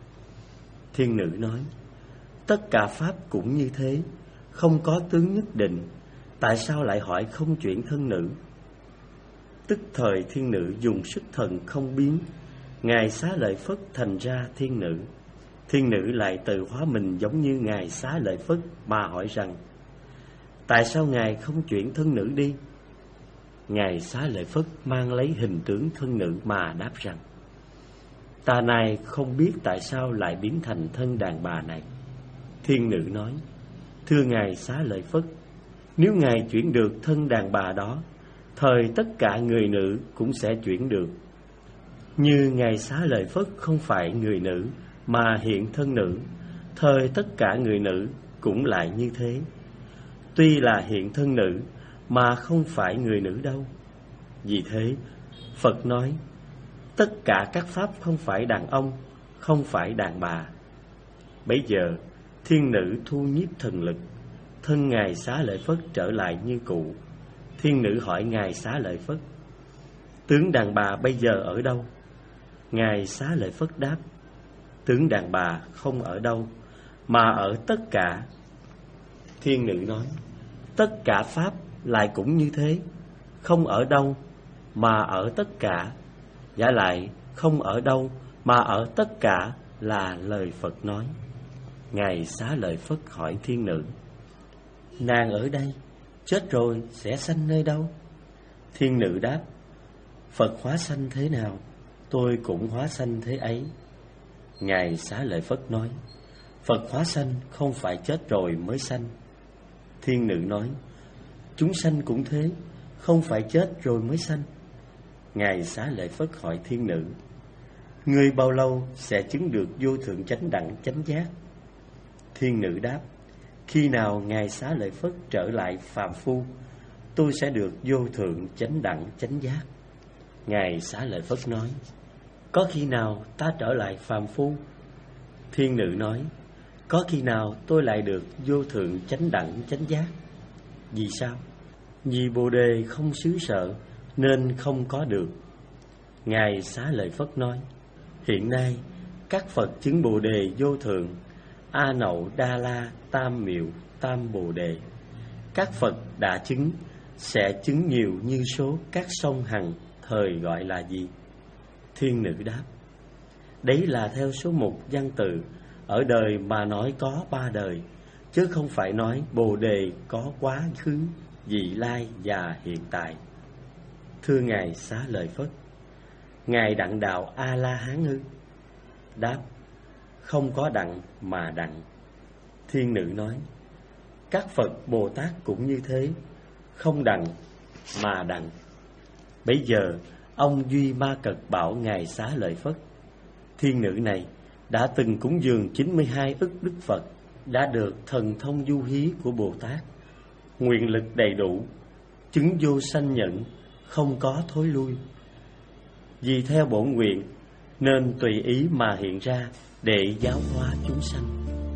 Thiên nữ nói: tất cả pháp cũng như thế, không có tướng nhất định, tại sao lại hỏi không chuyển thân nữ? Tức thời thiên nữ dùng sức thần không biến, Ngài Xá Lợi Phất thành ra thiên nữ. Thiên nữ lại tự hóa mình giống như Ngài Xá Lợi Phất mà hỏi rằng: tại sao Ngài không chuyển thân nữ đi? Ngài Xá Lợi Phất mang lấy hình tướng thân nữ mà đáp rằng: ta này không biết tại sao lại biến thành thân đàn bà này. Thiên nữ nói: thưa Ngài Xá Lợi Phất, nếu Ngài chuyển được thân đàn bà đó, thời tất cả người nữ cũng sẽ chuyển được. Như Ngài Xá Lợi Phất không phải người nữ mà hiện thân nữ, thời tất cả người nữ cũng lại như thế. Tuy là hiện thân nữ mà không phải người nữ đâu. Vì thế Phật nói: tất cả các pháp không phải đàn ông, không phải đàn bà. Bấy giờ thiên nữ thu nhiếp thần lực, thân Ngài Xá Lợi Phất trở lại như cũ. Thiên nữ hỏi Ngài Xá Lợi Phất: tướng đàn bà bây giờ ở đâu? Ngài Xá Lợi Phất đáp: tướng đàn bà không ở đâu, mà ở tất cả. Thiên nữ nói: tất cả pháp lại cũng như thế, không ở đâu mà ở tất cả. Giả lại không ở đâu mà ở tất cả là lời Phật nói. Ngài Xá Lợi Phất hỏi thiên nữ: nàng ở đây chết rồi sẽ sanh nơi đâu? Thiên nữ đáp: Phật hóa sanh thế nào, tôi cũng hóa sanh thế ấy. Ngài Xá Lợi Phất nói: Phật hóa sanh không phải chết rồi mới sanh. Thiên nữ nói: chúng sanh cũng thế, không phải chết rồi mới sanh. Ngài Xá Lợi Phất hỏi thiên nữ: ngươi bao lâu sẽ chứng được vô thượng chánh đẳng chánh giác? Thiên nữ đáp: khi nào Ngài Xá Lợi Phất trở lại phàm phu, tôi sẽ được vô thượng chánh đẳng chánh giác. Ngài Xá Lợi Phất nói: có khi nào ta trở lại phàm phu? Thiên nữ nói: có khi nào tôi lại được vô thượng chánh đẳng chánh giác? Vì sao? Vì Bồ Đề không xứ sở nên không có được. Ngài Xá Lợi Phất nói: hiện nay các Phật chứng Bồ Đề vô thượng, A Nậu Đa La Tam Miệu Tam Bồ Đề. Các Phật đã chứng sẽ chứng nhiều như số các sông Hằng, thời gọi là gì? Thiên nữ đáp: đấy là theo số mục văn tự, ở đời mà nói có ba đời, chứ không phải nói Bồ Đề có quá khứ, vị lai và hiện tại. Thưa Ngài Xá Lợi Phất, Ngài đặng đạo A La Hán ư? Đáp: không có đặng mà đặng. Thiên nữ nói: các Phật Bồ Tát cũng như thế, không đặng mà đặng. Bấy giờ ông Duy Ma Cật bảo Ngài Xá Lợi Phất: thiên nữ này đã từng cúng dường chín mươi hai ức Đức Phật, đã được thần thông du hí của Bồ Tát, nguyện lực đầy đủ, chứng vô sanh nhẫn, không có thối lui. Vì theo bổn nguyện nên tùy ý mà hiện ra để giáo hóa chúng sanh.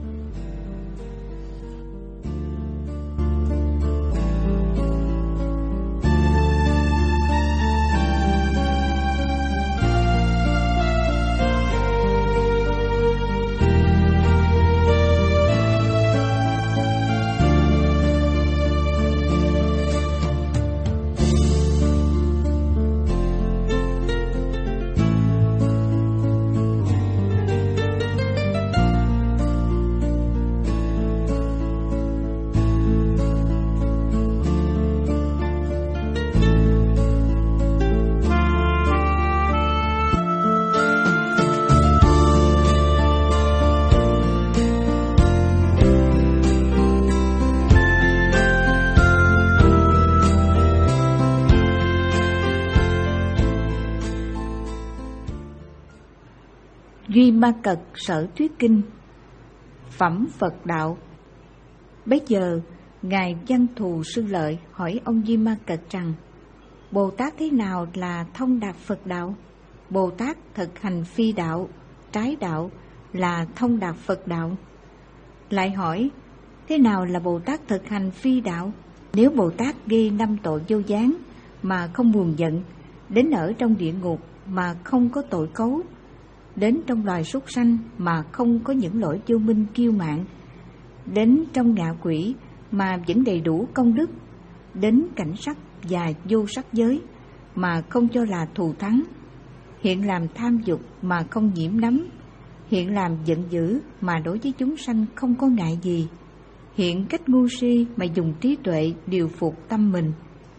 Duy Ma Cật Sở Thuyết Kinh. Phẩm Phật Đạo. Bấy giờ Ngài Văn Thù Sư Lợi hỏi ông Duy Ma Cật rằng: Bồ Tát thế nào là thông đạt Phật đạo? Bồ Tát thực hành phi đạo, trái đạo là thông đạt Phật đạo. Lại hỏi: thế nào là Bồ Tát thực hành phi đạo? Nếu Bồ Tát gây năm tội vô gián mà không buồn giận, đến ở trong địa ngục mà không có tội cấu, đến trong loài súc sanh mà không có những lỗi vô minh kiêu mạn, đến trong ngạ quỷ mà vẫn đầy đủ công đức, đến cảnh sắc và vô sắc giới mà không cho là thù thắng, hiện làm tham dục mà không nhiễm nấm, Hiện làm giận dữ mà đối với chúng sanh không có ngại gì. Hiện cách ngu si mà dùng trí tuệ điều phục tâm mình.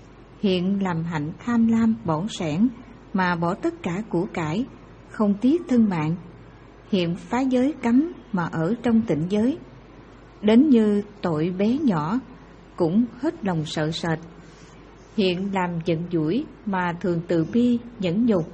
Hiện làm hạnh tham lam bỏn sẻn mà bỏ tất cả của cải, không tiếc thân mạng. Hiện phá giới cấm mà ở trong tịnh giới. Đến như tội bé nhỏ cũng hết lòng sợ sệt. Hiện làm giận dỗi mà thường từ bi nhẫn nhục.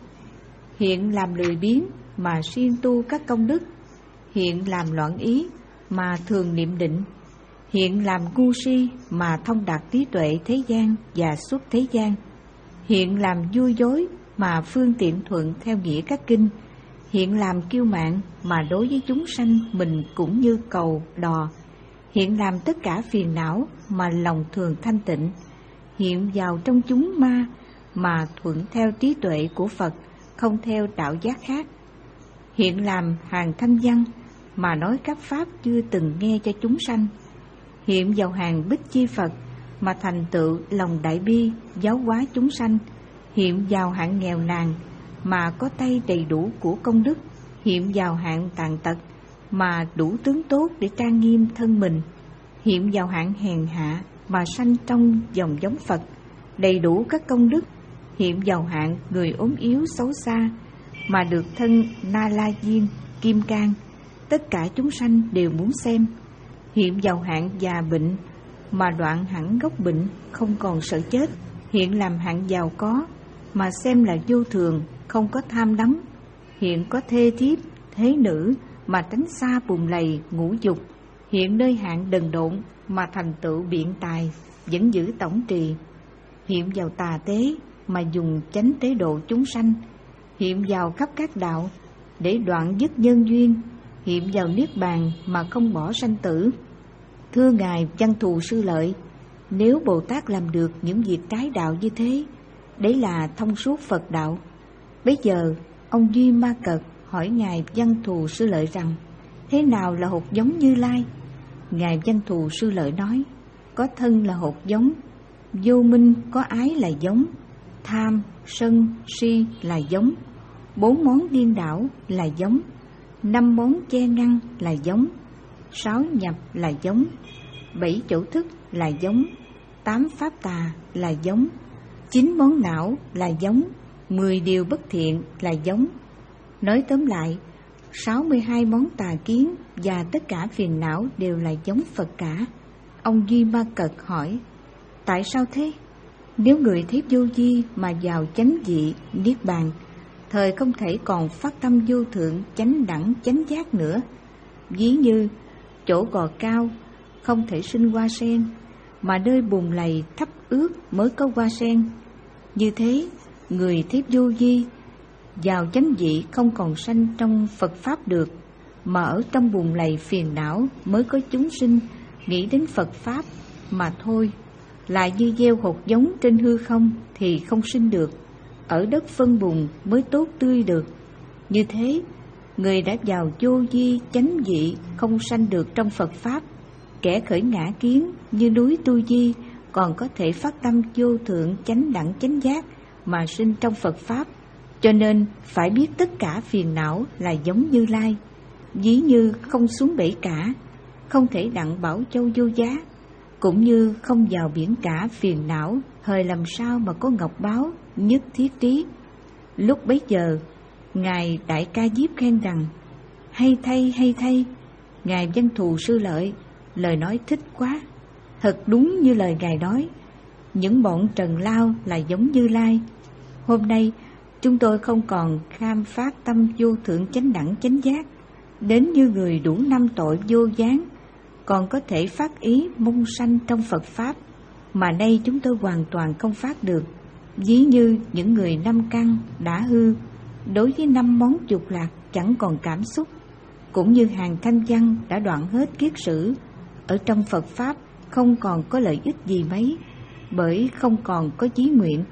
Hiện làm lười biếng mà siêng tu các công đức. Hiện làm loạn ý mà thường niệm định. Hiện làm ngu si mà thông đạt trí tuệ thế gian và xuất thế gian. Hiện làm vui dối mà phương tiện thuận theo nghĩa các kinh. Hiện làm kiêu mạn mà đối với chúng sanh mình cũng như cầu đò. Hiện làm tất cả phiền não mà lòng thường thanh tịnh. Hiện vào trong chúng ma mà thuận theo trí tuệ của Phật, không theo đạo giác khác. Hiện làm hàng thanh văn mà nói các pháp chưa từng nghe cho chúng sanh. Hiện vào hàng bích chi Phật mà thành tựu lòng đại bi giáo hóa chúng sanh. Hiện vào hạng nghèo nàn mà có tay đầy đủ của công đức. Hiện vào hạng tàn tật mà đủ tướng tốt để trang nghiêm thân mình. Hiện vào hạng hèn hạ mà sanh trong dòng giống Phật, đầy đủ các công đức. Hiện vào hạng người ốm yếu xấu xa mà được thân Na La Diên, Kim Cang, tất cả chúng sanh đều muốn xem. Hiện vào hạng già bệnh mà đoạn hẳn gốc bệnh, không còn sợ chết. Hiện làm hạng giàu có mà xem là vô thường, không có tham đắm. Hiện có thê thiếp, thế nữ mà tránh xa bùn lầy ngũ dục. Hiện nơi hạng đần độn mà thành tựu biện tài, vẫn giữ tổng trì. Hiện vào tà tế mà dùng chánh tế độ chúng sanh. Hiện vào khắp các đạo để đoạn dứt nhân duyên. Hiện vào niết bàn mà không bỏ sanh tử. Thưa Ngài Văn Thù Sư Lợi, nếu Bồ Tát làm được những việc trái đạo như thế, đấy là thông suốt Phật đạo. Bây giờ ông Duy Ma Cật hỏi Ngài Văn Thù Sư Lợi rằng, thế nào là hột giống Như Lai? Ngài Văn Thù Sư Lợi nói, có thân là hột giống, vô minh có ái là giống, tham, sân, si là giống, bốn món điên đảo là giống, năm món che ngăn là giống, sáu nhập là giống, bảy chỗ thức là giống, tám pháp tà là giống, chín món não là giống, mười điều bất thiện là giống. Nói tóm lại, sáu mươi hai món tà kiến và tất cả phiền não đều là giống Phật cả. Ông Duy Ma Cật hỏi, tại sao thế? Nếu người thấy vô vi mà vào chánh vị, niết bàn, thời không thể còn phát tâm vô thượng chánh đẳng chánh giác nữa. Ví như chỗ gò cao không thể sinh hoa sen, mà nơi bùn lầy thấp ướt mới có hoa sen. Như thế, người thấy vô vi vào chánh vị không còn sanh trong Phật Pháp được, mà ở trong bùn lầy phiền não mới có chúng sinh nghĩ đến Phật Pháp mà thôi. Lại như gieo hột giống trên hư không thì không sinh được, ở đất phân bùn mới tốt tươi được. Như thế, người đã vào vô vi chánh vị không sanh được trong Phật Pháp. Kẻ khởi ngã kiến như núi Tu Di còn có thể phát tâm vô thượng chánh đẳng chánh giác mà sinh trong Phật Pháp. Cho nên phải biết tất cả phiền não là giống Như Lai. Ví như không xuống bể cả, không thể đặng bảo châu vô giá, cũng như không vào biển cả phiền não, hời làm sao mà có ngọc báu nhất thiết trí. Lúc bấy giờ, Ngài Đại Ca Diếp khen rằng, hay thay hay thay, Ngài Văn Thù Sư Lợi, lời nói thích quá. Thật đúng như lời Ngài nói, những bọn trần lao là giống Như Lai. Hôm nay chúng tôi không còn kham phát tâm vô thượng chánh đẳng chánh giác, đến như người đủ năm tội vô gián, còn có thể phát ý mong sanh trong Phật Pháp, mà nay chúng tôi hoàn toàn không phát được. Ví như những người năm căn đã hư, đối với năm món dục lạc chẳng còn cảm xúc, cũng như hàng thanh văn đã đoạn hết kiết sử, ở trong Phật Pháp không còn có lợi ích gì mấy, bởi không còn có chí nguyện.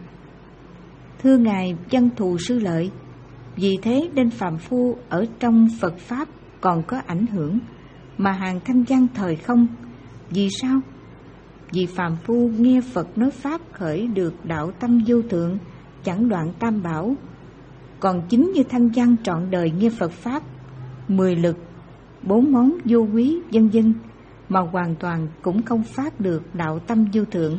Thưa Ngài Văn Thù Sư Lợi, vì thế nên phàm phu ở trong Phật Pháp còn có ảnh hưởng, mà hàng thanh văn thời không. Vì sao? Vì phàm phu nghe Phật nói Pháp khởi được đạo tâm vô thượng, chẳng đoạn tam bảo. Còn chính như thanh văn trọn đời nghe Phật Pháp, mười lực, bốn món vô quý, vân vân, mà hoàn toàn cũng không phát được đạo tâm vô thượng.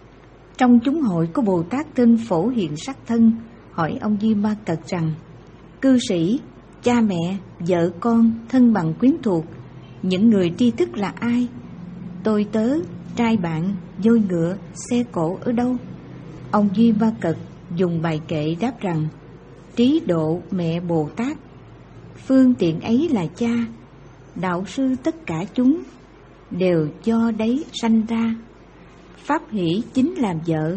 Trong chúng hội có Bồ Tát tên Phổ Hiện Sắc Thân hỏi ông Di Ma Cật rằng: cư sĩ, cha mẹ, vợ con, thân bằng quyến thuộc, những người tri thức là ai? Tôi tớ, trai bạn, voi ngựa, xe cộ ở đâu? Ông Di Ma Cật dùng bài kệ đáp rằng: trí độ mẹ Bồ Tát, phương tiện ấy là cha, đạo sư tất cả chúng đều do đấy sanh ra. Pháp hỷ chính là vợ,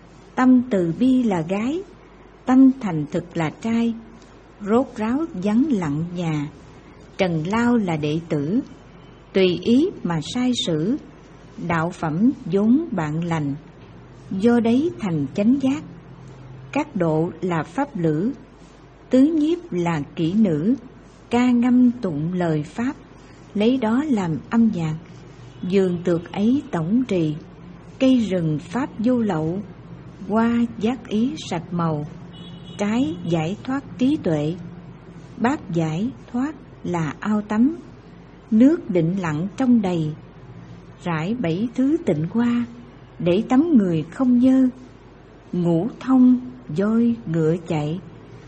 tâm từ bi là gái, tâm thành thực là trai, rốt ráo vắng lặng nhà, trần lao là đệ tử, tùy ý mà sai sử, đạo phẩm vốn bạn lành, do đấy thành chánh giác. Các độ là pháp lữ, tứ nhiếp là kỹ nữ, ca ngâm tụng lời pháp, lấy đó làm âm nhạc. Vườn tược ấy tổng trì, cây rừng pháp vô lậu, hoa giác ý sạch màu, trái giải thoát trí tuệ. Bát giải thoát là ao tắm, nước định lặng trong đầy, rải bảy thứ tịnh hoa, để tắm người không nhơ. Ngũ thông voi ngựa chạy,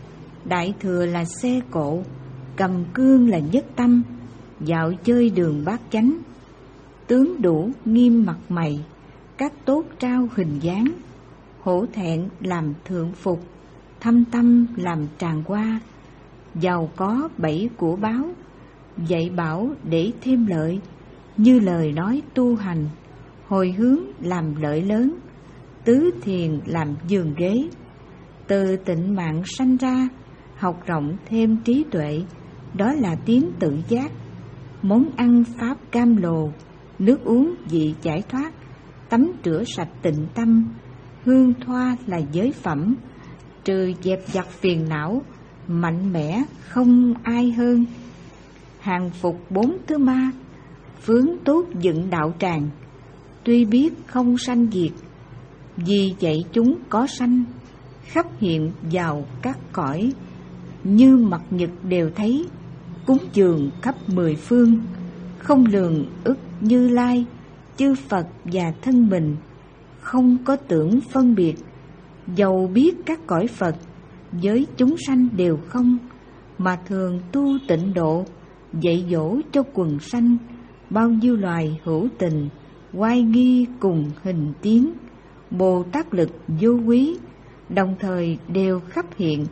đại thừa là xe cộ, cầm cương là nhất tâm, dạo chơi đường bát chánh. Tướng đủ nghiêm mặt mày, các tốt trao hình dáng, hổ thẹn làm thượng phục, thâm tâm làm tràng hoa. Giàu có bảy của báo, dạy bảo để thêm lợi, như lời nói tu hành, hồi hướng làm lợi lớn, tứ thiền làm giường ghế. Từ tịnh mạng sanh ra, học rộng thêm trí tuệ, đó là tiếng tự giác. Món ăn pháp cam lồ, nước uống vị giải thoát, tắm rửa sạch tịnh tâm, hương thoa là giới phẩm, trừ dẹp giặc phiền não, mạnh mẽ không ai hơn. Hàng phục bốn thứ ma, phướng tốt dựng đạo tràng, tuy biết không sanh diệt, vì vậy chúng có sanh, khắp hiện vào các cõi, như mặt nhật đều thấy, cúng dường khắp mười phương, không lường ức Như Lai, chư Phật và thân mình, không có tưởng phân biệt. Dầu biết các cõi Phật với chúng sanh đều không, mà thường tu tịnh độ, dạy dỗ cho quần sanh, bao nhiêu loài hữu tình, oai nghi cùng hình tiếng. Bồ Tát lực vô quý, đồng thời đều khắp hiện,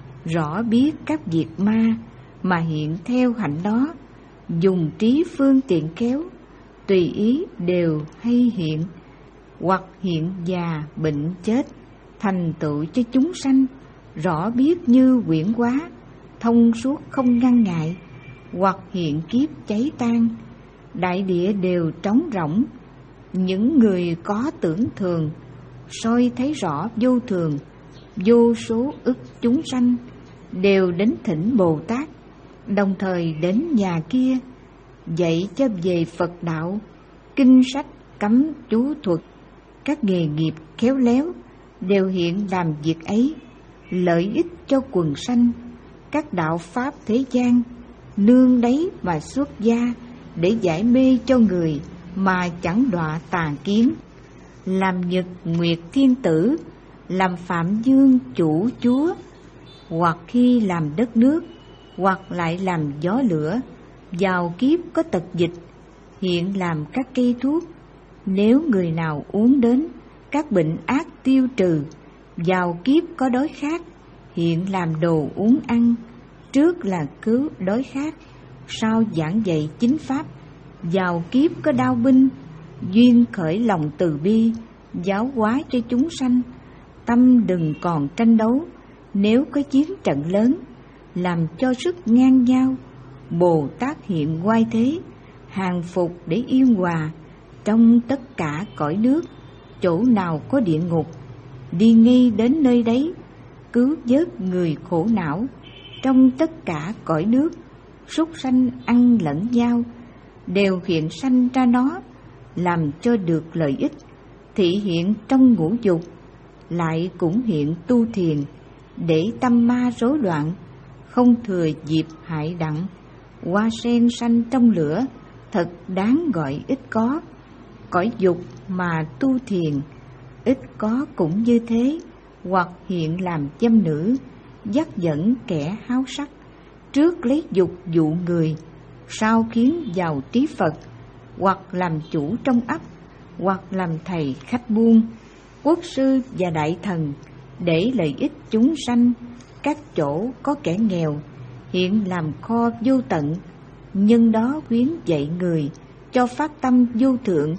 rõ biết các việc ma, mà hiện theo hạnh đó, dùng trí phương tiện kéo, tùy ý đều hay hiện, hoặc hiện già bệnh chết, thành tựu cho chúng sanh, rõ biết như quyển hóa, thông suốt không ngăn ngại, hoặc hiện kiếp cháy tan, đại địa đều trống rỗng. Những người có tưởng thường, soi thấy rõ vô thường, vô số ức chúng sanh đều đến thỉnh Bồ Tát, đồng thời đến nhà kia dạy cho về Phật đạo, kinh sách cấm chú thuật, các nghề nghiệp khéo léo đều hiện làm việc ấy, lợi ích cho quần sanh. Các đạo pháp thế gian nương đấy mà xuất gia, để giải mê cho người mà chẳng đọa tà kiến. Làm nhật nguyệt thiên tử, làm phạm dương chủ chúa, hoặc khi làm đất nước, hoặc lại làm gió lửa. Vào kiếp có tật dịch, hiện làm các cây thuốc, nếu người nào uống đến, các bệnh ác tiêu trừ. Vào kiếp có đói khát, hiện làm đồ uống ăn, trước là cứu đói khát, sau giảng dạy chính pháp. Vào kiếp có đao binh, duyên khởi lòng từ bi, giáo hóa cho chúng sanh. Tâm đừng còn tranh đấu, nếu có chiến trận lớn, làm cho sức ngang nhau. Bồ Tát hiện oai thế, hàng phục để yên hòa, trong tất cả cõi nước. Chỗ nào có địa ngục, đi ngay đến nơi đấy, cứu vớt người khổ não. Trong tất cả cõi nước, súc sanh ăn lẫn nhau, đều hiện sanh ra nó, làm cho được lợi ích. Thị hiện trong ngũ dục, lại cũng hiện tu thiền, để tâm ma rối loạn, không thừa dịp hại đặng. hoa sen xanh trong lửa, thật đáng gọi ít có. Cõi dục mà tu thiền, ít có cũng như thế, hoặc hiện làm dâm nữ, dắt dẫn kẻ háo sắc, trước lấy dục dụ người, sau khiến giàu trí Phật, hoặc làm chủ trong ấp, hoặc làm thầy khách buôn, quốc sư và đại thần, để lợi ích chúng sanh. Các chỗ có kẻ nghèo, hiện làm kho vô tận, nhân đó khuyến dạy người, cho phát tâm vô thượng.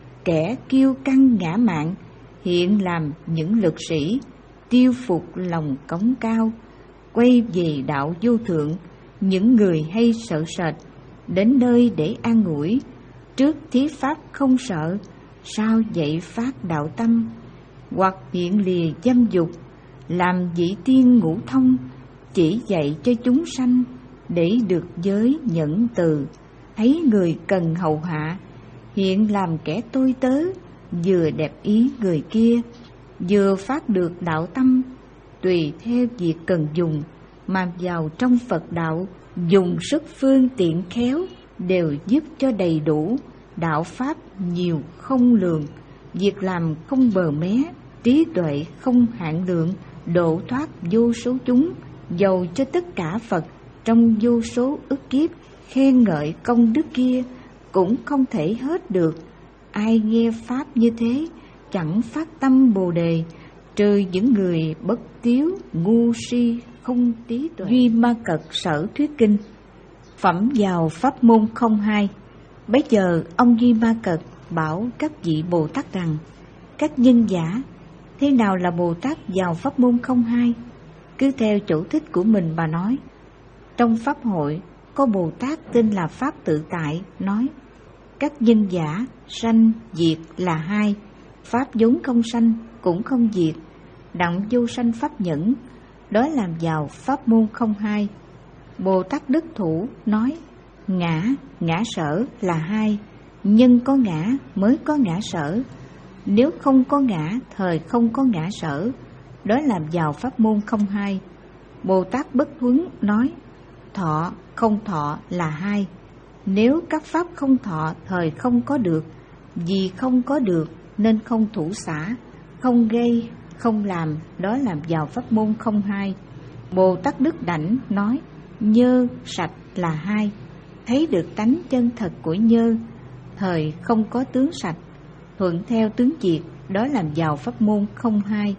Kẻ kiêu căng ngã mạn, hiện làm những lực sĩ, tiêu phục lòng cống cao, quay về đạo vô thượng. Những người hay sợ sệt, đến nơi để an ủi, trước thí pháp không sợ, sao dạy phát đạo tâm. Hoặc hiện lìa dâm dục, làm vị tiên ngũ thông, chỉ dạy cho chúng sanh, để được giới nhẫn từ. Thấy người cần hầu hạ, hiện làm kẻ tôi tớ, vừa đẹp ý người kia, vừa phát được đạo tâm. Tùy theo việc cần dùng, mà vào trong Phật đạo, dùng sức phương tiện khéo, đều giúp cho đầy đủ. Đạo pháp nhiều không lường, việc làm không bờ mé, trí tuệ không hạn lượng, độ thoát vô số chúng. Dầu cho tất cả Phật trong vô số ức kiếp khen ngợi công đức kia, cũng không thể hết được. Ai nghe pháp như thế, chẳng phát tâm Bồ đề, trừ những người bất tiếu, ngu si, không trí tuệ. Duy Ma Cật Sở Thuyết Kinh. Phẩm vào pháp môn không hai. Bấy giờ ông Duy Ma Cật bảo các vị Bồ Tát rằng: các nhân giả, thế nào là Bồ Tát vào pháp môn không hai? Cứ theo chỗ thích của mình mà nói. Trong pháp hội có Bồ Tát tên là Pháp Tự Tại nói: các nhân giả, sanh diệt là hai, pháp vốn không sanh cũng không diệt, đặng vô sanh pháp nhẫn, đó làm vào pháp môn không hai. Bồ Tát Đức Thủ nói: ngã, ngã sở là hai, nhân có ngã mới có ngã sở, nếu không có ngã thời không có ngã sở, đó làm vào pháp môn không hai. Bồ Tát Bất Huấn nói: thọ, không thọ là hai, nếu các pháp không thọ thời không có được, vì không có được nên không thủ xả, không gây, không làm, đó làm vào pháp môn không hai. Bồ Tát Đức Đảnh nói: nhơ, sạch là hai, thấy được tánh chân thật của nhơ, thời không có tướng sạch, thuận theo tướng diệt, đó làm vào pháp môn không hai.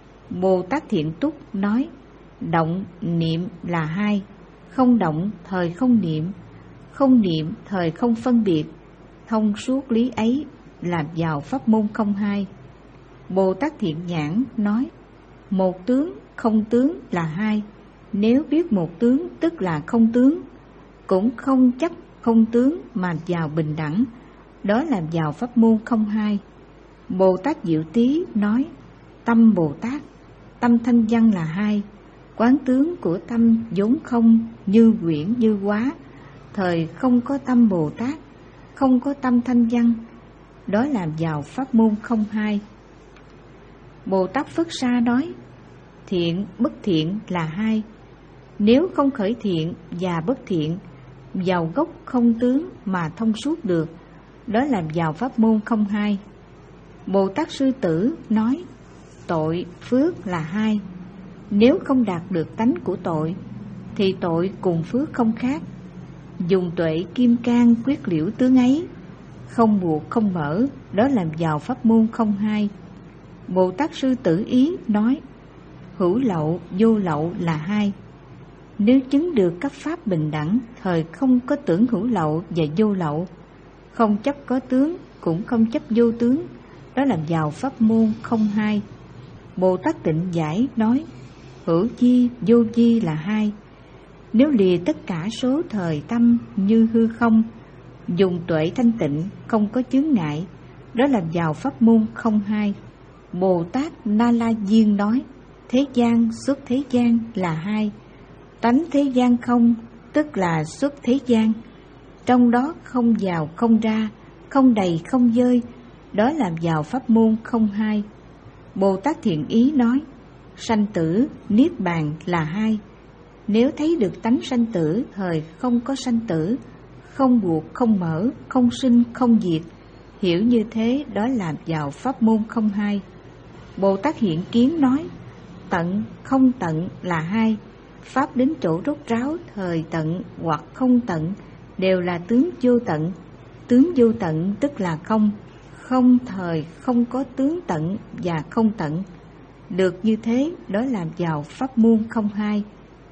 Bồ Tát Thiện Túc nói: động, niệm là hai, không động thời không niệm, không niệm thời không phân biệt, thông suốt lý ấy, làm vào pháp môn không hai. Bồ Tát Thiện Nhãn nói: một tướng, không tướng là hai, nếu biết một tướng tức là không tướng, cũng không chấp không tướng mà vào bình đẳng, đó làm vào pháp môn không hai. Bồ Tát Diệu Tý nói: tâm Bồ Tát, tâm thanh văn là hai, quán tướng của tâm vốn không, như quyển như hóa, thời không có tâm Bồ Tát, không có tâm thanh văn, đó làm vào pháp môn không hai. Bồ Tát Phất Sa nói: thiện bất thiện là hai, nếu không khởi thiện và bất thiện, vào gốc không tướng mà thông suốt được, đó làm vào pháp môn không hai. Bồ Tát Sư Tử nói: tội phước là hai, nếu không đạt được tánh của tội, thì tội cùng phước không khác, dùng tuệ kim cang quyết liễu tướng ấy, không buộc không mở, đó làm vào pháp môn không hai. Bồ Tát Sư Tử Ý nói: hữu lậu vô lậu là hai, nếu chứng được các pháp bình đẳng, thời không có tưởng hữu lậu và vô lậu, không chấp có tướng cũng không chấp vô tướng, đó làm vào pháp môn không hai. Bồ Tát Tịnh Giải nói: hữu chi vô chi là hai, nếu lìa tất cả số thời tâm như hư không, dùng tuệ thanh tịnh không có chướng ngại, đó làm vào pháp môn không hai. Bồ Tát Na La Diên nói: thế gian xuất thế gian là hai, tánh thế gian không tức là xuất thế gian, trong đó không vào không ra, không đầy không dơi, đó làm vào pháp môn không hai. Bồ Tát Thiện Ý nói: sanh tử niết bàn là hai, Nếu thấy được tánh sanh tử, thời không có sanh tử, không buộc, không mở, không sinh, không diệt, hiểu như thế đó là vào pháp môn không hai. Bồ Tát Hiện Kiến nói, tận, không tận là hai. Pháp đến chỗ rốt ráo, thời tận hoặc không tận đều là tướng vô tận. Tướng vô tận tức là không, không thời không có tướng tận và không tận. Được như thế đó là vào pháp môn không hai.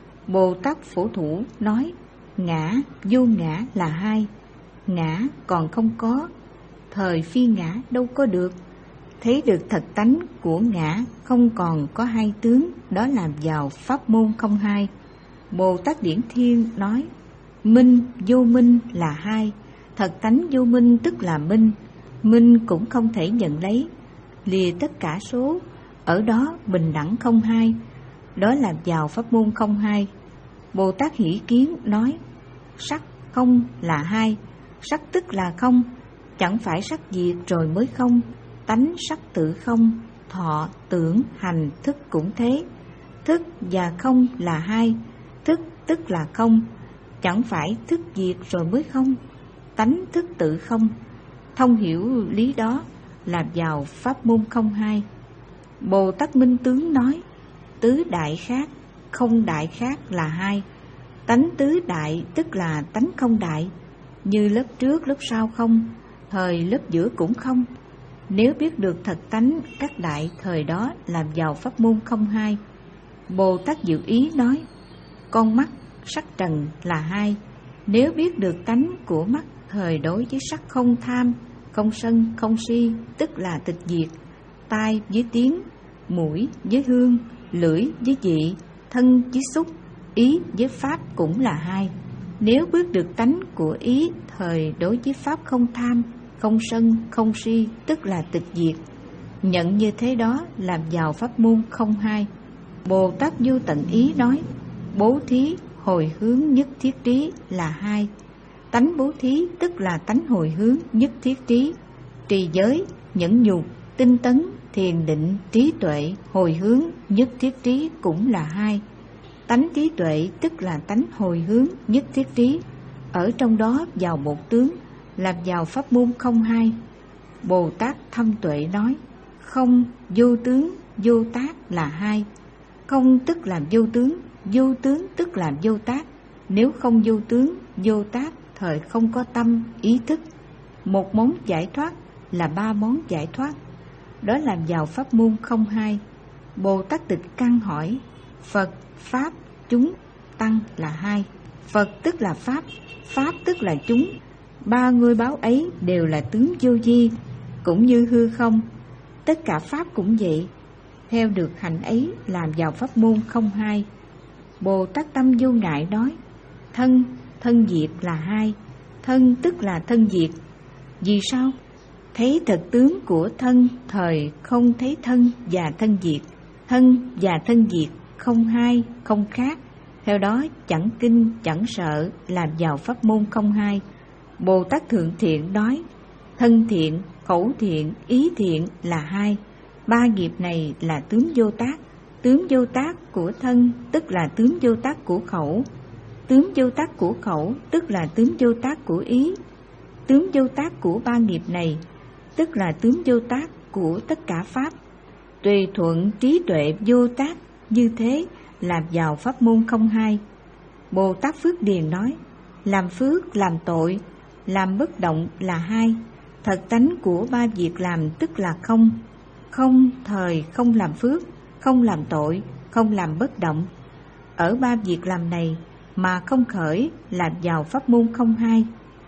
Bồ Tát Phổ Thủ nói, ngã, vô ngã là hai. Ngã còn không có, thời phi ngã đâu có được. Thấy được thật tánh của ngã không còn có hai tướng, đó là vào pháp môn không hai. Bồ Tát Điển Thiên nói, minh, vô minh là hai. Thật tánh vô minh tức là minh. Minh cũng không thể nhận lấy, lìa tất cả số, ở đó bình đẳng không hai, đó là vào pháp môn không hai. Bồ Tát Hỷ Kiến nói, sắc không là hai. Sắc tức là không, chẳng phải sắc diệt rồi mới không. Tánh sắc tự không, thọ, tưởng, hành, thức cũng thế. Thức và không là hai. Thức tức là không, chẳng phải thức diệt rồi mới không. Tánh thức tự không. Thông hiểu lý đó là vào pháp môn không hai. Bồ Tát Minh Tướng nói, tứ đại khác, không đại khác là hai. Tánh tứ đại tức là tánh không đại, như lớp trước lớp sau không, thời lớp giữa cũng không. Nếu biết được thật tánh các đại thời đó làm vào pháp môn không hai. Bồ Tát Diệu Ý nói, con mắt, sắc trần là hai. Nếu biết được tánh của mắt thời đối với sắc không tham, không sân, không si, tức là tịch diệt. Tai với tiếng, mũi với hương, lưỡi với vị, thân với xúc, ý với pháp cũng là hai. Nếu biết được tánh của ý thời đối với pháp không tham, không sân, không si, tức là tịch diệt. Nhận như thế đó làm vào pháp môn không hai. Bồ Tát Vô Tận Ý nói, bố thí, hồi hướng, nhất thiết trí là hai. Tánh bố thí tức là tánh hồi hướng, nhất thiết trí. Trì giới, nhẫn nhục, tinh tấn, thiền định, trí tuệ, hồi hướng, nhất thiết trí cũng là hai. Tánh trí tuệ tức là tánh hồi hướng, nhất thiết trí. Ở trong đó vào một tướng, làm vào pháp môn không hai. Bồ Tát Thâm Tuệ nói, không, vô tướng, vô tác là hai. Không tức là vô tướng, vô tướng tức là vô tác. Nếu không vô tướng, vô tác, thời không có tâm, ý thức. Một món giải thoát là ba món giải thoát, đó làm vào pháp môn không hai. Bồ Tát Tịch Căn hỏi, Phật, Pháp, chúng, Tăng là hai. Phật tức là Pháp, Pháp tức là chúng. Ba ngôi báo ấy đều là tướng vô vi, cũng như hư không. Tất cả Pháp cũng vậy. Theo được hạnh ấy làm vào pháp môn không hai. Bồ Tát Tâm Vô Ngại nói, thân, thân diệt là hai. Thân tức là thân diệt. Vì sao? Thấy thật tướng của thân, thời không thấy thân và thân diệt. Thân và thân diệt không hai, không khác. Theo đó chẳng kinh, chẳng sợ, làm vào pháp môn không hai. Bồ Tát Thượng Thiện nói, thân thiện, khẩu thiện, ý thiện là hai. Ba nghiệp này là tướng vô tác. Tướng vô tác của thân tức là tướng vô tác của khẩu. Tướng vô tác của khẩu tức là tướng vô tác của ý. Tướng vô tác của ba nghiệp này tức là tướng vô tác của tất cả pháp. Tùy thuận trí tuệ vô tác, như thế làm vào pháp môn không hai. Bồ Tát Phước Điền nói, làm phước, làm tội, làm bất động là hai. Thật tánh của ba việc làm tức là không. Không thời không làm phước, không làm tội, không làm bất động. Ở ba việc làm này mà không khởi làm vào pháp môn không hai.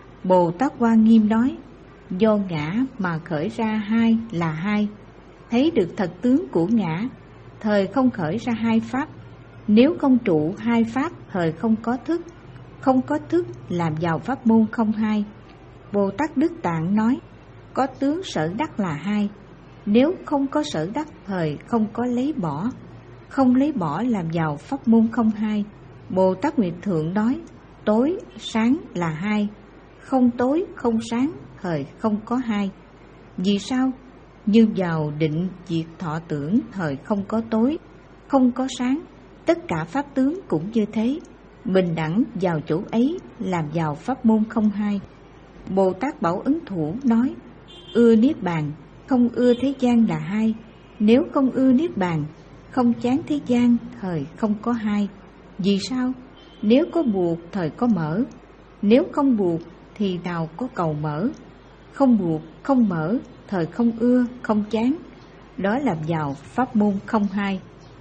Bồ Tát Hoa Nghiêm nói, do ngã mà khởi ra hai là hai. Thấy được thật tướng của ngã, thời không khởi ra hai pháp. Nếu không trụ hai pháp, thời không có thức. Không có thức làm vào pháp môn không hai. Bồ Tát Đức Tạng nói, có tướng sở đắc là hai. Nếu không có sở đắc, thời không có lấy bỏ. Không lấy bỏ làm vào pháp môn không hai. Bồ Tát Nguyệt Thượng nói, tối, sáng là hai. Không tối, không sáng, thời không có hai. Vì sao? Như vào định diệt thọ tưởng, thời không có tối, không có sáng. Tất cả pháp tướng cũng như thế, bình đẳng vào chỗ ấy làm vào pháp môn không hai. Bồ Tát Bảo Ấn Thủ nói, ưa niết bàn, không ưa thế gian là hai. Nếu không ưa niết bàn, không chán thế gian, thời không có hai. Vì sao? Nếu có buộc, thời có mở. Nếu không buộc, thì nào có cầu mở. Không buộc, không mở, thời không ưa, không chán. Đó là vào pháp môn không hai.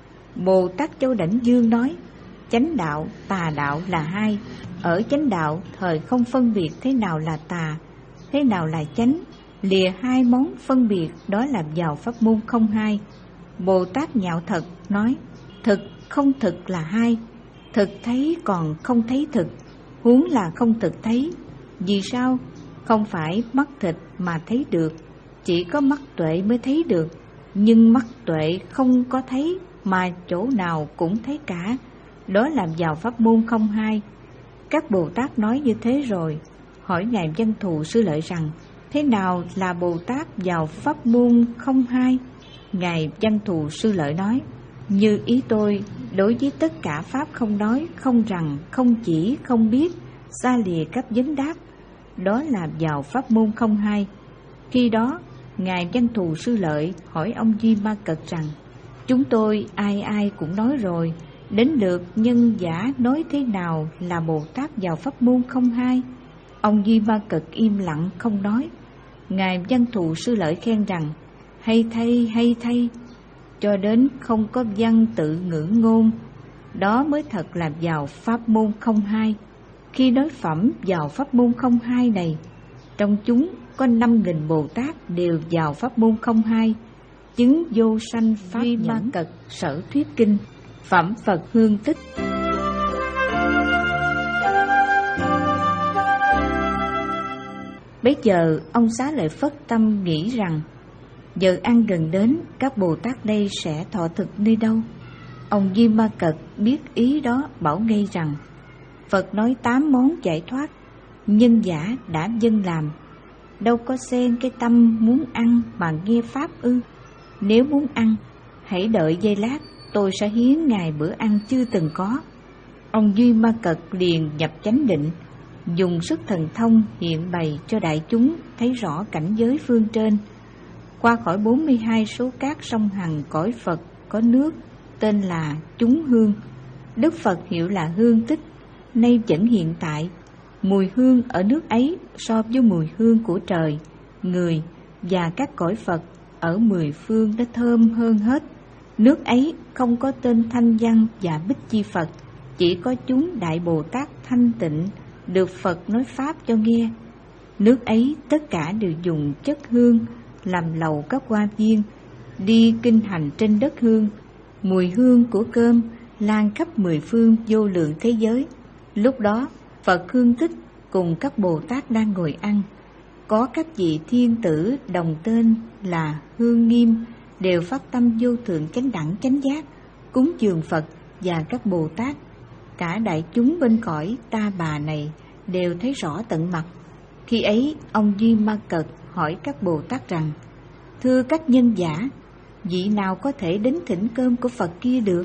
Bồ Tát Châu Đảnh Dương nói, chánh đạo, tà đạo là hai. Ở chánh đạo, thời không phân biệt thế nào là tà, thế nào là chánh. Lìa hai món phân biệt, đó là vào pháp môn không hai. Bồ Tát Nhạo Thật nói, thực không thực là hai. Thực thấy còn không thấy thực, huống là không thực thấy. Vì sao? Không phải mắt thịt mà thấy được, chỉ có mắt tuệ mới thấy được. Nhưng mắt tuệ không có thấy, mà chỗ nào cũng thấy cả. Đó là vào pháp môn không hai. Các Bồ Tát nói như thế rồi, hỏi Ngài Văn Thù Sư Lợi rằng, thế nào là Bồ Tát vào pháp môn không hai? Ngài Văn Thù Sư Lợi nói, như ý tôi, đối với tất cả pháp không nói, không rằng, không chỉ, không biết, xa lìa các vấn đáp, đó là vào pháp môn không hai. Khi đó, Ngài Văn Thù Sư Lợi hỏi ông Duy Ma Cật rằng, chúng tôi ai ai cũng nói rồi, đến lượt nhân giả nói thế nào là Bồ Tát vào pháp môn không hai? Ông Duy Ma Cật im lặng không nói. Ngài Văn Thù Sư Lợi khen rằng, hay thay, hay thay, cho đến không có văn tự ngữ ngôn, đó mới thật là vào pháp môn không hai. Khi nói phẩm vào pháp môn không hai này, trong chúng có năm nghìn Bồ Tát đều vào pháp môn không hai, chứng vô sanh pháp nhẫn cật sở thuyết kinh, phẩm Phật hương tích. Bây giờ ông Xá Lợi Phất tâm nghĩ rằng, giờ ăn gần đến, các Bồ Tát đây sẽ thọ thực nơi đâu? Ông Duy Ma Cật biết ý đó, bảo ngay rằng, Phật nói tám món giải thoát, nhân giả đã dâng làm, đâu có xen cái tâm muốn ăn mà nghe pháp ư? Nếu muốn ăn, hãy đợi giây lát, tôi sẽ hiến Ngài bữa ăn chưa từng có. Ông Duy Ma Cật liền nhập chánh định, dùng sức thần thông hiện bày cho đại chúng thấy rõ cảnh giới phương trên. Qua khỏi bốn mươi hai số cát sông Hằng cõi Phật có nước tên là chúng hương. Đức Phật hiệu là hương tích, nay vẫn hiện tại. Mùi hương ở nước ấy so với mùi hương của trời, người và các cõi Phật ở mười phương đã thơm hơn hết. Nước ấy không có tên Thanh Văn và Bích Chi Phật, chỉ có chúng Đại Bồ Tát thanh tịnh được Phật nói pháp cho nghe. Nước ấy tất cả đều dùng chất hương làm lầu các hoa viên, đi kinh hành trên đất hương. Mùi hương của cơm lan khắp mười phương vô lượng thế giới. Lúc đó Phật hương tích cùng các Bồ Tát đang ngồi ăn. Có các vị thiên tử đồng tên là Hương Nghiêm đều phát tâm vô thượng chánh đẳng chánh giác, cúng dường Phật và các Bồ Tát. Cả đại chúng bên cõi Ta Bà này đều thấy rõ tận mặt. Khi ấy ông Duy Ma Cật hỏi các Bồ Tát rằng, thưa các nhân giả, vị nào có thể đến thỉnh cơm của Phật kia được?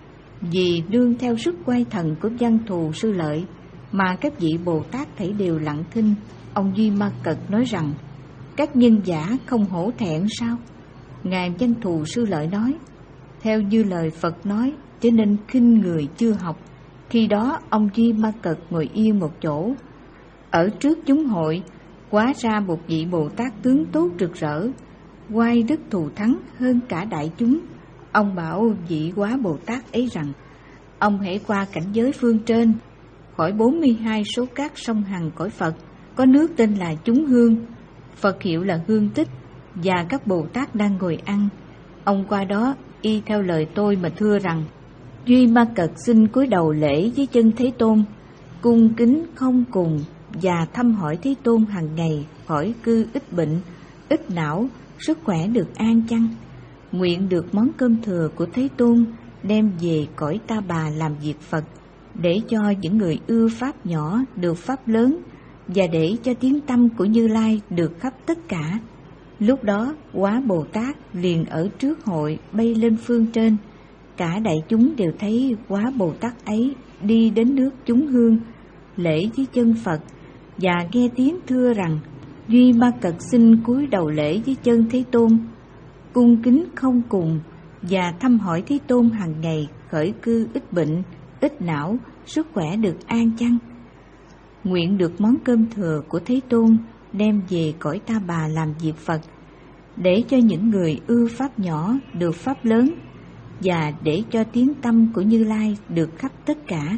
Vì đương theo sức quay thần của Văn Thù Sư Lợi mà các vị Bồ Tát thấy đều lặng thinh. Ông Duy Ma Cật nói rằng, các nhân giả không hổ thẹn sao? Ngài Văn Thù Sư Lợi nói, theo như lời Phật nói, cho nên khinh người chưa học. Khi đó ông Duy Ma Cật ngồi yên một chỗ. Ở trước chúng hội, hóa ra một vị Bồ Tát tướng tốt rực rỡ, oai đức thù thắng hơn cả đại chúng. Ông bảo vị quá Bồ Tát ấy rằng, ông hãy qua cảnh giới phương trên, khỏi bốn mươi hai số cát sông Hằng cõi Phật, có nước tên là chúng hương, Phật hiệu là hương tích, và các Bồ Tát đang ngồi ăn. Ông qua đó y theo lời tôi mà thưa rằng, Duy Ma Cật xin cúi đầu lễ với chân Thế Tôn, cung kính không cùng và thăm hỏi Thế Tôn hàng ngày khỏi cư ít bệnh, ít não, sức khỏe được an chăng? Nguyện được món cơm thừa của Thế Tôn đem về cõi Ta Bà làm việc Phật, để cho những người ưa pháp nhỏ được pháp lớn, và để cho tiếng tâm của Như Lai được khắp tất cả. Lúc đó Quá Bồ Tát liền ở trước hội bay lên phương trên, Cả đại chúng đều thấy Quá Bồ Tát ấy đi đến nước chúng hương, lễ dưới chân Phật và nghe tiếng thưa rằng: Duy Ma Cật xin cúi đầu lễ dưới chân Thế Tôn, cung kính không cùng, và thăm hỏi Thế Tôn hàng ngày khởi cư ít bệnh, ít não, sức khỏe được an chăng. Nguyện được món cơm thừa của Thế Tôn đem về cõi Ta Bà làm việc Phật, để cho những người ưa pháp nhỏ được pháp lớn, và để cho tiếng tâm của Như Lai được khắp tất cả.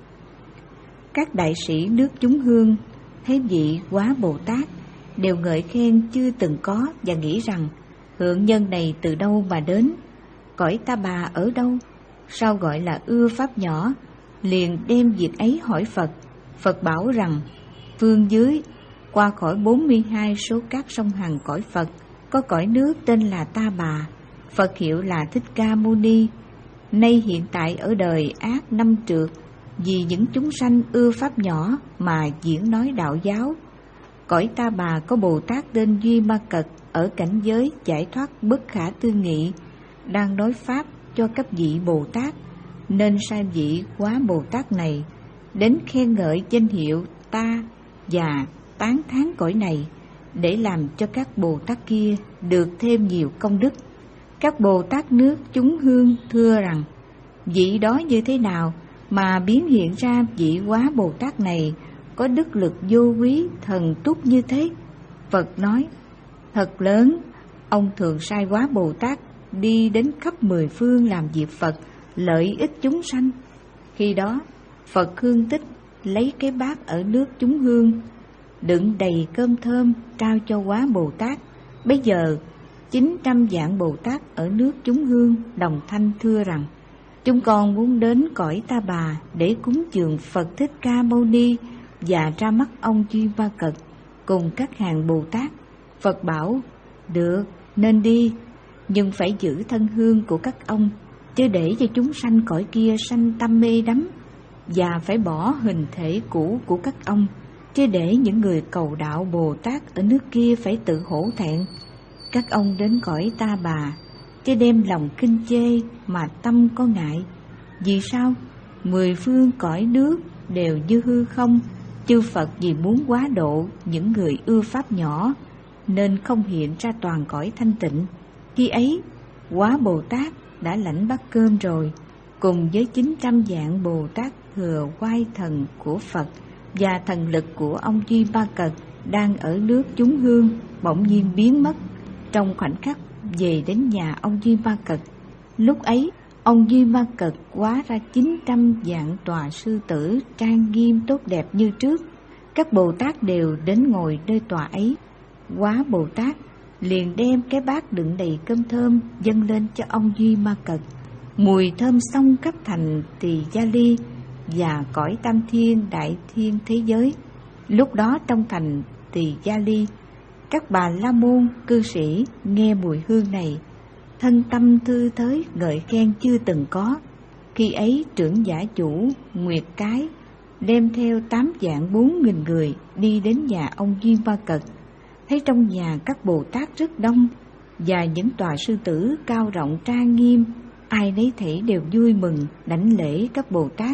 Các đại sĩ nước chúng hương thấy vị Quá Bồ Tát đều ngợi khen chưa từng có, và nghĩ rằng hượng nhân này từ đâu mà đến, cõi Ta Bà ở đâu, sao gọi là ưa pháp nhỏ. Liền đem việc ấy hỏi Phật. Phật bảo rằng phương dưới, qua khỏi bốn mươi hai số các sông hằng cõi Phật, có cõi nước tên là Ta Bà, Phật hiệu là Thích Ca Mâu Ni. Nay hiện tại ở đời ác năm trượt, vì những chúng sanh ưa pháp nhỏ mà diễn nói đạo giáo. Cõi Ta Bà có Bồ Tát tên Duy Ma Cật ở cảnh giới giải thoát bất khả tư nghị, đang nói pháp cho các vị Bồ Tát, nên sai vị Quá Bồ Tát này đến khen ngợi danh hiệu ta và tán thán cõi này, để làm cho các Bồ Tát kia được thêm nhiều công đức. Các Bồ Tát nước chúng hương thưa rằng: vị đó như thế nào mà biến hiện ra vị Quá Bồ Tát này có đức lực vô quý thần túc như thế? Phật nói: thật lớn, ông thường sai Quá Bồ Tát đi đến khắp mười phương làm việc Phật, lợi ích chúng sanh. Khi đó Phật Hương Tích lấy cái bát ở nước chúng hương đựng đầy cơm thơm trao cho Quá Bồ Tát. Bây giờ chín trăm vạn Bồ Tát ở nước chúng hương đồng thanh thưa rằng: chúng con muốn đến cõi Ta Bà để cúng dường Phật Thích Ca Mâu Ni và ra mắt ông Duy Ma Cật cùng các hàng Bồ Tát. Phật bảo: được, nên đi, nhưng phải giữ thân hương của các ông, chứ để cho chúng sanh cõi kia sanh tâm mê đắm, và phải bỏ hình thể cũ của các ông, chứ để những người cầu đạo Bồ Tát ở nước kia phải tự hổ thẹn. Các ông đến cõi Ta Bà, chứ đem lòng kinh chê mà tâm có ngại. Vì sao? Mười phương cõi nước đều như hư không. Chư Phật vì muốn quá độ những người ưa pháp nhỏ, nên không hiện ra toàn cõi thanh tịnh. Khi ấy, Quá Bồ Tát đã lãnh bát cơm rồi, cùng với chín trăm vạn Bồ Tát thừa oai thần của Phật và thần lực của ông Duy Ma Cật đang ở nước chúng hương bỗng nhiên biến mất trong khoảnh khắc về đến nhà ông Duy Ma Cật. Lúc ấy, ông Duy Ma Cật hóa ra chín trăm vạn tòa sư tử trang nghiêm tốt đẹp như trước. Các Bồ Tát đều đến ngồi nơi tòa ấy. Quá Bồ Tát liền đem cái bát đựng đầy cơm thơm dâng lên cho ông Duy Ma Cật. Mùi thơm xông khắp thành Tỳ Gia Ly và cõi tam thiên đại thiên thế giới. Lúc đó trong thành Tỳ Gia Ly, các bà la môn cư sĩ nghe mùi hương này, thân tâm thư thới ngợi khen chưa từng có. Khi ấy trưởng giả chủ Nguyệt Cái đem theo tám vạn bốn nghìn người đi đến nhà ông Duy Ma Cật. Thấy trong nhà các Bồ Tát rất đông và những tòa sư tử cao rộng trang nghiêm, ai nấy thể đều vui mừng đảnh lễ các Bồ Tát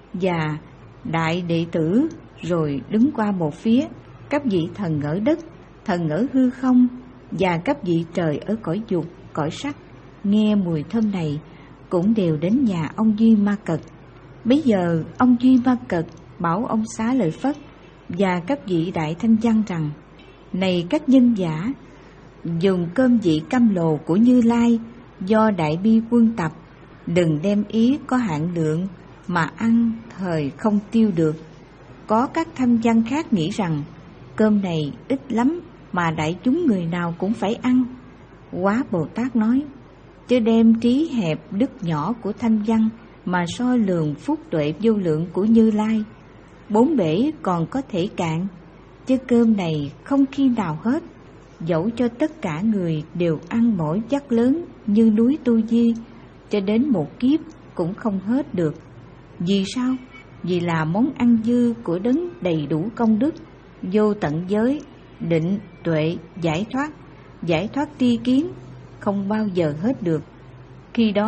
và đại đệ tử, rồi đứng qua một phía. Các vị thần ở đất, thần ở hư không và các vị trời ở cõi dục, cõi sắc nghe mùi thơm này cũng đều đến nhà ông Duy Ma Cật. Bấy giờ ông Duy Ma Cật bảo ông Xá Lợi Phất và các vị đại thanh văn rằng: này các nhân giả, dùng cơm vị cam lồ của Như Lai do đại bi quân tập, đừng đem ý có hạn lượng mà ăn thời không tiêu được. Có các thanh văn khác nghĩ rằng cơm này ít lắm mà đại chúng người nào cũng phải ăn. Quá Bồ Tát nói: chớ đem trí hẹp đức nhỏ của thanh văn mà soi lường phúc tuệ vô lượng của Như Lai. Bốn bể còn có thể cạn, chứ cơm này không khi nào hết, dẫu cho tất cả người đều ăn mỗi chắc lớn như núi Tu Di, cho đến một kiếp cũng không hết được. Vì sao? Vì là món ăn dư của đấng đầy đủ công đức, vô tận giới, định, tuệ, giải thoát, giải thoát tri kiến, không bao giờ hết được. Khi đó,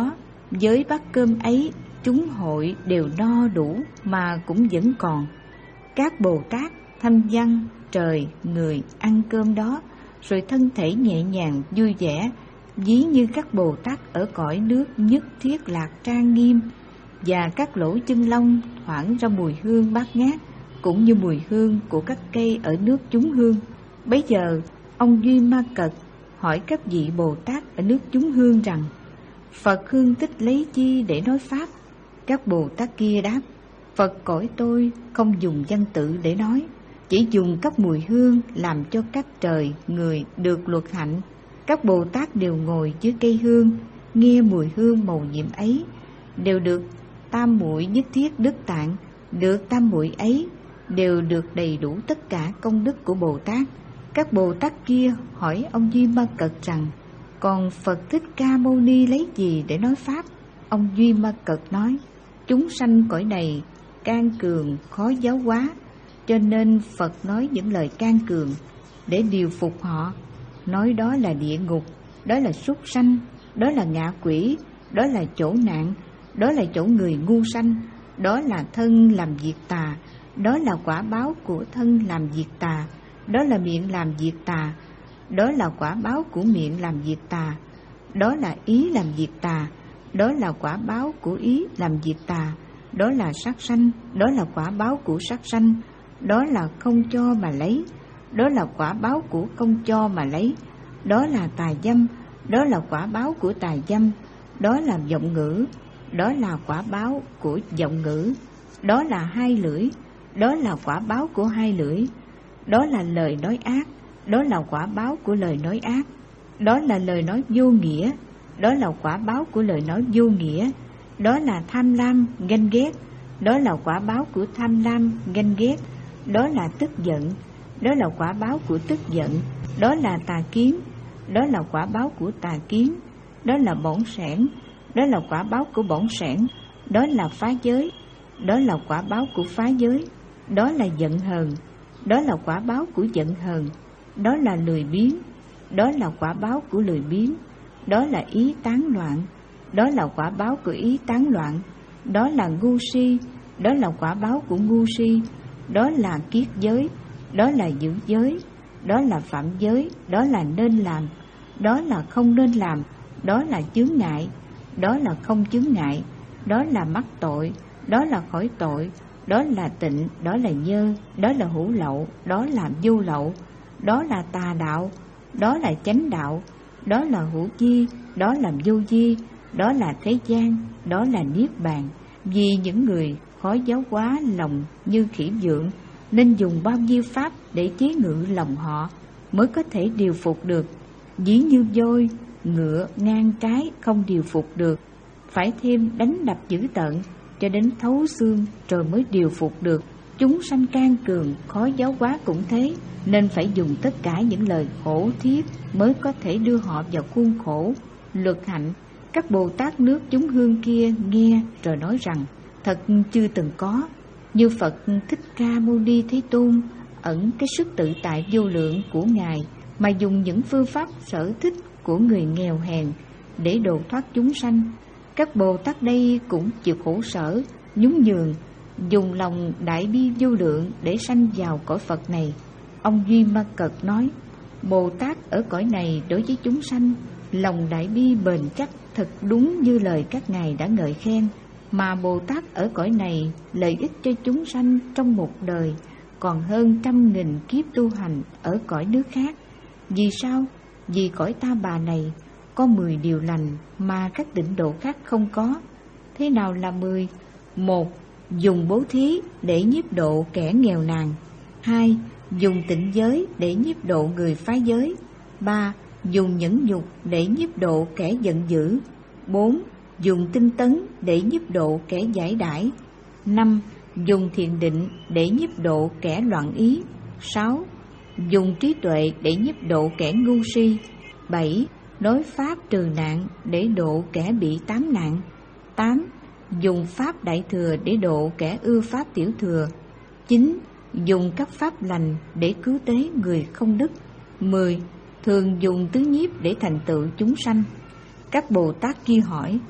Với bát cơm ấy, chúng hội đều no đủ mà cũng vẫn còn. Các Bồ Tát thanh văn, trời, người ăn cơm đó, rồi thân thể nhẹ nhàng vui vẻ, ví như các Bồ Tát ở cõi nước nhất thiết lạc trang nghiêm, và các lỗ chân lông thoảng ra mùi hương bát ngát, cũng như mùi hương của các cây ở nước chúng hương. Bấy giờ ông Duy Ma Cật hỏi các vị Bồ Tát ở nước chúng hương rằng: Phật hương tích lấy chi để nói pháp? Các Bồ Tát kia đáp: Phật cõi tôi không dùng văn tự để nói, chỉ dùng các mùi hương làm cho các trời, người được luật hạnh. Các Bồ Tát đều ngồi dưới cây hương, nghe mùi hương màu nhiệm ấy, đều được tam muội nhất thiết đức tạng. Được tam muội ấy đều được đầy đủ tất cả công đức của Bồ Tát. Các Bồ Tát kia hỏi ông Duy Ma Cật rằng: Còn Phật Thích Ca Mâu Ni lấy gì để nói pháp? Ông Duy Ma Cật nói: Chúng sanh cõi này can cường khó giáo hóa, cho nên Phật nói những lời can cường để điều phục họ. Nói đó là địa ngục, đó là súc sanh, đó là ngạ quỷ, đó là chỗ nạn, đó là chỗ người ngu sanh, đó là thân làm việc tà, đó là quả báo của thân làm việc tà, đó là miệng làm việc tà, đó là quả báo của miệng làm việc tà, đó là ý làm việc tà, đó là quả báo của ý làm việc tà, đó là sát sanh, đó là quả báo của sát sanh, đó là không cho mà lấy, đó là quả báo của không cho mà lấy, đó là tà dâm, đó là quả báo của tà dâm, đó là vọng ngữ, đó là quả báo của vọng ngữ, đó là hai lưỡi, đó là quả báo của hai lưỡi, đó là lời nói ác, đó là quả báo của lời nói ác, đó là lời nói vô nghĩa, đó là quả báo của lời nói vô nghĩa, đó là tham lam, ganh ghét, đó là quả báo của tham lam, ganh ghét, đó là tức giận, đó là quả báo của tức giận, đó là tà kiến, đó là quả báo của tà kiến, đó là bỏng sẻn, đó là quả báo của bỏng sẻn, đó là phá giới, đó là quả báo của phá giới, đó là giận hờn, đó là quả báo của giận hờn, đó là lười biếng, đó là quả báo của lười biếng, đó là ý tán loạn, đó là quả báo của ý tán loạn, đó là ngu si, đó là quả báo của ngu si, đó là kiết giới, đó là giữ giới, đó là phạm giới, đó là nên làm, đó là không nên làm, đó là chướng ngại, đó là không chướng ngại, đó là mắc tội, đó là khỏi tội, đó là tịnh, đó là nhơ, đó là hữu lậu, đó là vô lậu, đó là tà đạo, đó là chánh đạo, đó là hữu vi, đó là vô vi, đó là thế gian, đó là niết bàn. Vì những người khó giáo hóa lòng như khỉ vượng, nên dùng bao nhiêu pháp để chế ngự lòng họ mới có thể điều phục được. Ví như voi, ngựa ngang trái không điều phục được, phải thêm đánh đập dữ tợn cho đến thấu xương rồi mới điều phục được. Chúng sanh can cường khó giáo hóa cũng thế, nên phải dùng tất cả những lời khổ thiết mới có thể đưa họ vào khuôn khổ luật hạnh. Các Bồ Tát nước chúng hương kia nghe rồi nói rằng: Thật chưa từng có, như Phật Thích Ca Mâu Ni Thế Tôn ẩn cái sức tự tại vô lượng của Ngài mà dùng những phương pháp sở thích của người nghèo hèn để độ thoát chúng sanh. Các Bồ Tát đây cũng chịu khổ sở, nhún nhường, dùng lòng đại bi vô lượng để sanh vào cõi Phật này. Ông Duy Ma Cật nói: Bồ Tát ở cõi này đối với chúng sanh, lòng đại bi bền chắc thật đúng như lời các ngài đã ngợi khen. Mà Bồ Tát ở cõi này lợi ích cho chúng sanh trong một đời còn hơn trăm nghìn kiếp tu hành ở cõi nước khác. Vì sao? Vì cõi Ta Bà này có mười điều lành mà các tịnh độ khác không có. Thế nào là mười? Một, dùng bố thí để nhiếp độ kẻ nghèo nàn. Hai, dùng tịnh giới để nhiếp độ người phá giới. Ba, dùng nhẫn nhục để nhiếp độ kẻ giận dữ. Bốn, dùng tinh tấn để nhiếp độ kẻ giải đãi. Năm, dùng thiền định để nhiếp độ kẻ loạn ý. Sáu, dùng trí tuệ để nhiếp độ kẻ ngu si. Bảy, nói pháp trừ nạn để độ kẻ bị tám nạn. Tám, dùng pháp đại thừa để độ kẻ ưa pháp tiểu thừa. Chín, dùng các pháp lành để cứu tế người không đức. Mười, thường dùng tứ nhiếp để thành tựu chúng sanh. Các Bồ Tát kia hỏi: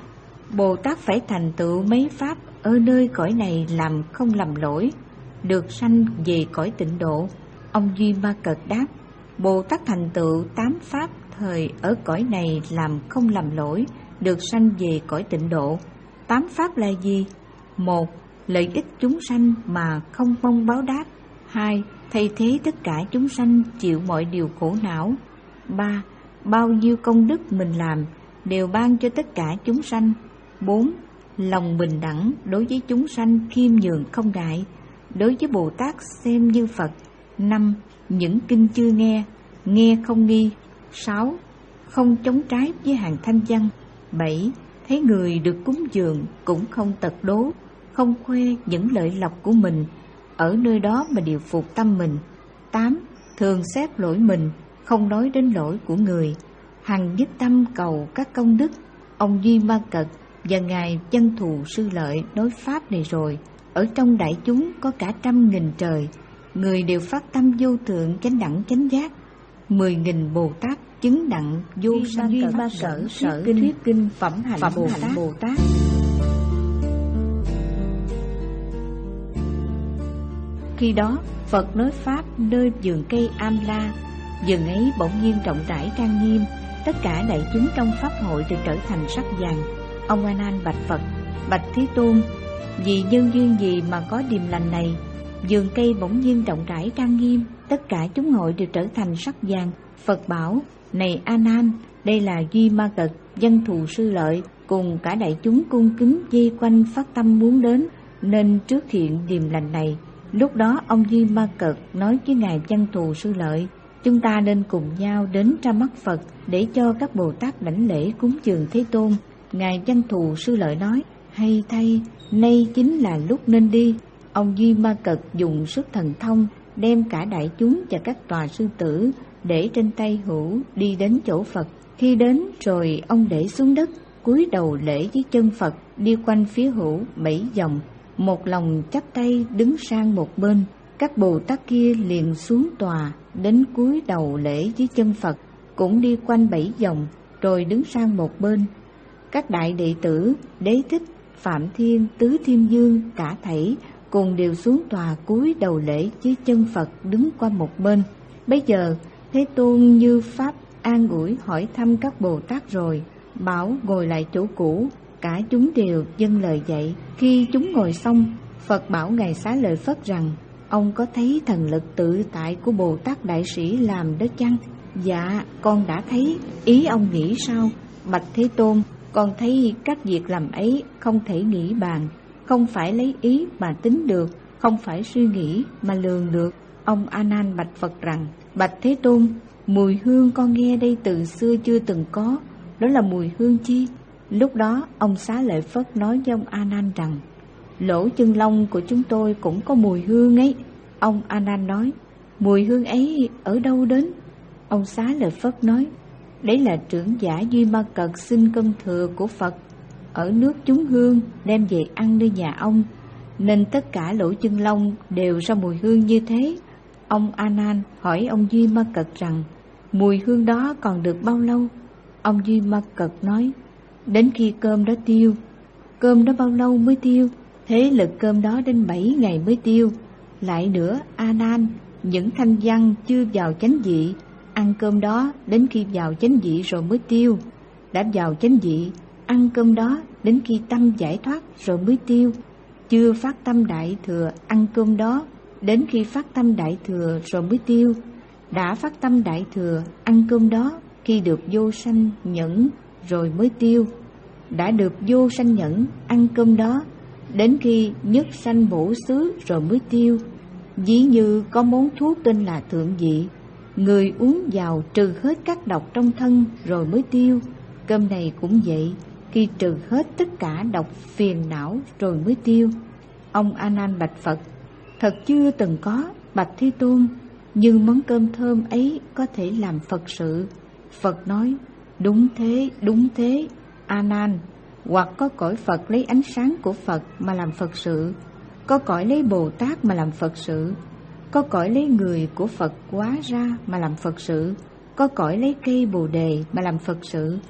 Bồ Tát phải thành tựu mấy pháp ở nơi cõi này làm không lầm lỗi, được sanh về cõi tịnh độ. Ông Duy Ma Cật đáp: Bồ Tát thành tựu tám pháp thời ở cõi này làm không lầm lỗi, được sanh về cõi tịnh độ. Tám pháp là gì? Một, lợi ích chúng sanh mà không mong báo đáp. Hai, thay thế tất cả chúng sanh chịu mọi điều khổ não. Ba, bao nhiêu công đức mình làm đều ban cho tất cả chúng sanh. Bốn, lòng bình đẳng đối với chúng sanh, khiêm nhường không ngại, đối với Bồ Tát xem như Phật. Năm, những kinh chưa nghe, nghe không nghi. Sáu, không chống trái với hàng thanh văn. Bảy, thấy người được cúng dường cũng không tật đố, không khoe những lợi lộc của mình, ở nơi đó mà điều phục tâm mình. Tám, thường xét lỗi mình, không nói đến lỗi của người, hằng nhất tâm cầu các công đức. Ông Duy Ma Cật và ngài Văn Thù Sư Lợi nói pháp này rồi, ở trong đại chúng có cả trăm nghìn trời người đều phát tâm vô thượng chánh đẳng chánh giác. Mười nghìn Bồ Tát chứng đặng vô sanh Duy Ma Cật sở kinh, thuyết kinh phẩm hạnh phẩm Bồ, hạnh Bồ Tát. Khi đó Phật nói pháp nơi vườn cây Am La. Vườn ấy bỗng nhiên rộng rãi trang nghiêm, tất cả đại chúng trong pháp hội đều trở thành sắc vàng. Ông A Nan bạch Phật: Bạch Thế Tôn, vì nhân duyên gì mà có điềm lành này? Vườn cây bỗng nhiên rộng rãi trang nghiêm, tất cả chúng hội đều trở thành sắc vàng. Phật bảo: Này A Nan, đây là Duy Ma Cật, Văn Thù Sư Lợi cùng cả đại chúng cung kính vây quanh phát tâm muốn đến, nên trước hiện điềm lành này. Lúc đó ông Duy Ma Cật nói với ngài Văn Thù Sư Lợi: Chúng ta nên cùng nhau đến ra mắt Phật để cho các Bồ Tát đảnh lễ cúng dường Thế Tôn. Ngài Văn Thù Sư Lợi nói: Hay thay, nay chính là lúc nên đi. Ông Duy Ma Cật dùng sức thần thông, đem cả đại chúng và các tòa sư tử để trên tay hữu đi đến chỗ Phật. Khi đến rồi ông để xuống đất, cúi đầu lễ với chân Phật, đi quanh phía hữu bảy vòng, một lòng chắp tay đứng sang một bên. Các Bồ Tát kia liền xuống tòa, đến cúi đầu lễ với chân Phật, cũng đi quanh bảy vòng, rồi đứng sang một bên. Các đại đệ tử Đế Thích, Phạm Thiên, Tứ Thiên Dương cả thảy cùng đều xuống tòa cúi đầu lễ với chân Phật, đứng qua một bên. Bây giờ Thế Tôn như pháp an ủi hỏi thăm các Bồ Tát rồi, bảo ngồi lại chỗ cũ. Cả chúng đều dâng lời dạy. Khi chúng ngồi xong, Phật bảo ngài Xá Lợi Phất rằng: Ông có thấy thần lực tự tại của Bồ Tát Đại Sĩ làm đó chăng? Dạ, con đã thấy. Ý ông nghĩ sao? Bạch Thế Tôn, con thấy các việc làm ấy không thể nghĩ bàn, không phải lấy ý mà tính được, không phải suy nghĩ mà lường được. Ông A Nan bạch Phật rằng: Bạch Thế Tôn, mùi hương con nghe đây từ xưa chưa từng có, đó là mùi hương chi? Lúc đó ông Xá Lợi Phất nói với ông A Nan rằng: Lỗ chân lông của chúng tôi cũng có mùi hương ấy. Ông A Nan nói: Mùi hương ấy ở đâu đến? Ông Xá Lợi Phất nói: Đấy là trưởng giả Duy Ma Cật xin cơm thừa của Phật ở nước chúng hương đem về ăn nơi nhà ông, nên tất cả lỗ chân lông đều ra mùi hương như thế. Ông A Nan hỏi ông Duy Ma Cật rằng: Mùi hương đó còn được bao lâu? Ông Duy Ma Cật nói: Đến khi cơm đó tiêu. Cơm đó bao lâu mới tiêu? Thế lực cơm đó đến bảy ngày mới tiêu. Lại nữa, A Nan, những thanh văn chưa vào chánh vị, ăn cơm đó đến khi vào chánh vị rồi mới tiêu. Đã vào chánh vị, ăn cơm đó đến khi tâm giải thoát rồi mới tiêu. Chưa phát tâm đại thừa, ăn cơm đó đến khi phát tâm đại thừa rồi mới tiêu. Đã phát tâm đại thừa, ăn cơm đó khi được vô sanh nhẫn rồi mới tiêu. Đã được vô sanh nhẫn, ăn cơm đó đến khi nhất sanh bổ xứ rồi mới tiêu. Ví như có món thuốc tên là thượng vị, người uống vào trừ hết các độc trong thân rồi mới tiêu. Cơm này cũng vậy, khi trừ hết tất cả độc phiền não rồi mới tiêu. Ông A Nan bạch Phật: Thật chưa từng có, bạch Thế Tôn, nhưng món cơm thơm ấy có thể làm Phật sự. Phật nói: Đúng thế, đúng thế, A Nan. Hoặc có cõi Phật lấy ánh sáng của Phật mà làm Phật sự, có cõi lấy Bồ Tát mà làm Phật sự, có cõi lấy người của Phật hóa ra mà làm Phật sự, có cõi lấy cây Bồ Đề mà làm Phật sự,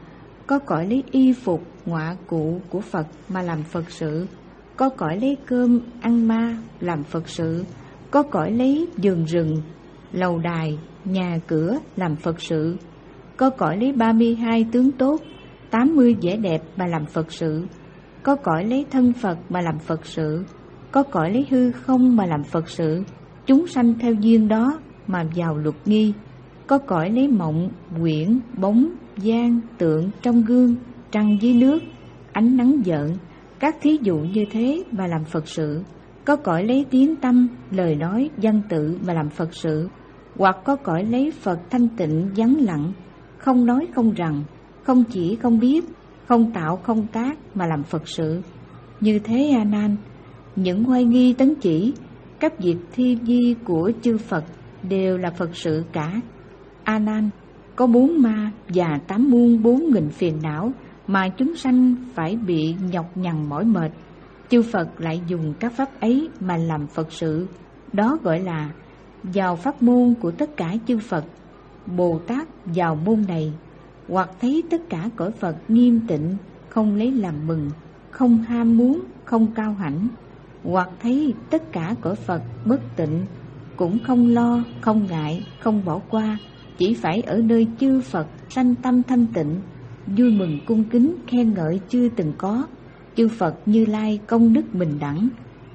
có cõi lấy y phục, ngọa cụ của Phật mà làm Phật sự, có cõi lấy cơm ăn ma làm Phật sự, có cõi lấy vườn rừng, lầu đài, nhà cửa làm Phật sự, có cõi lấy ba mươi hai tướng tốt, tám mươi vẻ đẹp mà làm Phật sự, có cõi lấy thân Phật mà làm Phật sự, có cõi lấy hư không mà làm Phật sự, chúng sanh theo duyên đó mà vào luật nghi, có cõi lấy mộng, quyển, bóng, gian, tượng trong gương, trăng dưới nước, ánh nắng giận, các thí dụ như thế mà làm Phật sự, có cõi lấy tiếng tâm, lời nói, văn tự mà làm Phật sự, hoặc có cõi lấy Phật thanh tịnh vắng lặng, không nói không rằng, không chỉ không biết, không tạo không tác mà làm Phật sự. Như thế A Nan, những hoài nghi tấn chỉ, các việc thi vi của chư Phật đều là Phật sự cả. A Nan, có bốn ma và tám muôn bốn nghìn phiền não mà chúng sanh phải bị nhọc nhằn mỏi mệt, chư Phật lại dùng các pháp ấy mà làm Phật sự. Đó gọi là vào pháp môn của tất cả chư Phật. Bồ Tát vào môn này, hoặc thấy tất cả cõi Phật nghiêm tịnh, không lấy làm mừng, không ham muốn, không cao hãnh, hoặc thấy tất cả cõi Phật bất tịnh, cũng không lo, không ngại, không bỏ qua, chỉ phải ở nơi chư Phật sanh tâm thanh tịnh, vui mừng cung kính khen ngợi chưa từng có. Chư Phật Như Lai công đức bình đẳng,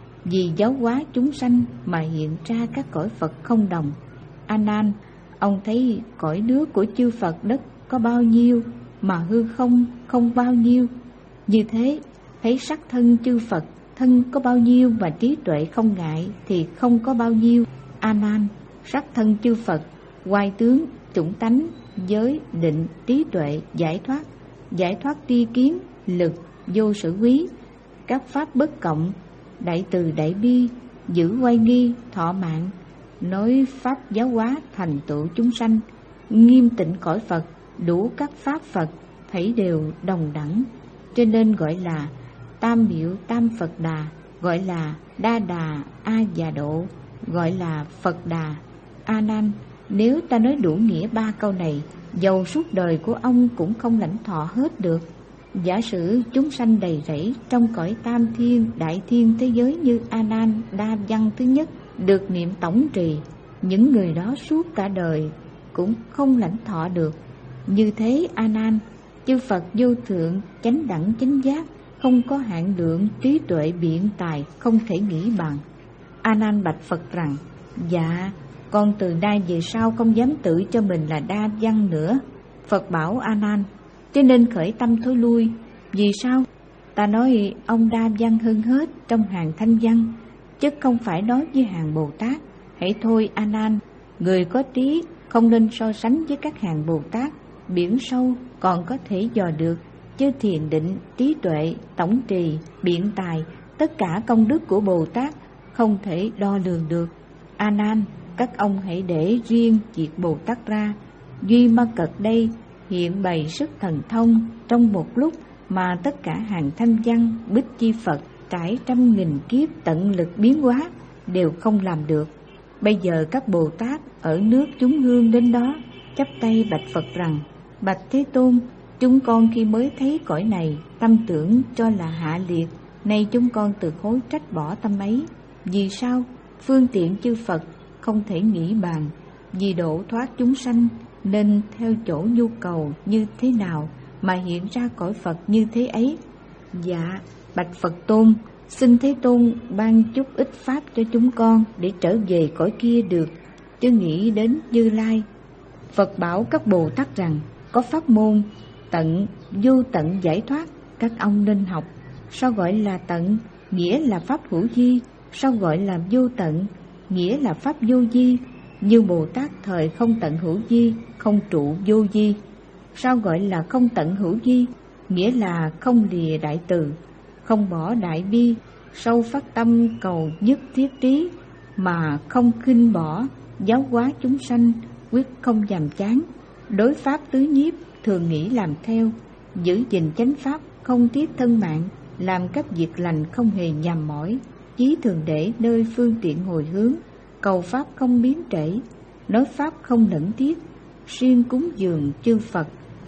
vì giáo hóa chúng sanh mà hiện ra các cõi Phật không đồng. A Nan, ông thấy cõi nước của chư Phật đất có bao nhiêu mà hư không không bao nhiêu. Như thế, thấy sắc thân chư Phật thân có bao nhiêu mà trí tuệ không ngại thì không có bao nhiêu. A Nan, sắc thân chư Phật, oai tướng, chủng tánh, giới, định, trí tuệ, giải thoát, giải thoát tri kiến, lực, vô sự quý, các pháp bất cộng, đại từ đại bi, giữ oai nghi, thọ mạng, nói pháp giáo hóa thành tựu chúng sanh, nghiêm tịnh cõi Phật, đủ các pháp Phật, thảy đều đồng đẳng, cho nên gọi là tam biểu tam Phật đà, gọi là đa đà a già độ, gọi là Phật đà. A Nan, nếu ta nói đủ nghĩa ba câu này, dầu suốt đời của ông cũng không lãnh thọ hết được. Giả sử chúng sanh đầy rẫy trong cõi tam thiên, đại thiên thế giới như A Nan đa văn thứ nhất được niệm tổng trì, những người đó suốt cả đời cũng không lãnh thọ được. Như thế A Nan, chư Phật vô thượng chánh đẳng chánh giác, không có hạn lượng, trí tuệ biện tài không thể nghĩ bằng. A Nan bạch Phật rằng: dạ, con từ nay về sau không dám tự cho mình là đa văn nữa. Phật bảo A Nan: cho nên khởi tâm thối lui. Vì sao? Ta nói ông đa văn hơn hết trong hàng thanh văn, chứ không phải nói với hàng Bồ Tát. Hãy thôi A Nan, người có trí không nên so sánh với các hàng Bồ Tát. Biển sâu còn có thể dò được, chứ thiền định, trí tuệ, tổng trì, biện tài, tất cả công đức của Bồ Tát không thể đo lường được. A Nan, các ông hãy để riêng việc Bồ Tát ra. Duy Ma Cật đây hiện bày sức thần thông trong một lúc mà tất cả hàng thanh văn, bích chi Phật trải trăm nghìn kiếp tận lực biến hóa đều không làm được. Bây giờ các Bồ Tát ở nước chúng hương đến đó chắp tay bạch Phật rằng: bạch Thế Tôn, chúng con khi mới thấy cõi này tâm tưởng cho là hạ liệt, nay chúng con từ hối trách bỏ tâm ấy. Vì sao? Phương tiện chư Phật không thể nghĩ bàn, vì độ thoát chúng sanh nên theo chỗ nhu cầu như thế nào mà hiện ra cõi Phật như thế ấy. Dạ, bạch Phật Tôn, xin Thế Tôn ban chút ít pháp cho chúng con để trở về cõi kia được, chứ nghĩ đến Như Lai. Phật bảo các Bồ Tát rằng: có pháp môn tận, vô tận giải thoát, các ông nên học. Sao gọi là tận? Nghĩa là pháp hữu vi. Sao gọi là vô tận? Nghĩa là pháp vô vi. Như Bồ Tát thời không tận hữu vi, không trụ vô vi. Sao gọi là không tận hữu vi? Nghĩa là không lìa đại từ, không bỏ đại bi, sâu phát tâm cầu nhất thiết trí, mà không khinh bỏ, giáo hóa chúng sanh, quyết không nhàm chán. Đối pháp tứ nhiếp thường nghĩ làm theo, giữ gìn chánh pháp không tiếc thân mạng, làm các việc lành không hề nhàm mỏi, chí thường để nơi phương tiện hồi hướng, cầu pháp không biến trễ, nói pháp không lẫn tiếc, siêng cúng dường chư Phật,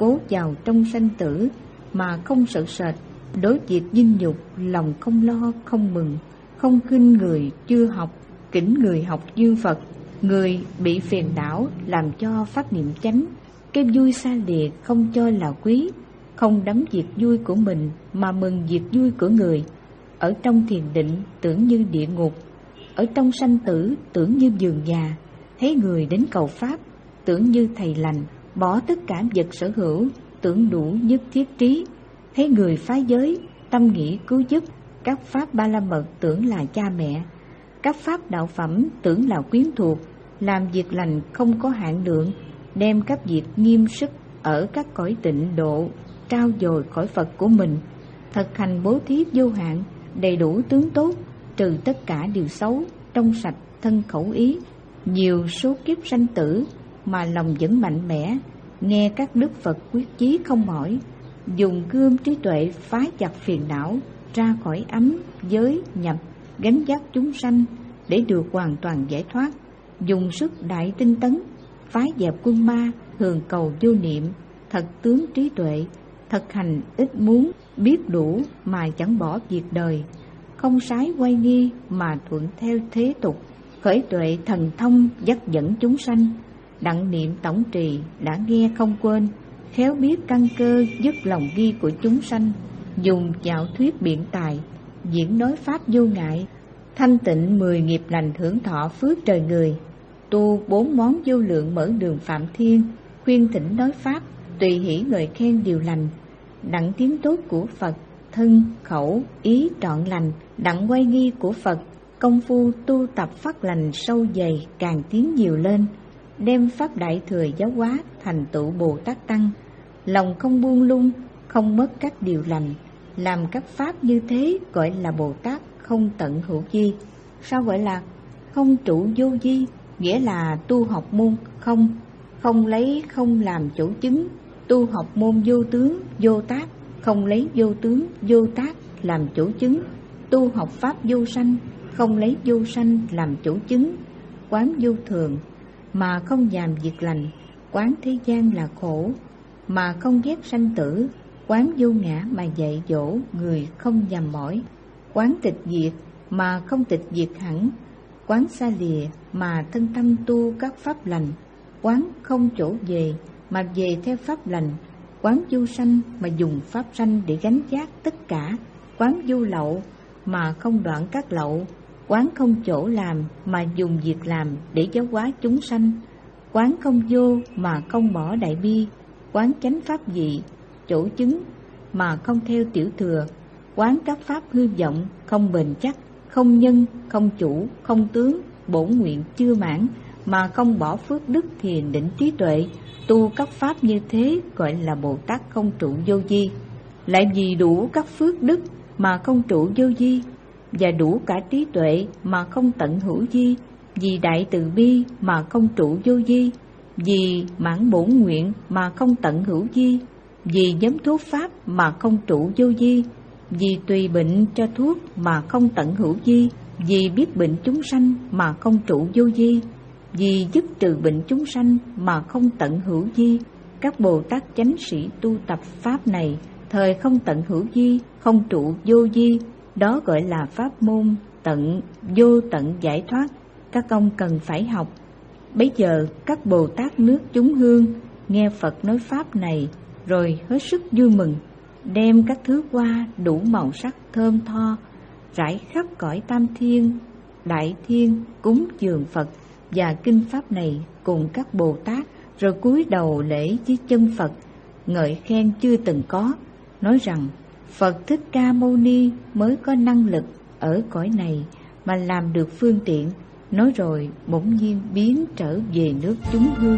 cố vào trong sanh tử mà không sợ sệt, đối việc dinh dục lòng không lo không mừng, không khinh người chưa học, kính người học như Phật. Người bị phiền não làm cho pháp niệm chánh, cái vui xa lìa không cho là quý, không đắm việc vui của mình mà mừng việc vui của người. Ở trong thiền định tưởng như địa ngục, ở trong sanh tử tưởng như vườn già. Thấy người đến cầu pháp tưởng như thầy lành, bỏ tất cả vật sở hữu tưởng đủ nhất thiết trí. Thấy người phá giới tâm nghĩ cứu giúp, các pháp ba la mật tưởng là cha mẹ, các pháp đạo phẩm tưởng là quyến thuộc. Làm việc lành không có hạn lượng, đem các việc nghiêm sức ở các cõi tịnh độ trao dồi khỏi Phật của mình. Thực hành bố thí vô hạn, đầy đủ tướng tốt, trừ tất cả điều xấu, trong sạch thân khẩu ý. Nhiều số kiếp sanh tử mà lòng vẫn mạnh mẽ, nghe các đức Phật quyết chí không mỏi, dùng gươm trí tuệ phá chặt phiền não, ra khỏi ấm giới nhập, gánh vác chúng sanh để được hoàn toàn giải thoát. Dùng sức đại tinh tấn, phá dẹp quân ma, thường cầu vô niệm, thật tướng trí tuệ, thực hành ít muốn, biết đủ mà chẳng bỏ việc đời, không sái quay nghi mà thuận theo thế tục, khởi tuệ thần thông dắt dẫn chúng sanh, đặng niệm tổng trì đã nghe không quên, khéo biết căn cơ dứt lòng ghi của chúng sanh, dùng dạo thuyết biện tài, diễn nói pháp vô ngại, thanh tịnh mười nghiệp lành hưởng thọ phước trời người, tu bốn món vô lượng mở đường phạm thiên, khuyên thỉnh nói pháp, tùy hỷ ngợi khen điều lành, đặng tiếng tốt của Phật, thân, khẩu, ý trọn lành, đặng quay nghi của Phật, công phu tu tập phát lành sâu dày càng tiến nhiều lên, đem pháp đại thừa giáo hóa thành tựu Bồ Tát Tăng, lòng không buông lung, không mất các điều lành, làm các pháp như thế gọi là Bồ Tát không tận hữu vi. Sao gọi là không trụ vô vi? Nghĩa là tu học môn không, không lấy không làm chỗ chứng, tu học môn vô tướng, vô tác, không lấy vô tướng, vô tác làm chỗ chứng, tu học pháp vô sanh, không lấy vô sanh làm chỗ chứng, quán vô thường, mà không làm việc lành, quán thế gian là khổ, mà không ghét sanh tử, quán vô ngã mà dạy dỗ người không nhằm mỏi, quán tịch diệt mà không tịch diệt hẳn, quán xa lìa mà thân tâm tu các pháp lành, quán không chỗ về mà về theo pháp lành, quán vô sanh mà dùng pháp sanh để gánh vác tất cả, quán vô lậu mà không đoạn các lậu, quán không chỗ làm mà dùng việc làm để giáo hóa chúng sanh, quán không vô mà không bỏ đại bi, quán chánh pháp dị, chỗ chứng mà không theo tiểu thừa, quán các pháp hư vọng, không bền chắc, không nhân, không chủ, không tướng, bổn nguyện chưa mãn, mà không bỏ phước đức thiền định trí tuệ, tu các pháp như thế gọi là Bồ Tát không trụ vô vi. Lại vì đủ các phước đức mà không trụ vô vi, và đủ cả trí tuệ mà không tận hữu vi, vì đại từ bi mà không trụ vô vi, vì mãn bổn nguyện mà không tận hữu vi, vì nhóm thuốc pháp mà không trụ vô vi, vì tùy bệnh cho thuốc mà không tận hữu vi, vì biết bệnh chúng sanh mà không trụ vô vi, vì giúp trừ bệnh chúng sanh mà không tận hữu vi. Các Bồ Tát chánh sĩ tu tập pháp này thời không tận hữu vi, không trụ vô vi, đó gọi là pháp môn tận vô tận giải thoát. Các ông cần phải học. Bấy giờ các Bồ Tát nước chúng hương nghe Phật nói pháp này rồi hết sức vui mừng, đem các thứ hoa đủ màu sắc thơm tho rải khắp cõi tam thiên đại thiên cúng dường Phật và kinh pháp này cùng các Bồ Tát, rồi cúi đầu lễ dưới chân Phật, ngợi khen chưa từng có, nói rằng Phật Thích Ca Mâu Ni mới có năng lực ở cõi này mà làm được phương tiện. Nói rồi bỗng nhiên biến trở về nước chúng hương.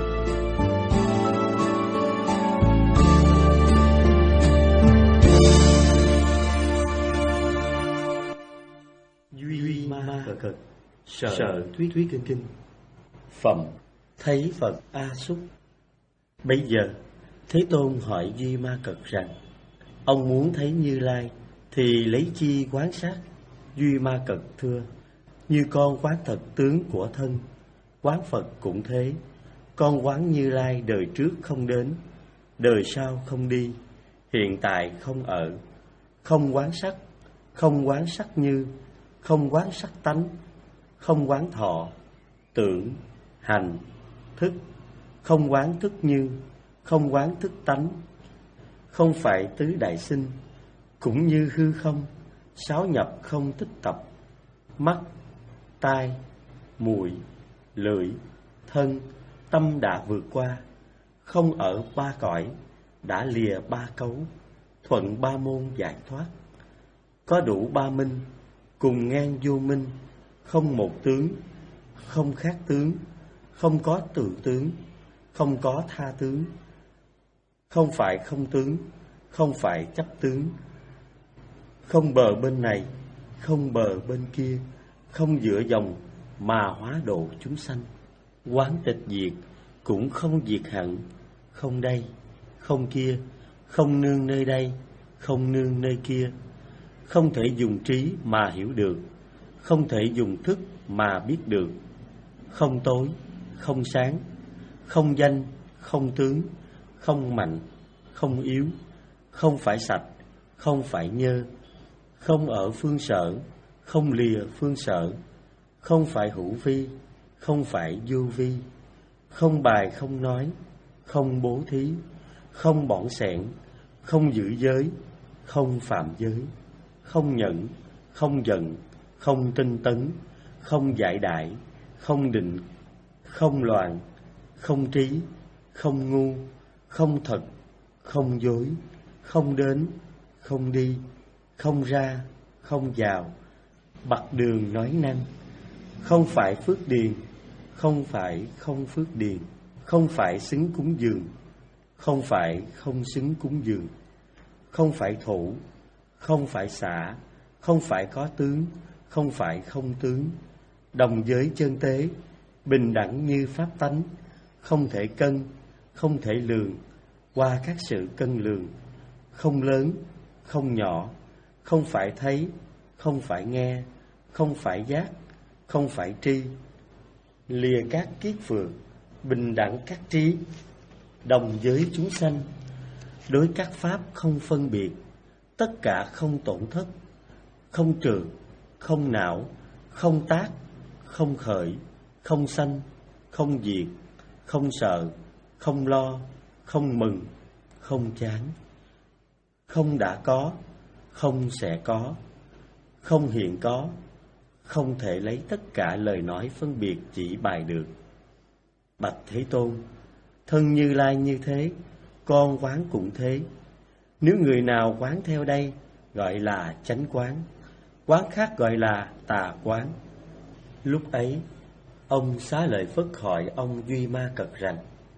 Duy ma cực sở, sở thuyết thuyết kinh kinh. Phẩm thấy Phật A Xúc. Bây giờ Thế Tôn hỏi Duy Ma Cực rằng: ông muốn thấy Như Lai thì lấy chi quán sát? Duy Ma Cực thưa: như con quán thật tướng của thân, quán Phật cũng thế. Con quán Như Lai đời trước không đến, đời sau không đi, hiện tại không ở, không quán sắc, không quán sắc như, không quán sắc tánh, không quán thọ, tưởng, hành, thức, không quán thức như, không quán thức tánh, không phải tứ đại sinh, cũng như hư không, sáu nhập không tích tập, mắt, tai, mũi, lưỡi, thân, tâm đã vượt qua, không ở ba cõi, đã lìa ba cấu, thuận ba môn giải thoát, có đủ ba minh, cùng ngang vô minh, không một tướng, không khác tướng, không có tự tướng, không có tha tướng, không phải không tướng, không phải chấp tướng, không bờ bên này, không bờ bên kia, không giữa dòng mà hóa độ chúng sanh. Quán tịch diệt cũng không diệt hẳn, không đây, không kia, không nương nơi đây, không nương nơi kia, không thể dùng trí mà hiểu được, không thể dùng thức mà biết được, không tối, không sáng, không danh, không tướng, không mạnh, không yếu, không phải sạch, không phải nhơ, không ở phương sở, không lìa phương sở, không phải hữu vi, không phải vô vi, không bài không nói, không bố thí, không bỏng sẻn, không giữ giới, không phạm giới, không nhẫn, không giận, không tinh tấn, không giải đại, không định, không loạn, không trí, không ngu, không thật, không dối, không đến, không đi, không ra, không vào, bặt đường nói năng, không phải phước điền, không phải không phước điền, không phải xứng cúng dường, không phải không xứng cúng dường, không phải thủ, không phải xả, không phải có tướng, không phải không tướng, đồng giới chân tế, bình đẳng như pháp tánh, không thể cân, không thể lường, qua các sự cân lường, không lớn, không nhỏ, không phải thấy, không phải nghe, không phải giác, không phải tri, lìa các kiết phượng, bình đẳng các trí, đồng giới chúng sanh, đối các pháp không phân biệt, tất cả không tổn thất, không trượt, không não, không tác, không khởi, không sanh, không diệt, không sợ, không lo, không mừng, không chán, không đã có, không sẽ có, không hiện có, không thể lấy tất cả lời nói phân biệt chỉ bài được. Bạch Thế Tôn, thân Như Lai như thế, con quán cũng thế. Nếu người nào quán theo đây, gọi là chánh quán, quán khác gọi là tà quán. Lúc ấy, ông Xá Lợi Phất hỏi ông Duy Ma Cật rằng: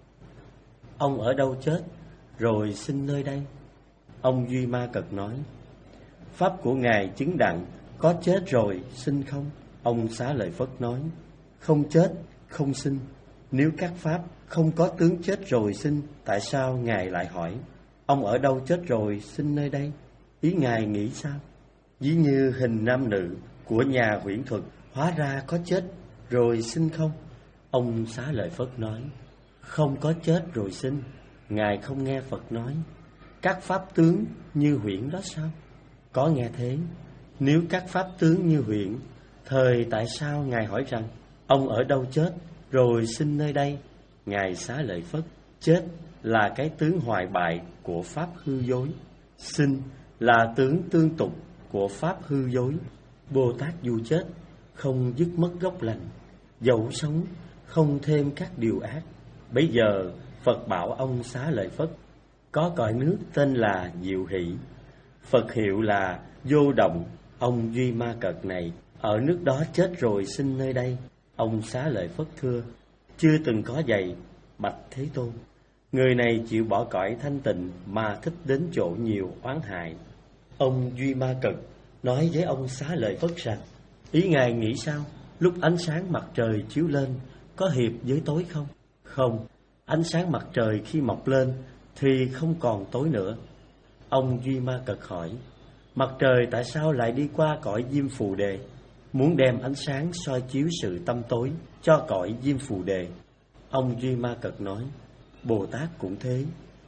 ông ở đâu chết, rồi sinh nơi đây? Ông Duy Ma Cật nói: pháp của Ngài chứng đặng, có chết rồi sinh không? Ông Xá Lợi Phất nói: không chết, không sinh. Nếu các pháp không có tướng chết rồi sinh, tại sao Ngài lại hỏi ông ở đâu chết rồi sinh nơi đây? Ý Ngài nghĩ sao? Ví như hình nam nữ của nhà huyễn thuật hóa ra có chết rồi sinh không? Ông Xá Lợi Phất nói: không có chết rồi sinh. Ngài không nghe Phật nói các pháp tướng như huyễn đó sao? Có nghe thế. Nếu các pháp tướng như huyễn, thời tại sao Ngài hỏi rằng ông ở đâu chết rồi sinh nơi đây? Ngài Xá Lợi Phất: chết là cái tướng hoại bại của pháp hư dối, sinh là tướng tương tục của pháp hư dối. Bồ Tát dù chết không dứt mất gốc lành, dẫu sống không thêm các điều ác. Bây giờ Phật bảo ông Xá Lợi Phất có cõi nước tên là Diệu Hỷ, Phật hiệu là Vô Động. Ông Duy Ma Cật này ở nước đó chết rồi sinh nơi đây. Ông Xá Lợi Phất thưa: chưa từng có vậy, bạch Thế Tôn. Người này chịu bỏ cõi thanh tịnh mà thích đến chỗ nhiều oán hại. Ông Duy Ma Cật nói với ông Xá Lợi Phất rằng: ý Ngài nghĩ sao? Lúc ánh sáng mặt trời chiếu lên có hiệp với tối không? Không, ánh sáng mặt trời khi mọc lên thì không còn tối nữa. Ông Duy Ma Cật hỏi: mặt trời tại sao lại đi qua cõi Diêm Phù Đề, muốn đem ánh sáng soi chiếu sự tâm tối cho cõi Diêm Phù Đề? Ông Duy Ma Cật nói: Bồ Tát cũng thế.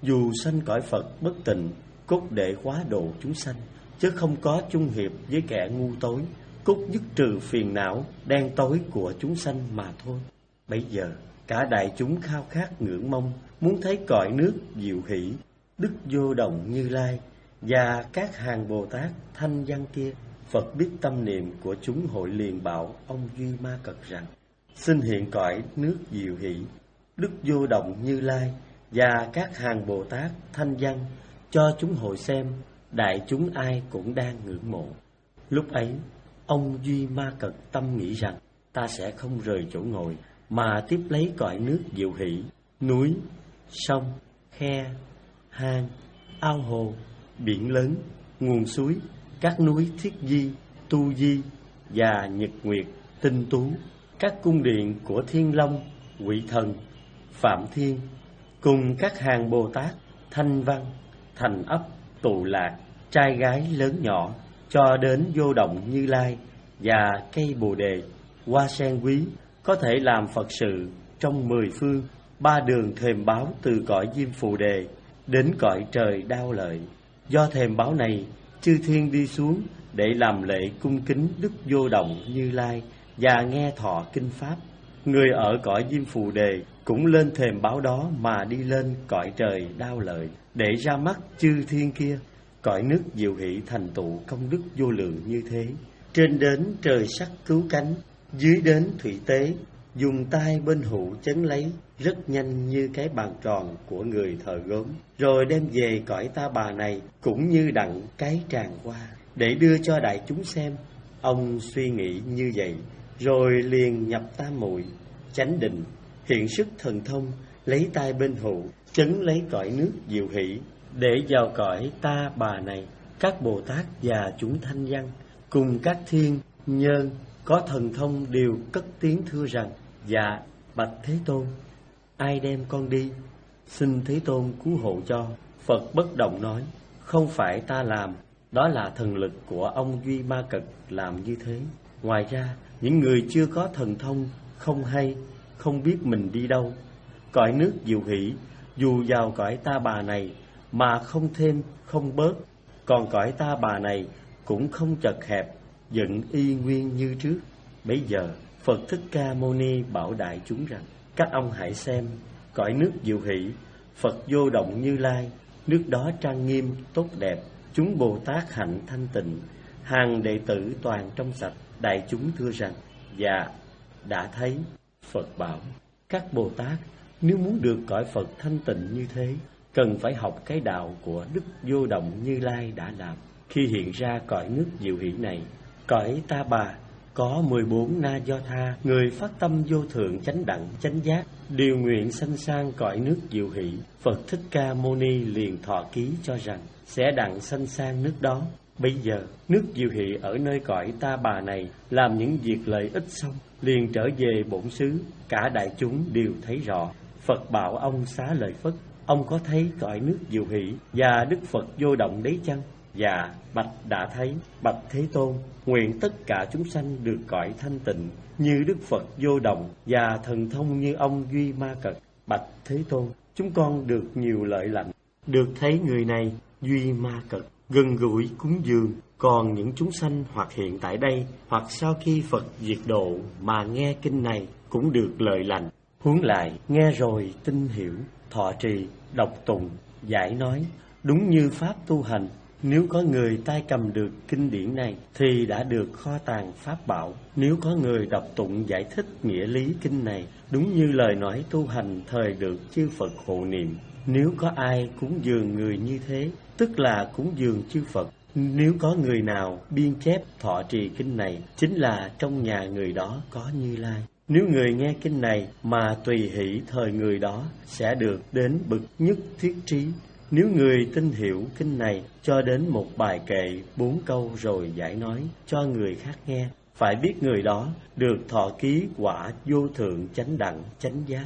Dù sanh cõi Phật bất tịnh, cốt để hóa độ chúng sanh, chứ không có chung hiệp với kẻ ngu tối, cốt dứt trừ phiền não đen tối của chúng sanh mà thôi. Bấy giờ cả đại chúng khao khát ngưỡng mong, muốn thấy cõi nước diệu hỷ, Đức Vô Động Như Lai và các hàng Bồ Tát thanh văn kia. Phật biết tâm niệm của chúng, hội liền bảo ông Duy Ma Cật rằng: xin hiện cõi nước diệu hỷ, Đức Vô Động Như Lai và các hàng Bồ Tát thanh văn, cho chúng hội xem. Đại chúng ai cũng đang ngưỡng mộ. Lúc ấy ông Duy Ma Cật tâm nghĩ rằng: ta sẽ không rời chỗ ngồi, mà tiếp lấy cõi nước diệu hỷ. Núi, sông, khe, hang, ao hồ, biển lớn, nguồn suối, các núi Thiết Di, Tu Di và Nhật Nguyệt, Tinh Tú, các cung điện của Thiên Long, Quỷ Thần, Phạm Thiên, cùng các hàng Bồ Tát thanh văn, thành ấp, tụ lạc, trai gái lớn nhỏ, cho đến Vô Động Như Lai và cây Bồ Đề, hoa sen quý, có thể làm Phật sự trong mười phương, ba đường thềm báo từ cõi Diêm Phù Đề đến cõi trời Đao Lợi. Do thềm báo này, chư thiên đi xuống để làm lễ cung kính Đức Vô Động Như Lai và nghe thọ kinh pháp. Người ở cõi Diêm Phù Đề cũng lên thềm báo đó mà đi lên cõi trời Đao Lợi để ra mắt chư thiên kia. Cõi nước diệu hỷ thành tựu công đức vô lượng như thế. Trên đến trời sắc cứu cánh, dưới đến thủy tế, dùng tay bên hữu chấn lấy, rất nhanh như cái bàn tròn của người thợ gốm, rồi đem về cõi Ta Bà này cũng như đặng cái tràng hoa, để đưa cho đại chúng xem. Ông suy nghĩ như vậy, rồi liền nhập tam muội, chánh định, hiện sức thần thông, lấy tay bên hữu chấn lấy cõi nước diệu hỷ, để vào cõi Ta Bà này. Các Bồ Tát và chúng thanh văn cùng các thiên nhân có thần thông đều cất tiếng thưa rằng: dạ, bạch Thế Tôn, ai đem con đi? Xin Thế Tôn cứu hộ cho. Phật bất động nói: không phải ta làm, đó là thần lực của ông Duy Ma Cật làm như thế. Ngoài ra, những người chưa có thần thông, không hay, không biết mình đi đâu, cõi nước diệu hỷ, dù vào cõi Ta Bà này mà không thêm không bớt, còn cõi Ta Bà này cũng không chật hẹp, vẫn y nguyên như trước. Bấy giờ Phật Thích Ca Mâu Ni bảo đại chúng rằng: các ông hãy xem cõi nước diệu hỷ, Phật Vô Động Như Lai, nước đó trang nghiêm tốt đẹp, chúng Bồ Tát hạnh thanh tịnh, hàng đệ tử toàn trong sạch. Đại chúng thưa rằng: dạ, đã thấy. Phật bảo: các Bồ Tát nếu muốn được cõi Phật thanh tịnh như thế, cần phải học cái đạo của Đức Vô Động Như Lai đã làm. Khi hiện ra cõi nước diệu hỷ này, cõi Ta Bà có mười bốn na do tha, người phát tâm vô thượng chánh đẳng chánh giác, điều nguyện sanh sang cõi nước diệu hỷ. Phật Thích Ca Mâu Ni liền thọ ký cho rằng sẽ đặng sanh sang nước đó. Bây giờ nước diệu hỷ ở nơi cõi Ta Bà này làm những việc lợi ích xong, liền trở về bổn xứ. Cả đại chúng đều thấy rõ. Phật bảo ông xá lợi Phất: ông có thấy cõi nước diệu hỷ và Đức Phật Vô Động đấy chăng? Dạ, bạch đã thấy. Bạch Thế Tôn, nguyện tất cả chúng sanh được cõi thanh tịnh như Đức Phật Vô Động và thần thông như ông Duy Ma Cật. Bạch Thế Tôn, chúng con được nhiều lợi lành, được thấy người này Duy Ma Cật gần gũi cúng dường. Còn những chúng sanh hoặc hiện tại đây, hoặc sau khi Phật diệt độ mà nghe kinh này cũng được lợi lành. Huống lại nghe rồi tin hiểu, thọ trì, đọc tụng, giải nói, đúng như pháp tu hành. Nếu có người tay cầm được kinh điển này thì đã được kho tàng pháp bảo. Nếu có người đọc tụng giải thích nghĩa lý kinh này đúng như lời nói tu hành, thời được chư Phật hộ niệm. Nếu có ai cúng dường người như thế, tức là cúng dường chư Phật. Nếu có người nào biên chép thọ trì kinh này, chính là trong nhà người đó có Như Lai. Nếu người nghe kinh này mà tùy hỷ, thời người đó sẽ được đến bậc nhất thiết trí. Nếu người tin hiểu kinh này cho đến một bài kệ bốn câu rồi giải nói cho người khác nghe, phải biết người đó được thọ ký quả vô thượng chánh đẳng chánh giác.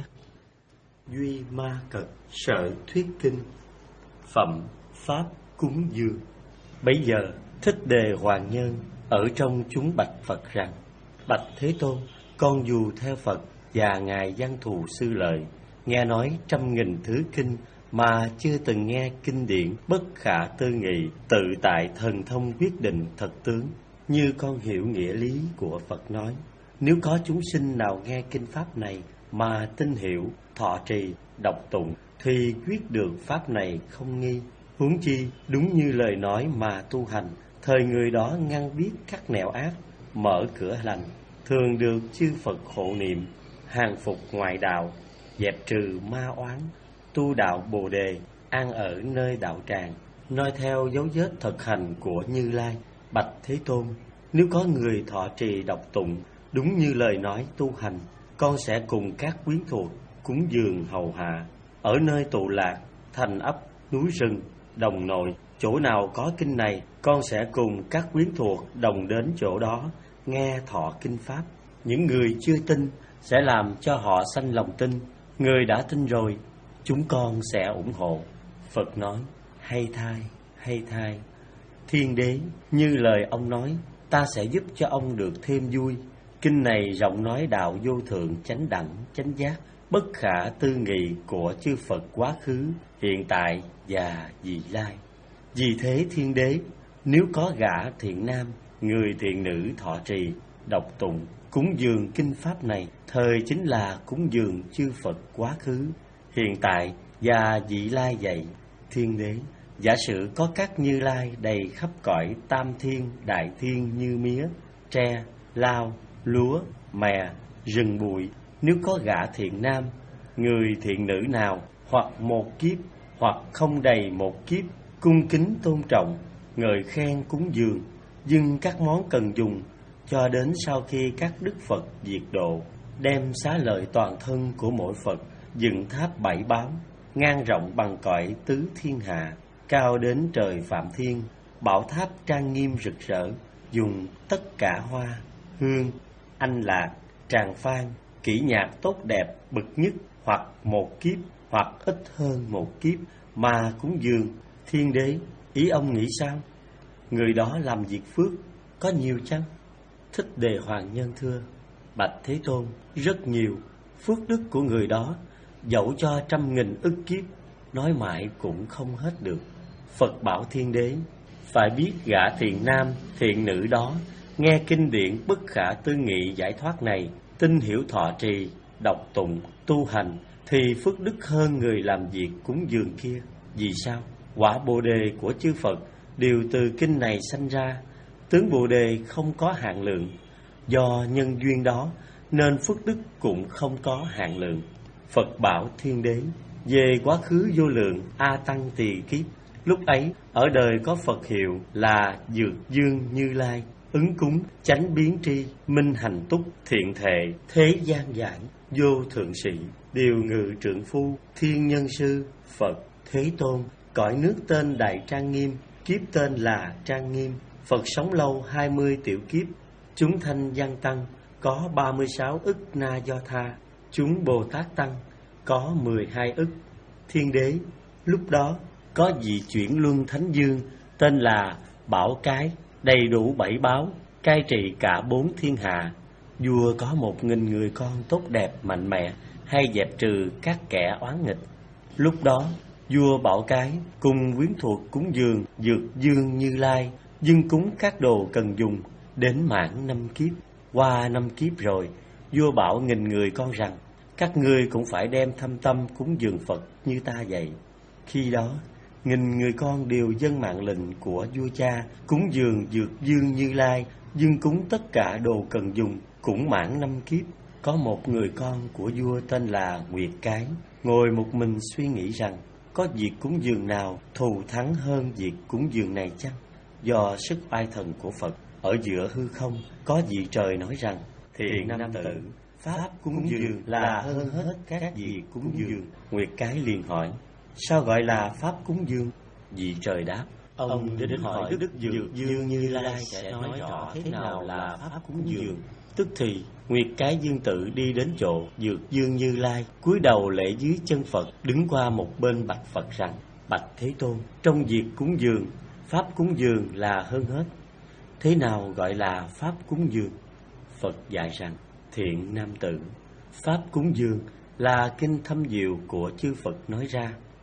Duy Ma Cật sở thuyết kinh, phẩm pháp cúng dường. Bấy giờ Thích Đề Hoàng Nhân ở trong chúng bạch Phật rằng: bạch Thế Tôn, con dù theo Phật và ngài Văn Thù Sư Lợi, nghe nói trăm nghìn thứ kinh mà chưa từng nghe kinh điển bất khả tư nghị, tự tại thần thông quyết định thật tướng, như con hiểu nghĩa lý của Phật nói. Nếu có chúng sinh nào nghe kinh pháp này mà tin hiểu, thọ trì, đọc tụng, thì quyết được pháp này không nghi. Huống chi đúng như lời nói mà tu hành, thời người đó ngăn biết các nẻo ác, mở cửa lành, thường được chư Phật hộ niệm, hàng phục ngoại đạo, dẹp trừ ma oán, tu đạo Bồ đề, an ở nơi đạo tràng, noi theo dấu vết thực hành của Như Lai. Bạch Thế Tôn, nếu có người thọ trì đọc tụng đúng như lời nói tu hành, con sẽ cùng các quyến thuộc cúng dường hầu hạ. Ở nơi tụ lạc, thành ấp, núi rừng, đồng nội, chỗ nào có kinh này, con sẽ cùng các quyến thuộc đồng đến chỗ đó nghe thọ kinh pháp. Những người chưa tin sẽ làm cho họ sanh lòng tin, người đã tin rồi, chúng con sẽ ủng hộ. Phật nói, hay thay, hay thay. Thiên đế, như lời ông nói, ta sẽ giúp cho ông được thêm vui. Kinh này rộng nói đạo vô thượng, chánh đẳng, chánh giác, bất khả tư nghị của chư Phật quá khứ, hiện tại và vị lai. Vì thế thiên đế, nếu có gã thiện nam, người thiện nữ thọ trì, đọc tụng, cúng dường kinh pháp này, thời chính là cúng dường chư Phật quá khứ, hiện tại và vị lai vậy. Thiên đế, giả sử có các Như Lai đầy khắp cõi tam thiên, đại thiên như mía, tre, lao, lúa, mè, rừng bụi, nếu có gã thiện nam, người thiện nữ nào, hoặc một kiếp, hoặc không đầy một kiếp, cung kính tôn trọng, ngợi khen cúng dường, dâng các món cần dùng, cho đến sau khi các đức Phật diệt độ, đem xá lợi toàn thân của mỗi Phật, dựng tháp bảy báo, ngang rộng bằng cõi tứ thiên hạ, cao đến trời Phạm Thiên, bảo tháp trang nghiêm rực rỡ, dùng tất cả hoa, hương, anh lạc, tràng phan, kỹ nhạc tốt đẹp bậc nhất, hoặc một kiếp, hoặc ít hơn một kiếp mà cúng dường. Thiên đế, ý ông nghĩ sao? Người đó làm việc phước có nhiều chăng? Thích Đề Hoàng Nhân thưa, bạch Thế Tôn, rất nhiều. Phước đức của người đó dẫu cho trăm nghìn ức kiếp, nói mãi cũng không hết được. Phật bảo thiên đế, phải biết gã thiện nam, thiện nữ đó nghe kinh điển bất khả tư nghị giải thoát này, tin hiểu thọ trì, đọc tụng, tu hành, thì phước đức hơn người làm việc cúng dường kia. Vì sao? Quả Bồ đề của chư Phật đều từ kinh này sanh ra. Tướng Bồ đề không có hạn lượng, do nhân duyên đó nên phước đức cũng không có hạn lượng. Phật bảo thiên đế, về quá khứ vô lượng A Tăng Tỳ kiếp, lúc ấy ở đời có Phật hiệu là Dược Dương Như Lai, ứng cúng, chánh biến tri, minh hành túc, thiện thệ, thế gian giải, vô thượng sĩ, điều ngự trượng phu, thiên nhân sư, Phật, Thế Tôn. Cõi nước tên Đại Trang Nghiêm, kiếp tên là Trang Nghiêm. Phật sống lâu hai mươi tiểu kiếp. Chúng thanh văn tăng có ba mươi sáu ức na do tha, chúng Bồ Tát tăng có mười hai ức. Thiên đế, lúc đó có vị chuyển luân thánh dương tên là Bảo Cái, đầy đủ bảy báo, cai trị cả bốn thiên hạ. Vua có một nghìn người con tốt đẹp mạnh mẽ, hay dẹp trừ các kẻ oán nghịch. Lúc đó vua Bảo Cái cùng quyến thuộc cúng dường Dược Dương Như Lai, dâng cúng các đồ cần dùng, đến mãn năm kiếp. Qua năm kiếp rồi, vua bảo nghìn người con rằng, các ngươi cũng phải đem thâm tâm cúng dường Phật như ta vậy. Khi đó nghìn người con đều dâng mạng lệnh của vua cha, cúng dường Dược Dương Như Lai, dâng cúng tất cả đồ cần dùng, cũng mãn năm kiếp. Có một người con của vua tên là Nguyệt Cái, ngồi một mình suy nghĩ rằng, có việc cúng dường nào thù thắng hơn việc cúng dường này chăng? Do sức oai thần của Phật, ở giữa hư không có vị trời nói rằng, thiện nam tử, pháp cúng dường là hơn hết các vị cúng dường. Nguyệt Cái liền hỏi, sao gọi là pháp cúng dường? Vị trời đáp, ông đến hỏi Đức Dược Dương Như Lai sẽ nói rõ thế nào là pháp cúng dường. Tức thì Nguyệt Cái Dương Tự đi đến chỗ Dược Dương Như Lai, cúi đầu lễ dưới chân Phật, đứng qua một bên bạch Phật rằng, bạch Thế Tôn, trong việc cúng dường, pháp cúng dường là hơn hết. Thế nào gọi là pháp cúng dường? Phật dạy rằng, thiện nam tử, pháp cúng dường là kinh thâm diệu của chư Phật nói ra,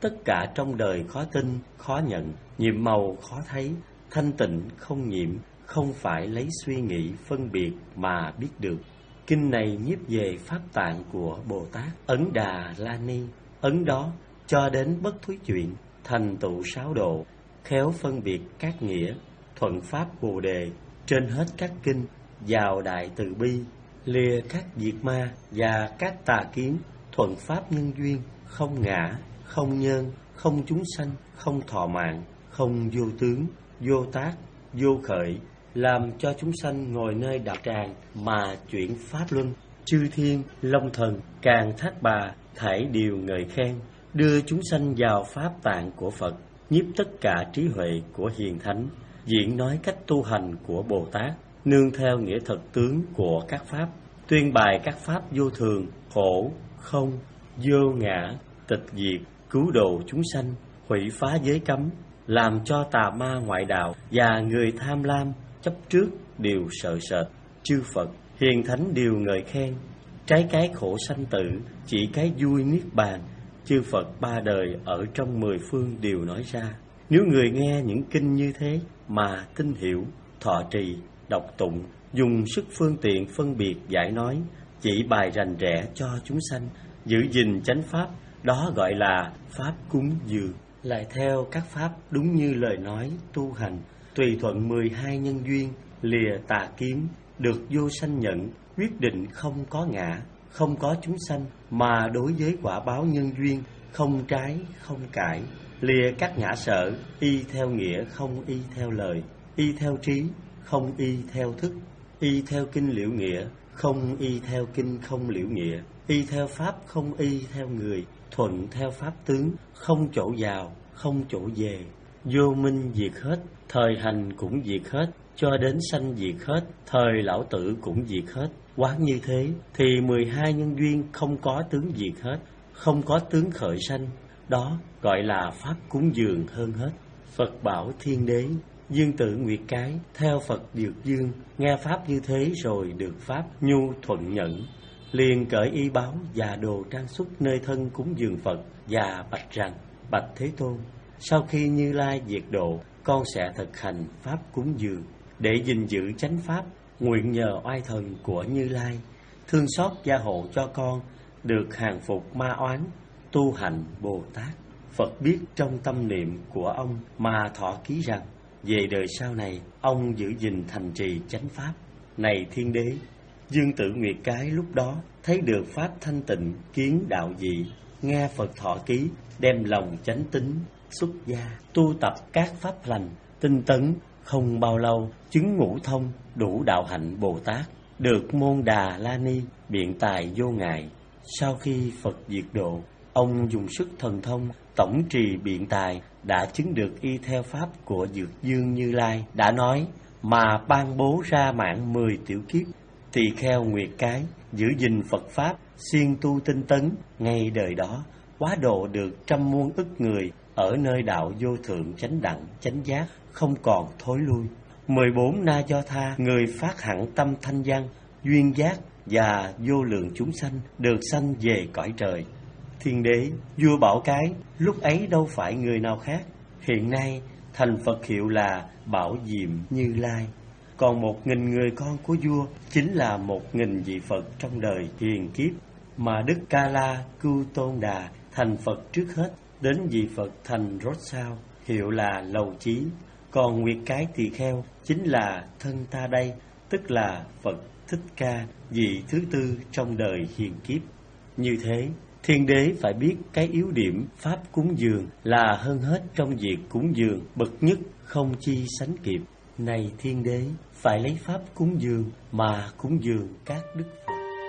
tất cả trong đời khó tin, khó nhận, nhiệm màu khó thấy, thanh tịnh không nhiễm, không phải lấy suy nghĩ phân biệt mà biết được. Kinh này nhiếp về pháp tạng của Bồ Tát Ấn Đà La Ni. Ấn đó cho đến bất thối chuyện, thành tựu sáu độ, khéo phân biệt các nghĩa, thuận pháp Bồ Đề, trên hết các kinh, vào đại từ bi, lìa các diệt ma và các tà kiến, thuận pháp nhân duyên, không ngã, không nhân, không chúng sanh, không thọ mạng, không vô tướng, vô tác, vô khởi, làm cho chúng sanh ngồi nơi đạo tràng mà chuyển pháp luân. Chư thiên, long thần, càng thác bà, thảy đều ngợi khen, đưa chúng sanh vào pháp tạng của Phật, nhiếp tất cả trí huệ của hiền thánh, diễn nói cách tu hành của Bồ Tát, nương theo nghĩa thật tướng của các pháp, tuyên bài các pháp vô thường, khổ, không, vô ngã, tịch diệt, cứu độ chúng sanh, hủy phá giới cấm, làm cho tà ma ngoại đạo và người tham lam chấp trước đều sợ sệt. Chư Phật hiền thánh đều ngợi khen, trái cái khổ sanh tử, chỉ cái vui niết bàn. Chư Phật ba đời ở trong mười phương đều nói ra. Nếu người nghe những kinh như thế mà tin hiểu, thọ trì, đọc tụng, dùng sức phương tiện phân biệt giải nói, chỉ bài rành rẽ cho chúng sanh, giữ gìn chánh pháp, đó gọi là pháp cúng dường. Lại theo các pháp đúng như lời nói tu hành, tùy thuận mười hai nhân duyên, lìa tà kiếm, được vô sanh nhận, quyết định không có ngã, không có chúng sanh, mà đối với quả báo nhân duyên, không trái, không cãi, lìa các ngã sở, y theo nghĩa không y theo lời, y theo trí, không y theo thức, y theo kinh liễu nghĩa, không y theo kinh không liễu nghĩa, y theo pháp không y theo người, thuận theo pháp tướng, không chỗ vào, không chỗ về, vô minh diệt hết, thời hành cũng diệt hết, cho đến sanh diệt hết, thời lão tử cũng diệt hết. Quán như thế thì mười hai nhân duyên không có tướng diệt hết, không có tướng khởi sanh, đó gọi là pháp cúng dường hơn hết. Phật bảo Thiên Đế, Dương Tử Nguyệt Cái theo Phật Dược Dương, nghe pháp như thế rồi được pháp nhu thuận nhận, liền cởi y báo và đồ trang sức nơi thân cúng dường Phật và bạch rằng: bạch Thế Tôn, sau khi Như Lai diệt độ, con sẽ thực hành pháp cúng dường để gìn giữ chánh pháp, nguyện nhờ oai thần của Như Lai thương xót gia hộ cho con được hàng phục ma oán, tu hành Bồ Tát. Phật biết trong tâm niệm của ông mà thọ ký rằng về đời sau này ông giữ gìn thành trì chánh pháp. Này Thiên Đế, Dương Tử Nguyệt Cái lúc đó thấy được pháp thanh tịnh, kiến đạo dị, nghe Phật thọ ký, đem lòng chánh tín xuất gia, tu tập các pháp lành tinh tấn, không bao lâu chứng ngũ thông, đủ đạo hạnh Bồ Tát, được môn Đà La Ni, biện tài vô ngại. Sau khi Phật diệt độ, ông dùng sức thần thông tổng trì biện tài, đã chứng được y theo pháp của Dược Dương Như Lai đã nói, mà ban bố ra mạng mười tiểu kiếp. Tỳ kheo Nguyệt Cái giữ gìn Phật pháp, siêng tu tinh tấn, ngay đời đó quá độ được trăm muôn ức người ở nơi đạo vô thượng chánh đẳng chánh giác, không còn thối lui. Mười bốn na do tha người phát hẳn tâm thanh văn, duyên giác và vô lượng chúng sanh được sanh về cõi trời. Thiên Đế, vua Bảo Cái lúc ấy đâu phải người nào khác, hiện nay thành Phật hiệu là Bảo Diệm Như Lai. Còn một nghìn người con của vua chính là một nghìn vị Phật trong đời hiền kiếp, mà Đức Ca La Cưu Tôn Đà thành Phật trước hết, đến vị Phật thành rốt sau, hiệu là Lầu Chí. Còn Nguyệt Cái Tỳ Kheo chính là thân ta đây, tức là Phật Thích Ca, vị thứ tư trong đời hiền kiếp. Như thế, Thiên Đế phải biết cái yếu điểm pháp cúng dường là hơn hết trong việc cúng dường, bậc nhất không chi sánh kịp. Này Thiên Đế, phải lấy pháp cúng dường mà cúng dường các đức Phật.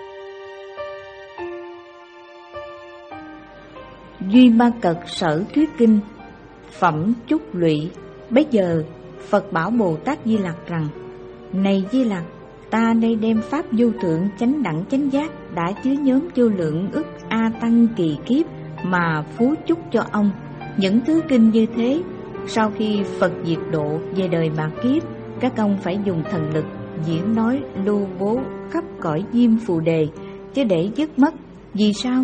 Duy Ma Cật Sở Thuyết Kinh Phẩm Chúc Lụy. Bấy giờ Phật bảo Bồ Tát Di Lặc rằng: này Di Lặc, ta đây đem pháp vô thượng chánh đẳng chánh giác đã chứa nhóm vô lượng ức a tăng kỳ kiếp mà phú chúc cho ông. Những thứ kinh như thế, sau khi Phật diệt độ về đời bạc kiếp, các ông phải dùng thần lực diễn nói lưu bố khắp cõi diêm phù đề, chứ để dứt mất. Vì sao?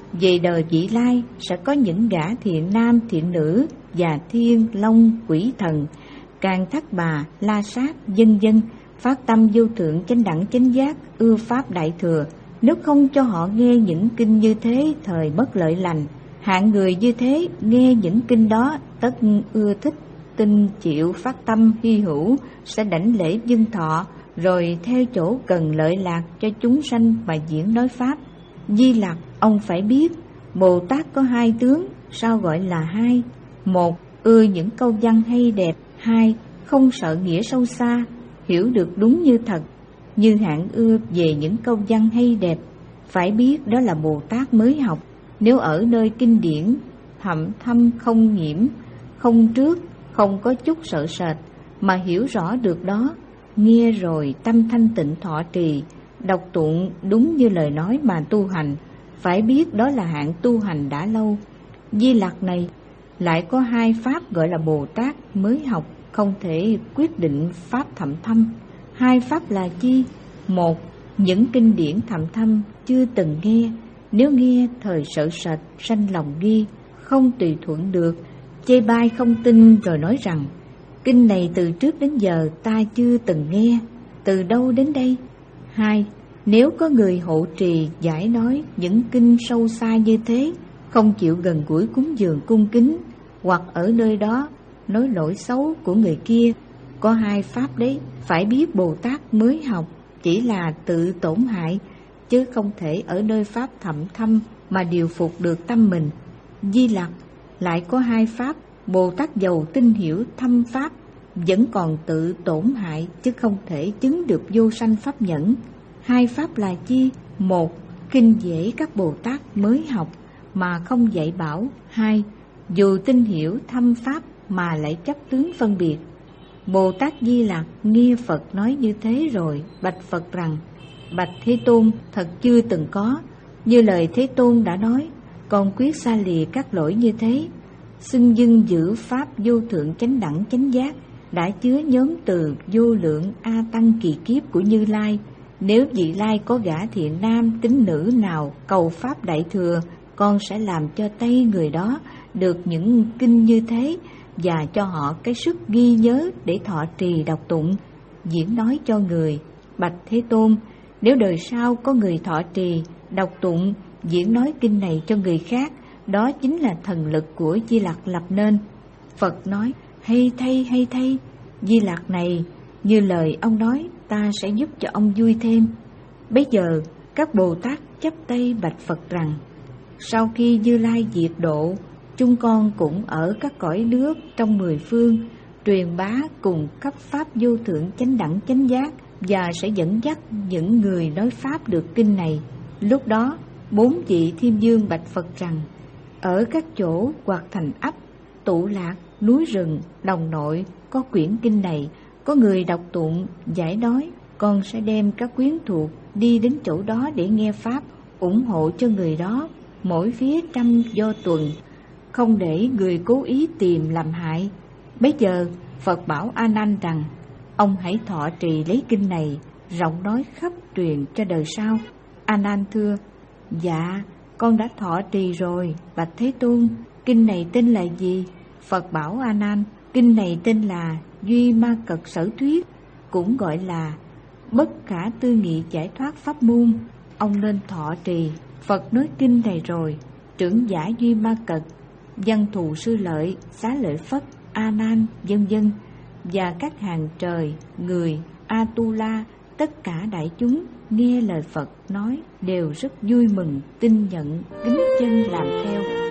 về đời vị lai sẽ có những gã thiện nam thiện nữ và thiên long quỷ thần, Càng Thác Bà, La Sát, vân vân, phát tâm vô thượng chánh đẳng chánh giác, ưa pháp đại thừa. Nếu không cho họ nghe những kinh như thế, thời mất lợi lành. Hạng người như thế nghe những kinh đó tất ưa thích, tin chịu phát tâm hy hữu, sẽ đảnh lễ vâng thọ, rồi theo chỗ cần lợi lạc cho chúng sanh mà diễn nói pháp. Di Lặc, ông phải biết, Bồ Tát có hai tướng. Sao gọi là hai? Một, ưa những câu văn hay đẹp. Hai, không sợ nghĩa sâu xa, hiểu được đúng như thật. Như hạng ưa về những câu văn hay đẹp, phải biết đó là Bồ Tát mới học. Nếu ở nơi kinh điển thậm thâm không nhiễm, không trước, không có chút sợ sệt, mà hiểu rõ được đó, nghe rồi tâm thanh tịnh thọ trì, đọc tụng đúng như lời nói mà tu hành, phải biết đó là hạng tu hành đã lâu. Di Lặc này lại có hai pháp gọi là Bồ Tát mới học, không thể quyết định pháp thậm thâm. Hai pháp là chi? Một, những kinh điển thậm thâm chưa từng nghe, nếu nghe thời sợ sệt sanh lòng nghi, không tùy thuận được, chê bai không tin, rồi nói rằng kinh này từ trước đến giờ ta chưa từng nghe, từ đâu đến đây? Hai, nếu có người hộ trì giải nói những kinh sâu xa như thế, không chịu gần gũi cúng dường cung kính, hoặc ở nơi đó nói lỗi xấu của người kia, có hai pháp đấy. Phải biết Bồ Tát mới học chỉ là tự tổn hại, chứ không thể ở nơi pháp thậm thâm mà điều phục được tâm mình. Di Lặc lại có hai pháp. Bồ Tát giàu tin hiểu thâm pháp, vẫn còn tự tổn hại, chứ không thể chứng được vô sanh pháp nhẫn. Hai pháp là chi? Một, kinh dễ các Bồ Tát mới học mà không dạy bảo. Hai, dù tin hiểu thâm pháp mà lại chấp tướng phân biệt. Bồ Tát Di Lặc nghe Phật nói như thế rồi bạch Phật rằng: Bạch Thế Tôn, thật chưa từng có. Như lời Thế Tôn đã nói, con quyết xa lìa các lỗi như thế, xưng dưng giữ pháp vô thượng chánh đẳng chánh giác, đã chứa nhóm từ vô lượng a tăng kỳ kiếp của Như Lai. Nếu vị Lai có gã thiện nam tín nữ nào cầu pháp đại thừa, con sẽ làm cho tay người đó được những kinh như thế, và cho họ cái sức ghi nhớ để thọ trì đọc tụng, diễn nói cho người. Bạch Thế Tôn, nếu đời sau có người thọ trì, đọc tụng, diễn nói kinh này cho người khác, đó chính là thần lực của Di Lặc lập nên. Phật nói: hay thay, hay thay, Di Lặc này, như lời ông nói, ta sẽ giúp cho ông vui thêm. Bây giờ các Bồ Tát chắp tay bạch Phật rằng: sau khi Như Lai diệt độ, chúng con cũng ở các cõi nước trong mười phương, truyền bá cùng cấp pháp vô thượng chánh đẳng chánh giác, và sẽ dẫn dắt những người nói pháp được kinh này. Lúc đó bốn vị thiên vương bạch Phật rằng: ở các chỗ hoặc thành ấp, tụ lạc, núi rừng, đồng nội có quyển kinh này, có người đọc tụng giải nói, con sẽ đem các quyến thuộc đi đến chỗ đó để nghe pháp, ủng hộ cho người đó mỗi phía trăm do tuần, không để người cố ý tìm làm hại. Bây giờ Phật bảo A Nan rằng: ông hãy thọ trì lấy kinh này, rộng nói khắp truyền cho đời sau. A Nan thưa: dạ, con đã thọ trì rồi, bạch Thế Tôn. Kinh này tên là gì? Phật bảo A Nan: kinh này tên là Duy Ma Cật Sở Thuyết, cũng gọi là Bất Khả Tư Nghị Giải Thoát Pháp Môn. Ông nên thọ trì. Phật nói kinh này rồi, trưởng giả Duy Ma Cật, Văn Thù Sư Lợi, Xá Lợi Phất, A Nan, vân vân, và các hàng trời, người, A Tu La, tất cả đại chúng nghe lời Phật nói đều rất vui mừng, tin nhận, kính chân làm theo.